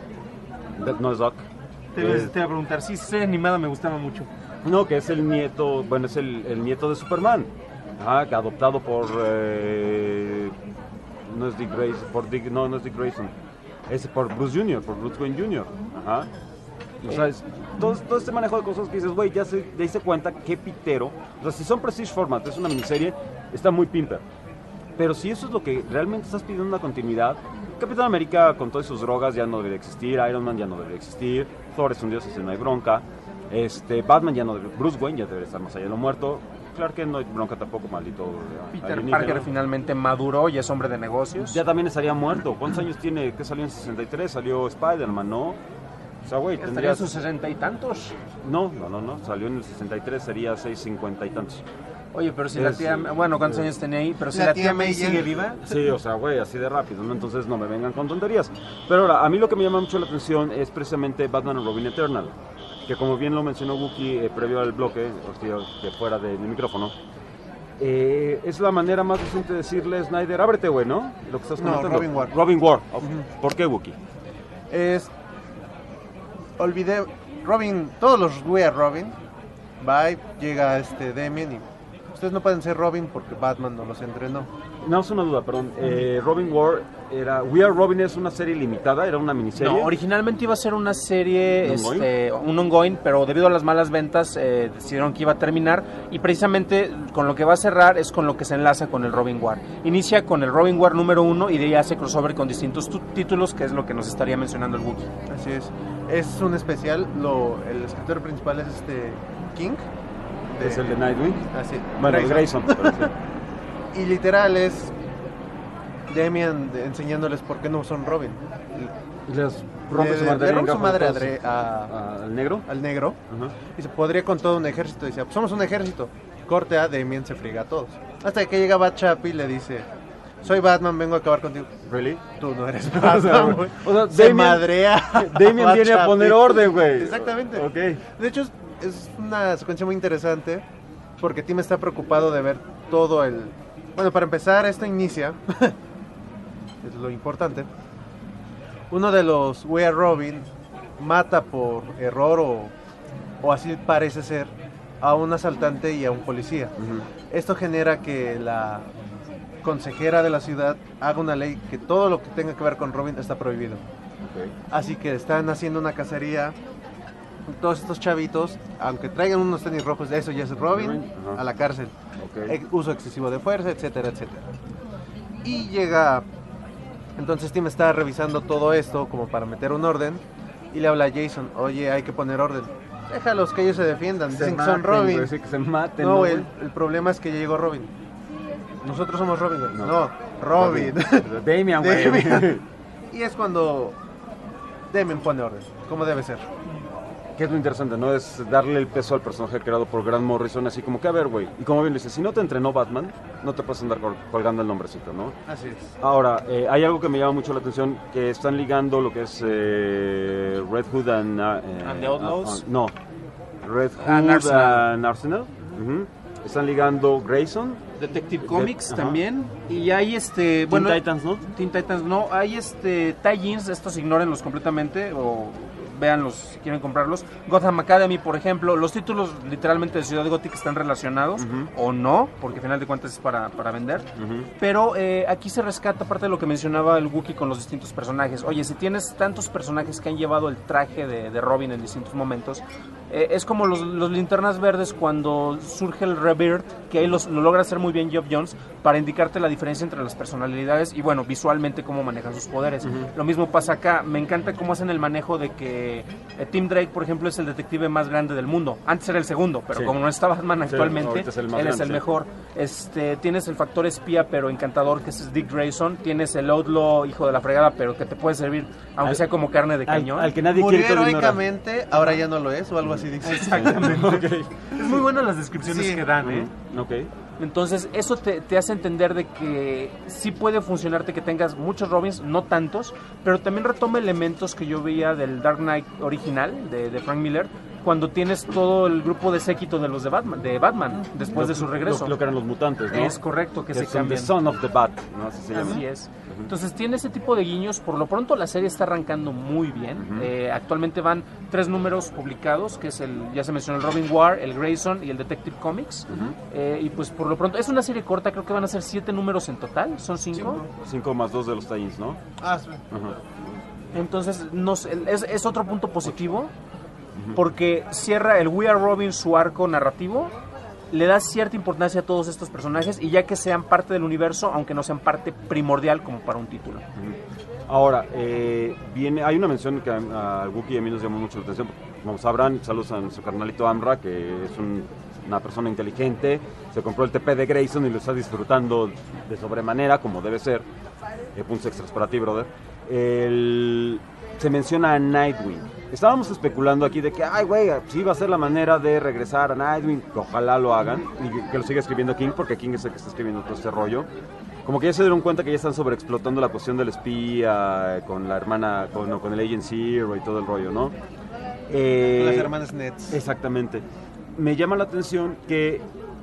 no es Doc. Te voy a preguntar, sí, esa animada me gustaba mucho. No, que es el nieto, bueno, es el, el nieto de Superman. Ajá, que adoptado por eh, no es Dick Grayson, por Dick, no, no es Dick Grayson, es por Bruce junior, por Bruce Wayne junior Ajá. O sea, es, todo, todo este manejo de cosas que dices, güey, ya se dice cuenta qué pitero. O sea, si son Prestige Format, es una miniserie, está muy pimper. Pero si eso es lo que realmente estás pidiendo una continuidad, Capitán América con todas sus drogas ya no debería existir, Iron Man ya no debería existir, Thor es un dios, así no hay bronca, este, Batman ya no debería, Bruce Wayne ya debería estar más allá de lo muerto, Clark Kent no hay bronca tampoco, maldito. Peter Parker finalmente maduró y es hombre de negocios. Ya también estaría muerto. ¿Cuántos años tiene? ¿Qué salió en sesenta y tres? Salió Spider-Man, ¿no? O sea, güey, tendría sus sesenta y tantos. No, no, no, no. Salió en el sesenta y tres, sería seis cincuenta y tantos. Oye, pero si es, la tía... Bueno, ¿cuántos años tenía ahí? Pero si la, la tía, tía May sigue viva... Sí, o sea, güey, así de rápido, ¿no? Entonces no me vengan con tonterías. Pero ahora, a mí lo que me llama mucho la atención es precisamente Batman and Robin Eternal. Que como bien lo mencionó Wookie eh, previo al bloque, o sea, que fuera del de micrófono, eh, es la manera más decente de decirle Snyder, ábrete, güey, ¿no? Lo que estás comentando. No, Robin War. Robin War. Okay. Uh-huh. ¿Por qué, Wookie? Es... Olvidé... Robin... Todos los We Are Robin... Va y llega este Damian y... Ustedes no pueden ser Robin porque Batman no los entrenó. No, es una duda, perdón. Eh, Robin War era... We Are Robin es una serie limitada, era una miniserie. No, originalmente iba a ser una serie, ¿Un ongoing? Este, un ongoing, pero debido a las malas ventas eh, decidieron que iba a terminar y precisamente con lo que va a cerrar es con lo que se enlaza con el Robin War. Inicia con el Robin War número uno y de ahí hace crossover con distintos títulos, que es lo que nos estaría mencionando el Wookiee. Así es. Es un especial, lo, el escritor principal es este King. De, es el de Nightwing. Así. Bueno, Grayson. Grayson sí. Y literal es Damian de, enseñándoles por qué no son Robin. Y les rompe su madre, le rompe su madre a, a, al negro. Al negro. Uh-huh. Y se podría con todo un ejército. Y dice, pues somos un ejército. Corte a Damian, se friega a todos. Hasta que llega Batchap y le dice, soy Batman, vengo a acabar contigo. ¿Really? Tú no eres Batman, güey. O sea, se Damian, madrea. Damian viene a poner orden, güey. Exactamente. Okay. De hecho, es, es una secuencia muy interesante porque Tim está preocupado de ver todo el... Bueno, para empezar, esto inicia, es lo importante, uno de los We Are Robin mata por error o, o así parece ser a un asaltante y a un policía. Uh-huh. Esto genera que la consejera de la ciudad haga una ley que todo lo que tenga que ver con Robin está prohibido. Okay. Así que están haciendo una cacería. Todos estos chavitos, aunque traigan unos tenis rojos, eso ya es Robin, uh-huh. a la cárcel. Okay. Uso excesivo de fuerza, etcétera, etcétera. Y llega... Entonces Tim está revisando todo esto como para meter un orden y le habla a Jason, oye, hay que poner orden. Déjalos que ellos se defiendan, se dicen maten, que son Robin. Güey, que se maten, no, no el, el problema es que ya llegó Robin. Nosotros somos Robin. No, no Robin. Robin. Damian, güey. Damian. Y es cuando Damian pone orden, como debe ser. Que es lo interesante, ¿no? Es darle el peso al personaje creado por Grant Morrison, así como que, a ver, güey. Y como bien dice, si no te entrenó Batman, no te puedes andar colgando el nombrecito, ¿no? Así es. Ahora, eh, hay algo que me llama mucho la atención, que están ligando lo que es eh, Red Hood and... Uh, and the Outlaws. Uh, uh, no, Red Hood and Arsenal. And Arsenal. Uh-huh. Están ligando Grayson. Detective Comics de, también. Y hay este... Teen bueno, Titans, ¿no? Teen Titans, no. Hay este tie-ins, estos ignórenlos completamente, o... véanlos si quieren comprarlos. Gotham Academy, por ejemplo, los títulos literalmente de Ciudad Gótica están relacionados, uh-huh. o no, porque al final de cuentas es para, para vender. Uh-huh. Pero eh, aquí se rescata parte de lo que mencionaba el Wookiee con los distintos personajes. Oye, si tienes tantos personajes que han llevado el traje de, de Robin en distintos momentos, eh, es como los, los Linternas Verdes cuando surge el Rebirth, que ahí los, lo logra hacer muy bien Geoff Johns para indicarte la diferencia entre las personalidades y bueno, visualmente cómo manejan sus poderes. Uh-huh. Lo mismo pasa acá, me encanta cómo hacen el manejo de que Eh, Tim Drake, por ejemplo, es el detective más grande del mundo. Antes era el segundo, pero sí. como no está Batman actualmente, sí, es él grande, es el sí. mejor. Este, tienes el factor espía, pero encantador, que es Dick Grayson. Tienes el outlaw, hijo de la fregada, pero que te puede servir, aunque al, sea como carne de cañón. Al, al que nadie Murió quiere heroicamente, ahora ya no lo es, o algo así dice. Exactamente. Okay. Es muy buenas las descripciones sí. que dan, ¿eh? Uh-huh. Okay. Entonces eso te, te hace entender de que sí puede funcionarte que tengas muchos Robins, no tantos, pero también retoma elementos que yo veía del Dark Knight original de, de Frank Miller, cuando tienes todo el grupo de séquito de los de Batman, de Batman después lo, de su regreso. Lo, lo que eran los mutantes, ¿no? Es correcto, que, que se cambian. The Son of the Bat, ¿no? Así, se Así es. Uh-huh. Entonces tiene ese tipo de guiños. Por lo pronto la serie está arrancando muy bien. Uh-huh. Eh, actualmente van tres números publicados, que es el, ya se mencionó, el Robin War, el Grayson y el Detective Comics. Uh-huh. Eh, y pues por lo pronto, es una serie corta, creo que van a ser siete números en total, ¿son cinco? Cinco, cinco más dos de los tie-ins, ¿no? Ah, sí. Uh-huh. Entonces, nos, es, es otro punto positivo. Porque cierra el We Are Robin su arco narrativo, le da cierta importancia a todos estos personajes y ya que sean parte del universo, aunque no sean parte primordial como para un título. Ahora, eh, viene, hay una mención que a, a Wookiee y a mí nos llamó mucho la atención. Como sabrán, saludos a nuestro carnalito Amra, que es un, una persona inteligente, se compró el T P de Grayson y lo está disfrutando de sobremanera, como debe ser. Eh, puntos extras para ti, brother. El, se menciona a Nightwing. estábamos especulando aquí de que, ay, güey, sí va a ser la manera de regresar a Nightwing, que ojalá lo hagan, y que lo siga escribiendo King, porque King es el que está escribiendo todo este rollo. Como que ya se dieron cuenta que ya están sobreexplotando la cuestión del espía, con la hermana, con, no, con el Agent Zero y todo el rollo, ¿no? Eh, Las hermanas Nets. Exactamente. Me llama la atención que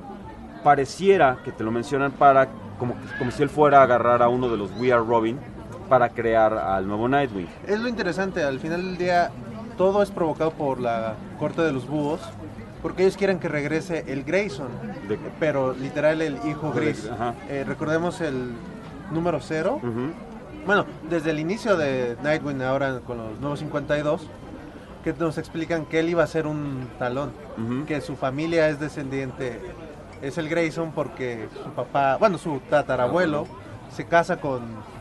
pareciera que te lo mencionan para, como, como si él fuera a agarrar a uno de los We Are Robin para crear al nuevo Nightwing. Es lo interesante, al final del día todo es provocado por la corte de los búhos, porque ellos quieren que regrese el Grayson, de... pero literal el hijo gris. Eh, recordemos el número cero. Uh-huh. Bueno, desde el inicio de Nightwing, ahora con los nuevos cincuenta y dos, que nos explican que él iba a ser un talón, uh-huh. que su familia es descendiente, es el Grayson porque su papá, bueno, su tatarabuelo uh-huh. se casa con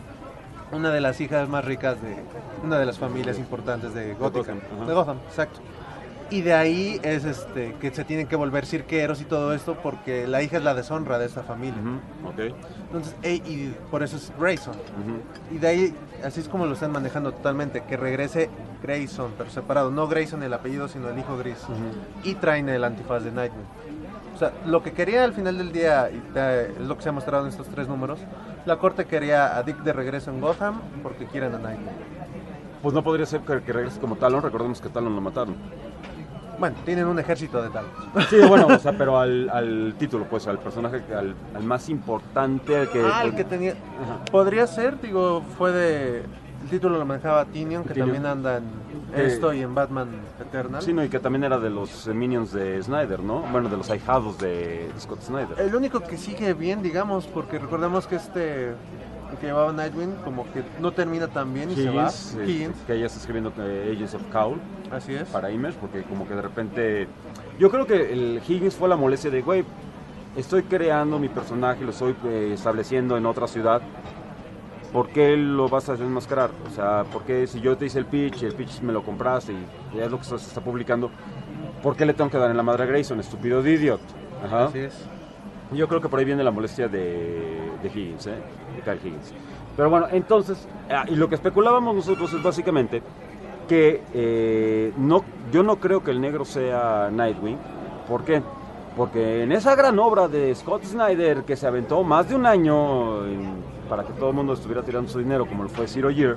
una de las hijas más ricas de una de las familias okay. importantes de Gotham, uh-huh. de Gotham, exacto. Y de ahí es este que se tienen que volver cirqueros y todo esto porque la hija es la deshonra de esta familia. Uh-huh. Okay. Entonces, e, y por eso es Grayson. Uh-huh. Y de ahí, así es como lo están manejando totalmente, que regrese Grayson, pero separado. No Grayson el apellido, sino el hijo gris. Uh-huh. Y traen el antifaz de Nightwing. O sea, lo que quería al final del día, y eh, es lo que se ha mostrado en estos tres números, la corte quería a Dick de regreso en Gotham porque quieren a Nightwing. Pues no podría ser que, que regrese como Talon, recordemos que Talon lo mataron. Bueno, tienen un ejército de tal. Sí, bueno, o sea, pero al, al título, pues, al personaje, al, al más importante, al que... Ah, el que tenía... Ajá. Podría ser, digo, fue de... El título lo manejaba Tynion, que Tynion. También anda en eh, esto y en Batman Eternal. Sí, no, y que también era de los Minions de Snyder, ¿no? Bueno, de los ahijados de Scott Snyder. El único que sigue bien, digamos, porque recordemos que este... el que llevaba Nightwing, como que no termina tan bien y Higgins, se va. Eh, Higgins. Que ella está escribiendo eh, Agents of Kaul. Así es. Para Image, porque como que de repente... Yo creo que el Higgins fue la molestia de, güey, estoy creando mi personaje, lo estoy eh, estableciendo en otra ciudad. ¿Por qué lo vas a desenmascarar? O sea, ¿por qué si yo te hice el pitch, el pitch me lo compraste y ya es lo que se está publicando, ¿por qué le tengo que dar en la madre a Grayson, estúpido idiot? Ajá. Así es. Yo creo que por ahí viene la molestia de, de Higgins, ¿eh? De Kyle Higgins. Pero bueno, entonces, ah, y lo que especulábamos nosotros es básicamente que eh, no, yo no creo que el negro sea Nightwing. ¿Por qué? Porque en esa gran obra de Scott Snyder, que se aventó más de un año en, para que todo el mundo estuviera tirando su dinero, como lo fue Zero Year,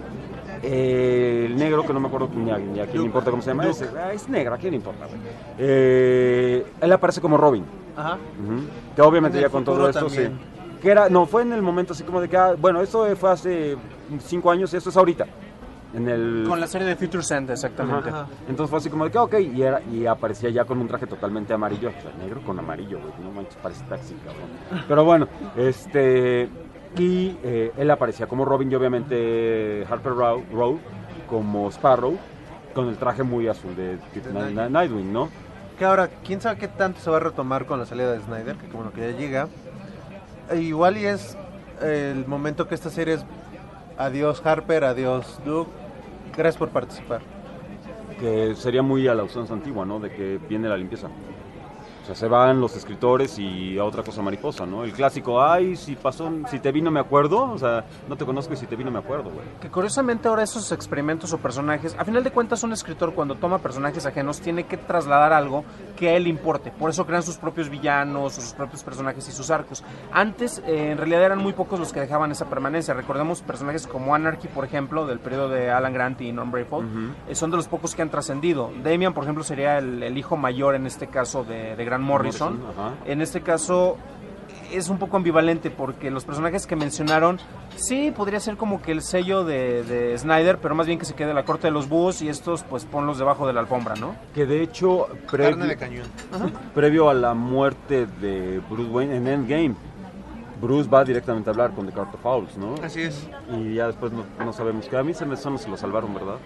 eh, el negro, que no me acuerdo ni a, ni a quién le importa cómo se llama, es, es negro, ¿a quién le importa? Eh, él aparece como Robin. Ajá. Uh-huh. Que obviamente ya con todo esto también. sí. Que era, no, fue en el momento así como de que, ah, bueno, esto fue hace cinco años y esto es ahorita. En el... Con la serie de Future's End, exactamente. Ajá. Entonces fue así como de que, ok, y, era, y aparecía ya con un traje totalmente amarillo. O sea, negro con amarillo, güey, no manches, parece taxi, cabrón. Pero bueno, este... Y eh, él aparecía como Robin y obviamente Harper Row como Sparrow, con el traje muy azul de, de Night, Night, Nightwing, ¿no? Que ahora, quién sabe qué tanto se va a retomar con la salida de Snyder, que como lo que ya llega. E igual y es el momento que esta serie es adiós Harper, adiós Duke, gracias por participar. Que sería muy a la usanza antigua, ¿no? De que viene la limpieza. O sea, se van los escritores y a otra cosa mariposa, ¿no? El clásico, ay, si pasó, si te vi no me acuerdo, o sea, no te conozco y si te vi no me acuerdo, güey. Que curiosamente ahora esos experimentos o personajes, a final de cuentas un escritor cuando toma personajes ajenos tiene que trasladar algo que a él importe, por eso crean sus propios villanos o sus propios personajes y sus arcos. Antes, eh, en realidad eran muy pocos los que dejaban esa permanencia, recordemos personajes como Anarchy, por ejemplo, del periodo de Alan Grant y Norm Brayfold, uh-huh. eh, son de los pocos que han trascendido. Damian, por ejemplo, sería el, el hijo mayor en este caso de, de Grant Morrison. Morrison en este caso es un poco ambivalente porque los personajes que mencionaron sí podría ser como que el sello de, de Snyder, pero más bien que se quede la corte de los búhos y estos pues ponlos debajo de la alfombra, ¿no? Que de hecho previo, carne de cañón. Ajá. Previo a la muerte de Bruce Wayne en Endgame, Bruce va directamente a hablar con The Court of Owls, ¿no? Así es. Y ya después no, no sabemos que a mí se me son se lo salvaron, ¿verdad?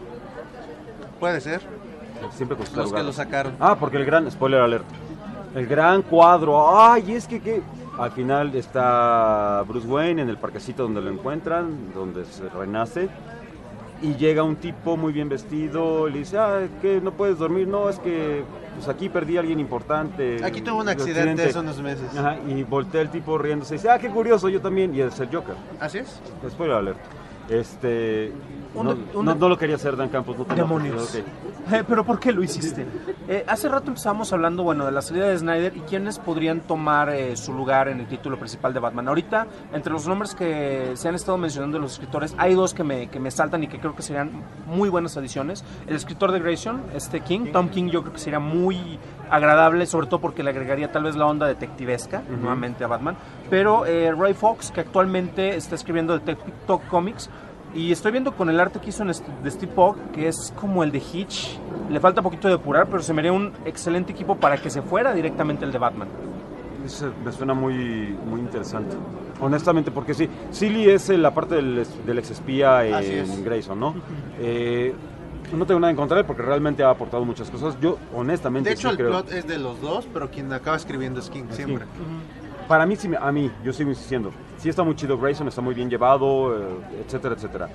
Puede ser. Siempre con sus los que lo sacaron. Ah, porque el gran spoiler alert. El gran cuadro, ay, es que, que al final está Bruce Wayne en el parquecito donde lo encuentran, donde se renace, y llega un tipo muy bien vestido, le dice, ah, ¿qué, no puedes dormir? No, es que pues aquí perdí a alguien importante. Aquí tuvo un accidente, accidente. hace unos meses. Ajá, y voltea el tipo riéndose y dice, ah, qué curioso, yo también, y es el Joker. ¿Así es? Spoiler alert. Este... Un- no, un- no, no lo quería hacer Dan Campos. No te lo- Demonios. ok. Eh, ¿Pero por qué lo hiciste? Eh, hace rato empezamos hablando, bueno, de la salida de Snyder y quiénes podrían tomar eh, su lugar en el título principal de Batman. Ahorita, entre los nombres que se han estado mencionando los escritores, hay dos que me, que me saltan y que creo que serían muy buenas adiciones. El escritor de Grayson, este King, Tom King, yo creo que sería muy agradable, sobre todo porque le agregaría tal vez la onda detectivesca Ujú. nuevamente a Batman. Pero eh, Ray Fox, que actualmente está escribiendo Detective Comics, y estoy viendo con el arte que hizo en est- de Steve Pogg, que es como el de Hitch. Le falta poquito de depurar, pero se me haría un excelente equipo para que se fuera directamente el de Batman. Eso me suena muy, muy interesante. Honestamente, porque sí, Silly es eh, la parte del, es- del ex espía Así en es. Grayson, ¿no? Eh, no tengo nada en contra de él porque realmente ha aportado muchas cosas. Yo, honestamente, De hecho, sí el creo... plot es de los dos, pero quien acaba escribiendo es King, siempre. Para mí, sí, me- a mí, yo sigo insistiendo, sí está muy chido Grayson, está muy bien llevado, eh, etcétera, etcétera.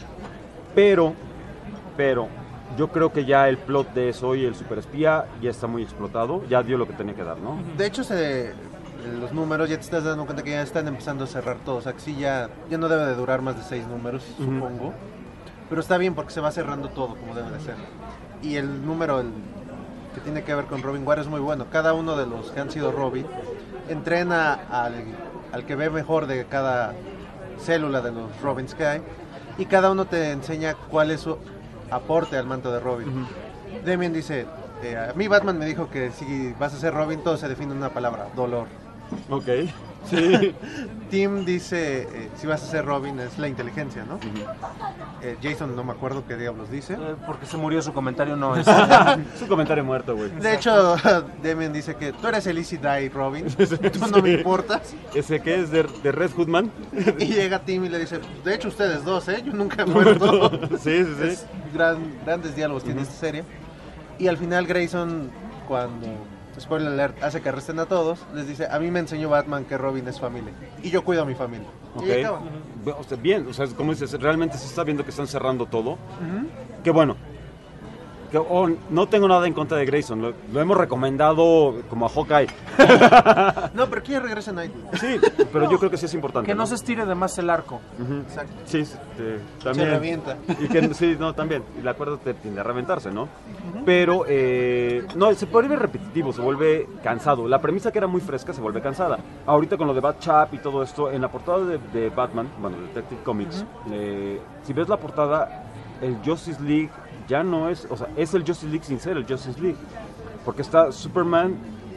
Pero, pero, yo creo que ya el plot de Soy el superespía ya está muy explotado, ya dio lo que tenía que dar, ¿no? De hecho, se, los números ya te estás dando cuenta que ya están empezando a cerrar todos. O sea, que sí, ya, ya no debe de durar más de seis números, Ujú. supongo. Pero está bien porque se va cerrando todo como debe de ser. Y el número el, que tiene que ver con Robin War es muy bueno. Cada uno de los que han sido Robin entrena al, al que ve mejor de cada célula de los Robins que hay. Y cada uno te enseña cuál es su aporte al manto de Robin. Damian dice, eh, a mí Batman me dijo que si vas a ser Robin todo se define en una palabra, dolor. Ok, sí. Tim dice, eh, si vas a ser Robin es la inteligencia, ¿no? Eh, Jason no me acuerdo qué diablos dice. Eh, porque se murió su comentario, no es... Es un comentario muerto, güey. De hecho, Damian dice que tú eres el Easy Die Robin, tú no me importas. ¿Ese qué es? ¿De, de Red Hoodman? Y llega Tim y le dice, de hecho ustedes dos, ¿eh? Yo nunca he muerto. Sí, sí, sí. Es gran, grandes diálogos tiene esta serie. Y al final Grayson, cuando, spoiler alert, hace que arresten a todos, les dice, a mí me enseñó Batman que Robin es familia. Y yo cuido a mi familia. Ok. Y ahí acaba. O sea, bien, o sea, como dices, realmente se está viendo que están cerrando todo. Ujú. Qué bueno. Que, oh, no tengo nada en contra de Grayson, lo, lo hemos recomendado como a Hawkeye. No, pero que ya regresa Nightwing. Sí, pero yo creo que sí es importante. Que no se estire de más el arco. Ujú. Exacto. Sí, este, también. Se revienta. Y que, sí, no, también. Y la cuerda te tiende a reventarse, ¿no? Pero, eh, no, se vuelve repetitivo, se vuelve cansado. La premisa que era muy fresca se vuelve cansada. Ahorita con lo de Batchap y todo esto, en la portada de, de Batman, bueno, Detective Comics, eh, si ves la portada, el Justice League ya no es, o sea, es el Justice League sin ser el Justice League. Porque está Superman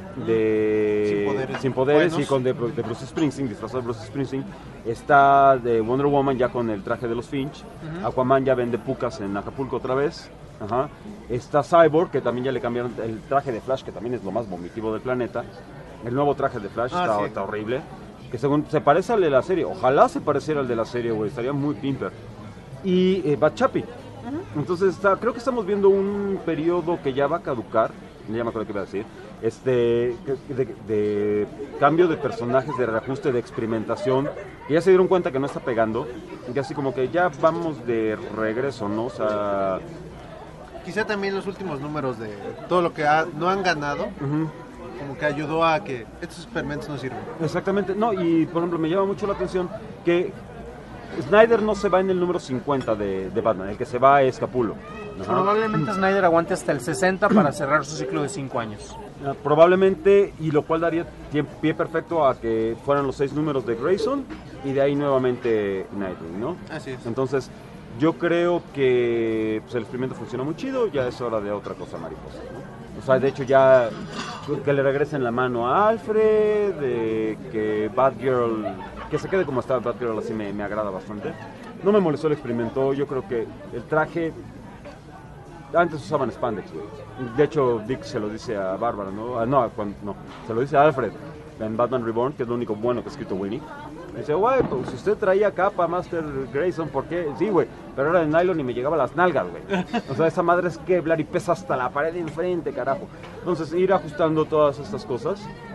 de Sin poderes. sin poderes Buenos. y con de, de Bruce Springsteen, disfrazado de Bruce Springsteen. Está de Wonder Woman ya con el traje de los Finch. Ujú. Aquaman ya vende pucas en Acapulco otra vez. Ajá. Está Cyborg, que también ya le cambiaron el traje de Flash, que también es lo más vomitivo del planeta. El nuevo traje de Flash Ah, está, sí. está horrible. Que según se parece al de la serie. Ojalá se pareciera al de la serie, güey. Estaría muy pimper. Y eh, Batchapi. Entonces está, creo que estamos viendo un periodo que ya va a caducar. Ya me acuerdo qué iba a decir. Este, que- de, de cambio de personajes, de reajuste, de experimentación. Que ya se dieron cuenta que no está pegando. Y así como que ya vamos de regreso, ¿no? O sea... Quizá también los últimos números de todo lo que ha- no han ganado, como que ayudó a que estos experimentos no sirven. Exactamente, no, y por ejemplo me llama mucho la atención que Snyder no se va en el número cincuenta de, de Batman, el que se va es Capullo. Ajá. Probablemente Snyder aguante hasta el sesenta para cerrar su ciclo de cinco años. Ah, Probablemente, y lo cual daría tie- pie perfecto a que fueran los seis números de Grayson y de ahí nuevamente Nightwing, ¿no? Así es. Entonces, yo creo que pues, el experimento funcionó muy chido, ya es hora de otra cosa mariposa, ¿no? O sea, de hecho ya que le regresen la mano a Alfred, de que Batgirl, que se quede como está Batgirl, así me, me agrada bastante. No me molestó el experimento, yo creo que el traje... Antes usaban spandex, güey. De hecho, Dick se lo dice a Bárbara, ¿no? Ah, no, cuando- no, se lo dice a Alfred en Batman Reborn, que es lo único bueno que ha escrito Winnie. Dice, güey, pues si usted traía capa Master Grayson, ¿por qué? Sí, güey, pero era de nylon y me llegaba a las nalgas, güey. O sea, esa madre es Kevlar y pesa hasta la pared de enfrente, carajo. Entonces, ir ajustando todas estas cosas.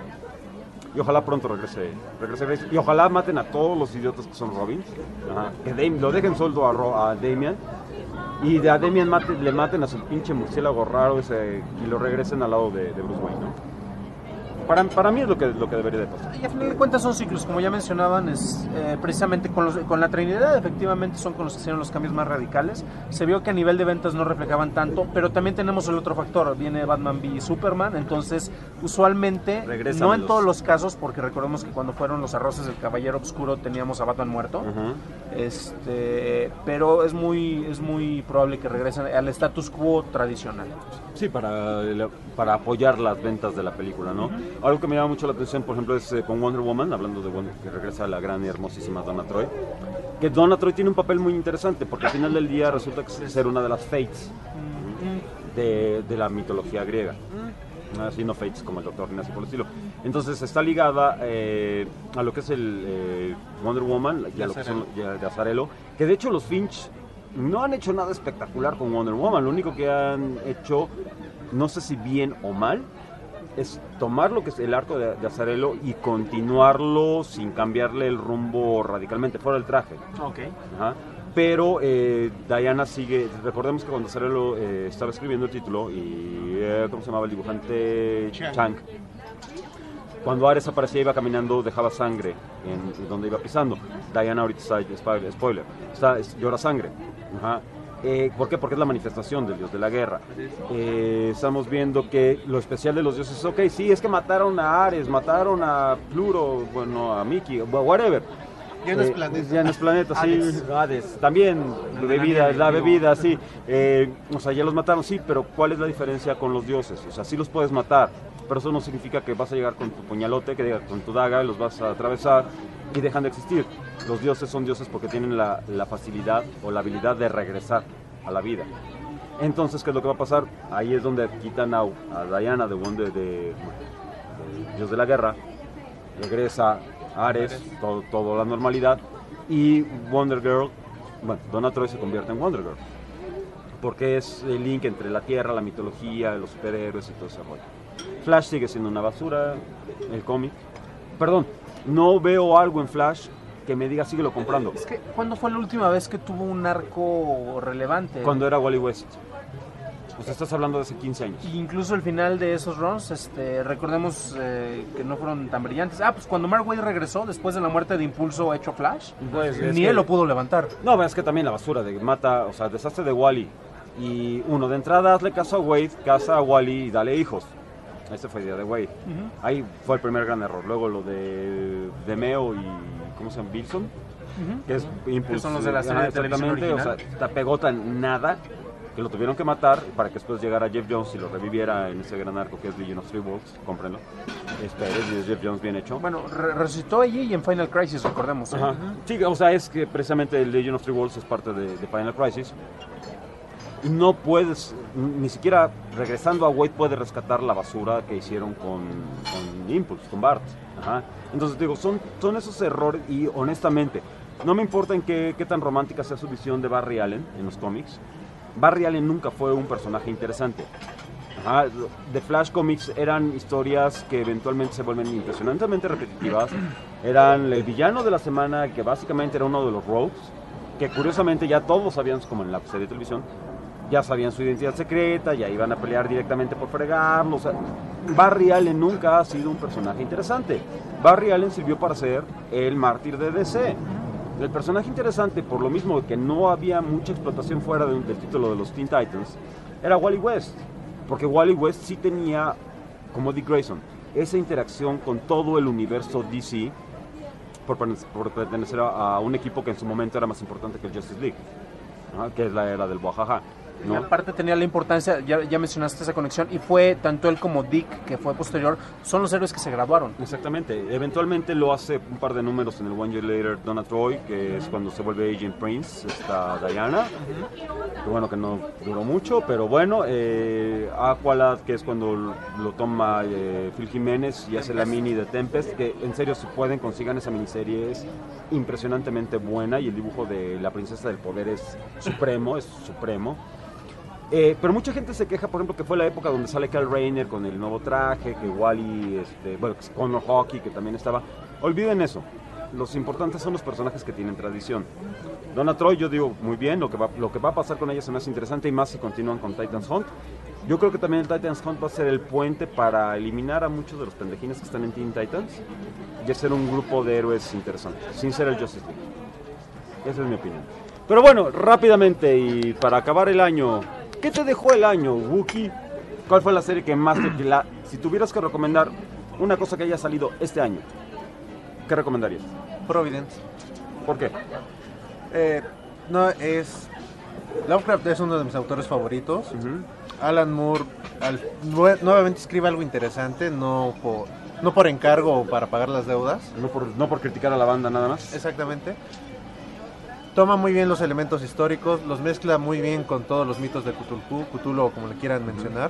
Y ojalá pronto regrese, regrese Grayson. Y ojalá maten a todos los idiotas que son Robins. Ajá. Que Dam- lo dejen soldo a, Ro- a Damian. Y de a Damian mate- le maten a su pinche murciélago raro ese y lo regresen al lado de, de Bruce Wayne, ¿no? para, para mí es lo que, lo que debería de pasar. Y a final de cuentas son ciclos, como ya mencionaban, es eh, precisamente con, los, con la Trinidad, efectivamente son con los que hicieron los cambios más radicales. Se vio que a nivel de ventas no reflejaban tanto, pero también tenemos el otro factor, viene Batman v Superman, entonces usualmente, Regresan no en los... todos los casos, porque recordemos que cuando fueron los arroces del Caballero Oscuro teníamos a Batman muerto, uh-huh. este, pero es muy, es muy probable que regresen al status quo tradicional. Sí, para, para apoyar las ventas de la película, ¿no? Uh-huh. Algo que me llama mucho la atención, por ejemplo, es eh, con Wonder Woman, hablando de Wonder, que regresa la gran y hermosísima Donna Troy, que Donna Troy tiene un papel muy interesante, porque al final del día resulta que es ser una de las Fates uh-huh. de, de la mitología griega. Uh-huh. Así no Fates como el Doctor ni así por el estilo. Entonces está ligada eh, a lo que es el eh, Wonder Woman y a lo que son ya, de Azzarello, que de hecho los Finch no han hecho nada espectacular con Wonder Woman. Lo único que han hecho, no sé si bien o mal, es tomar lo que es el arco de, de Azzarello y continuarlo sin cambiarle el rumbo radicalmente, fuera del traje. Ok. Ajá. Pero eh, Diana sigue, recordemos que cuando Azzarello eh, estaba escribiendo el título y, eh, ¿cómo se llamaba el dibujante? Chang. Chang. Cuando Ares aparecía iba caminando, dejaba sangre en, en donde iba pisando. Diana ahorita está, spoiler, está, llora sangre. Ajá. Eh, ¿Por qué? Porque es la manifestación del dios de la guerra. Eh, estamos viendo que lo especial de los dioses es, ok, sí, es que mataron a Ares, mataron a Pluro, bueno, a Mickey, whatever. Ya no es eh, planeta. Ya no es planeta, sí. Hades. Hades. También, La bebida, nieve, la digo. bebida, sí. Eh, o sea, ya los mataron, sí, pero ¿cuál es la diferencia con los dioses? O sea, sí los puedes matar, pero eso no significa que vas a llegar con tu puñalote, que diga, con tu daga, los vas a atravesar y dejan de existir. Los dioses son dioses porque tienen la, la facilidad o la habilidad de regresar a la vida. Entonces, ¿qué es lo que va a pasar? Ahí es donde quitan a, a Diana de Wonder, de, de, de Dios de la Guerra, regresa Ares, todo, todo la normalidad, y Wonder Girl, bueno, Donna Troy se convierte en Wonder Girl, porque es el link entre la Tierra, la mitología, los superhéroes y todo ese rollo. Flash sigue siendo una basura, el cómic. Perdón, no veo algo en Flash que me diga síguelo comprando. Es que, ¿cuándo fue la última vez que tuvo un arco relevante? Cuando era Wally West. O sea, estás hablando de hace quince años. Y incluso el final de esos runs, este, recordemos eh, que no fueron tan brillantes. Ah, pues cuando Mark Waid regresó, después de la muerte de Impulso hecho Flash, pues, ni que, él lo pudo levantar. No, es que también la basura de mata, o sea, desastre de Wally. Y uno, de entrada, hazle caso a Wade, casa a Wally y dale hijos. Ese fue el día de Wade. Uh-huh. Ahí fue el primer gran error. Luego lo de Demeo y, ¿cómo se llama? Wilson. Uh-huh. Que es Impulso. Que son los de la serie de televisión original. O sea, te pegó tan nada que lo tuvieron que matar para que después llegara Jeff Jones y lo reviviera en ese gran arco que es Legion of Three Worlds, cómprenlo. Este es Jeff Jones bien hecho. Bueno, re resucitó allí y en Final Crisis, recordemos. ¿eh? Ajá. Sí, o sea, es que precisamente el Legion of Three Worlds es parte de, de Final Crisis. Y no puedes, ni siquiera regresando a Wade puedes rescatar la basura que hicieron con, con Impulse, con Bart. Ajá. Entonces digo, son, son esos errores y honestamente, no me importa en qué, qué tan romántica sea su visión de Barry Allen en los cómics. Barry Allen nunca fue un personaje interesante. Ajá. The Flash Comics eran historias que eventualmente se vuelven impresionantemente repetitivas. Eran el villano de la semana, que básicamente era uno de los Rogues, que curiosamente ya todos sabían, como en la serie de televisión, ya sabían su identidad secreta, ya iban a pelear directamente por fregarlo. O sea, Barry Allen nunca ha sido un personaje interesante. Barry Allen sirvió para ser el mártir de D C. El personaje interesante, por lo mismo que no había mucha explotación fuera de, del título de los Teen Titans, era Wally West. Porque Wally West sí tenía, como Dick Grayson, esa interacción con todo el universo D C por, por pertenecer a, a un equipo que en su momento era más importante que el Justice League, ¿no? Que es la era del Boajaja. ¿no? Y aparte tenía la importancia, ya, ya mencionaste esa conexión, y fue tanto él como Dick, que fue posterior, son los héroes que se graduaron. Exactamente, eventualmente lo hace un par de números en el One Year Later Donna Troy, que uh-huh. es cuando se vuelve Agent Prince, está Diana, uh-huh. que bueno que no duró mucho, pero bueno, eh, Aqualad, que es cuando lo toma eh, Phil Jiménez y hace la mini de Tempest, que en serio si pueden consigan esa miniserie, es impresionantemente buena y el dibujo de la princesa del poder es supremo, es supremo. Eh, pero mucha gente se queja, por ejemplo, que fue la época donde sale Kyle Rayner con el nuevo traje, que Wally, este, bueno, Connor Hawkey, que también estaba. Olviden eso. Los importantes son los personajes que tienen tradición. Donna Troy, yo digo muy bien, lo que va, lo que va a pasar con ella es más interesante y más si continúan con Titans Hunt. Yo creo que también el Titans Hunt va a ser el puente para eliminar a muchos de los pendejines que están en Teen Titans y hacer un grupo de héroes interesantes, sin ser el Justice League. Esa es mi opinión. Pero bueno, rápidamente y para acabar el año, ¿qué te dejó el año, Wookie? ¿Cuál fue la serie que más te... La, si tuvieras que recomendar una cosa que haya salido este año, ¿qué recomendarías? Providence. ¿Por qué? Eh, no, es... Lovecraft es uno de mis autores favoritos. Uh-huh. Alan Moore al, nue- nuevamente escribe algo interesante, no por, no por encargo o para pagar las deudas. No por, no por criticar a la banda nada más. Exactamente. Toma muy bien los elementos históricos, los mezcla muy bien con todos los mitos de Cthulhu, Cthulhu o como le quieran mencionar.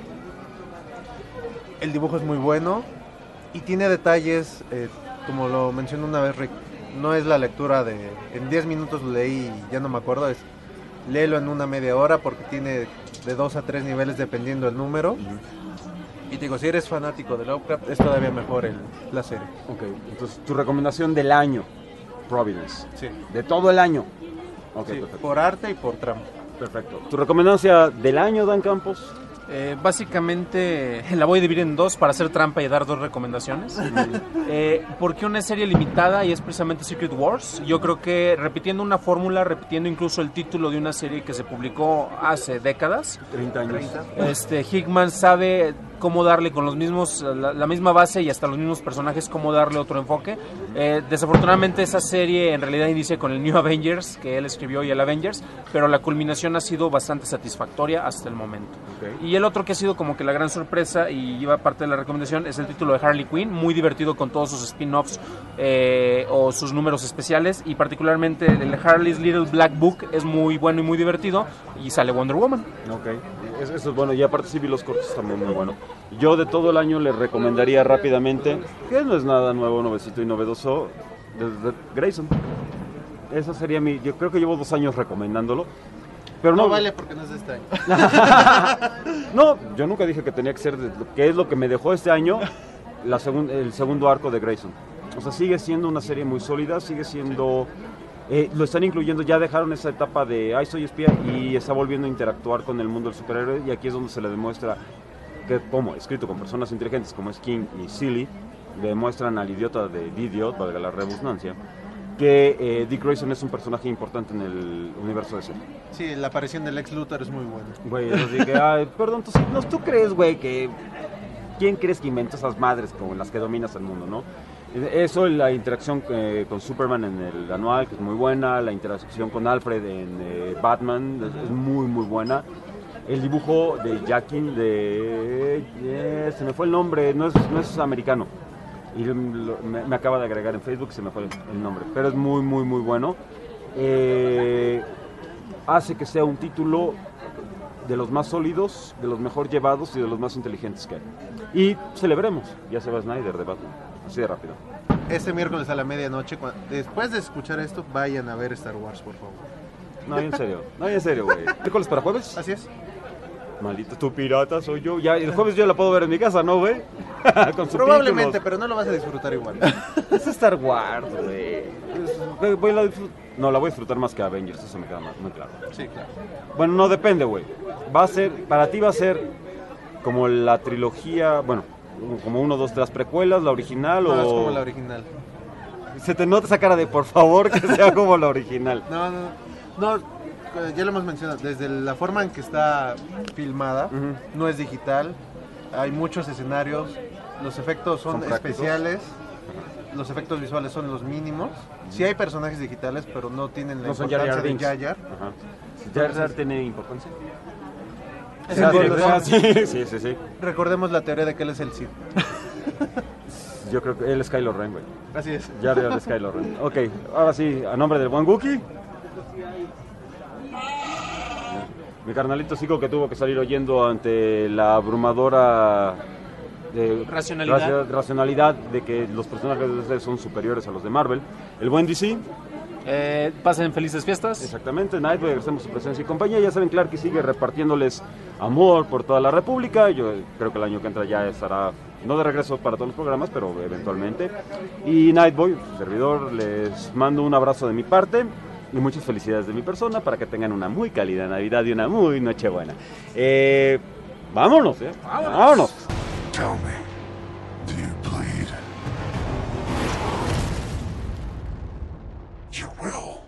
El dibujo es muy bueno y tiene detalles, eh, como lo mencioné una vez, Rick, no es la lectura de... En diez minutos lo leí y ya no me acuerdo, es... Léelo en una media hora porque tiene de dos a tres niveles dependiendo del número. Uh-huh. Y te digo, si eres fanático de Lovecraft, es todavía mejor el, la serie. Ok, entonces tu recomendación del año, Providence. Sí. De todo el año. Ok, sí, perfecto. Por arte y por trama. Perfecto. ¿Tu recomendación del año, Dan Campos? Eh, básicamente la voy a dividir en dos para hacer trampa y dar dos recomendaciones. eh, porque una es serie limitada y es precisamente Secret Wars. Yo creo que repitiendo una fórmula, repitiendo incluso el título de una serie que se publicó hace décadas, treinta años, este Hickman sabe cómo darle con los mismos la, la misma base y hasta los mismos personajes, cómo darle otro enfoque. Eh, desafortunadamente esa serie en realidad inicia con el New Avengers que él escribió y el Avengers, pero la culminación ha sido bastante satisfactoria hasta el momento. Okay. Y el otro que ha sido como que la gran sorpresa y lleva parte de la recomendación es el título de Harley Quinn, muy divertido con todos sus spin-offs eh, o sus números especiales, y particularmente el Harley's Little Black Book es muy bueno y muy divertido, y sale Wonder Woman. Ok, eso es bueno, y aparte sí vi los cortos también muy bueno. Yo de todo el año les recomendaría rápidamente, que no es nada nuevo, novecito y novedoso, desde Grayson. Esa sería mi, yo creo que llevo dos años recomendándolo. Pero no, no vale porque no es de este año. No, yo nunca dije que tenía que ser, de, que es lo que me dejó este año, la segun, el segundo arco de Grayson. O sea, sigue siendo una serie muy sólida, sigue siendo... Eh, lo están incluyendo, ya dejaron esa etapa de ay soy espía y está volviendo a interactuar con el mundo del superhéroe, y aquí es donde se le demuestra que como escrito con personas inteligentes como es King y Silly, le demuestran al idiota de The Idiot, valga la redundancia, que eh, Dick Grayson es un personaje importante en el universo de ese. Sí, la aparición del Lex Luthor es muy buena. Güey, yo dije, ay, perdón, ¿tú, no, ¿tú crees, güey, que... ¿Quién crees que inventó esas madres como las que dominas el mundo, no? Eso, la interacción eh, con Superman en el anual, que es muy buena, la interacción con Alfred en eh, Batman, es, es muy, muy buena. El dibujo de Jackin, de... Eh, se me fue el nombre, no es, no es americano. Y lo, me, me acaba de agregar en Facebook, se me fue el, el nombre, pero es muy, muy, muy bueno. Eh, hace que sea un título de los más sólidos, de los mejor llevados y de los más inteligentes que hay. Y celebremos, ya se va Snyder de Batman, así de rápido. Este miércoles a la medianoche, cuando, después de escuchar esto, vayan a ver Star Wars, por favor. No, en serio, no, en serio, güey. ¿Miércoles para jueves? Así es. Maldito tu pirata, soy yo. Ya, el jueves yo la puedo ver en mi casa, ¿no, güey? Probablemente, pero no lo vas a disfrutar igual. Es Star Wars, güey. Voy a la disfrut- no, la voy a disfrutar más que Avengers, eso me queda más, muy claro. Sí, claro. Bueno, no depende, güey. Va a ser, para ti va a ser como la trilogía, bueno, como uno, dos, tres precuelas, la original no, o... No, es como la original. Se te nota esa cara de por favor que sea como la original. No, no, no, ya lo hemos mencionado, desde la forma en que está filmada, uh-huh. no es digital, hay muchos escenarios, los efectos son, son especiales, los efectos visuales son los mínimos. Uh-huh. Sí hay personajes digitales, pero no tienen la no importancia de Jar Jar. ¿Jar Jar tiene importancia? Es el director. Sí, sí, sí, sí. Recordemos la teoría de que él es el Sith. Yo creo que él es Kylo Ren, güey. Así es. Jar Jar es Kylo Ren. Ok, ahora sí, a nombre del buen Wookie. Mi carnalito Zico, que tuvo que salir oyendo ante la abrumadora de racionalidad. racionalidad de que los personajes de D C son superiores a los de Marvel. El buen D C. Eh, pasen felices fiestas. Exactamente, Nightway, agradecemos su presencia y compañía. Ya saben, Clark que sigue repartiéndoles amor por toda la República. Yo creo que el año que entra ya estará, no de regreso para todos los programas, pero eventualmente. Y Nightboy, su servidor, les mando un abrazo de mi parte y muchas felicidades de mi persona para que tengan una muy cálida Navidad y una muy Nochebuena. Eh, Vámonos, ¿eh? Vámonos. Tell me, do you bleed? You will.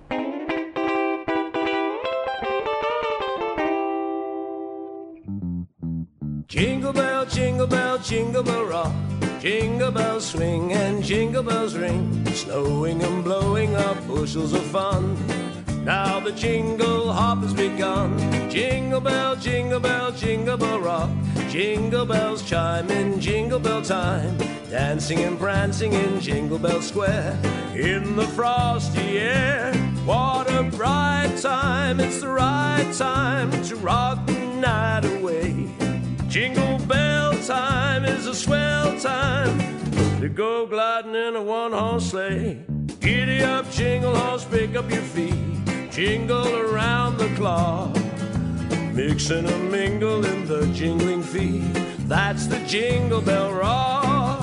Jingle bell, jingle bell, jingle bell rock. Jingle bells swing and jingle bells ring. Snowing and blowing up bushels of fun. Now the jingle hop has begun. Jingle bell, jingle bell, jingle bell rock. Jingle bells chime in jingle bell time. Dancing and prancing in Jingle Bell Square. In the frosty air. What a bright time. It's the right time to rock the night away. Jingle bell time is a swell time to go gliding in a one-horse sleigh. Giddy up, jingle horse, pick up your feet. Jingle around the clock. Mix and a mingle in the jingling feet. That's the Jingle Bell Rock.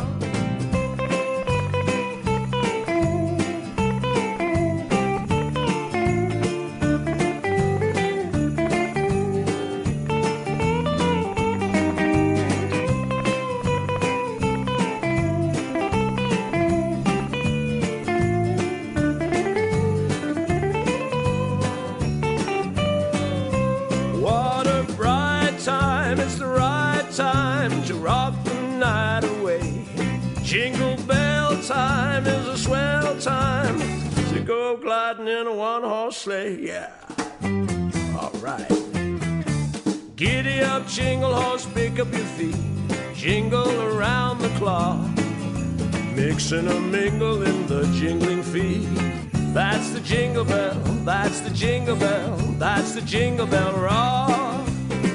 Jingle bell time is a swell time to go gliding in a one-horse sleigh, yeah. All right. Giddy up, jingle horse, pick up your feet. Jingle around the clock. Mix and a mingle in the jingling feet. That's the jingle bell, that's the jingle bell, that's the Jingle Bell Rock.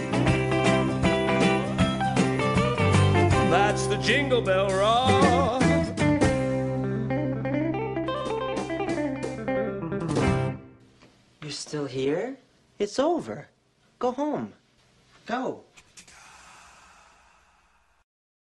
That's the Jingle Bell Rock. You're still here? It's over. Go home. Go.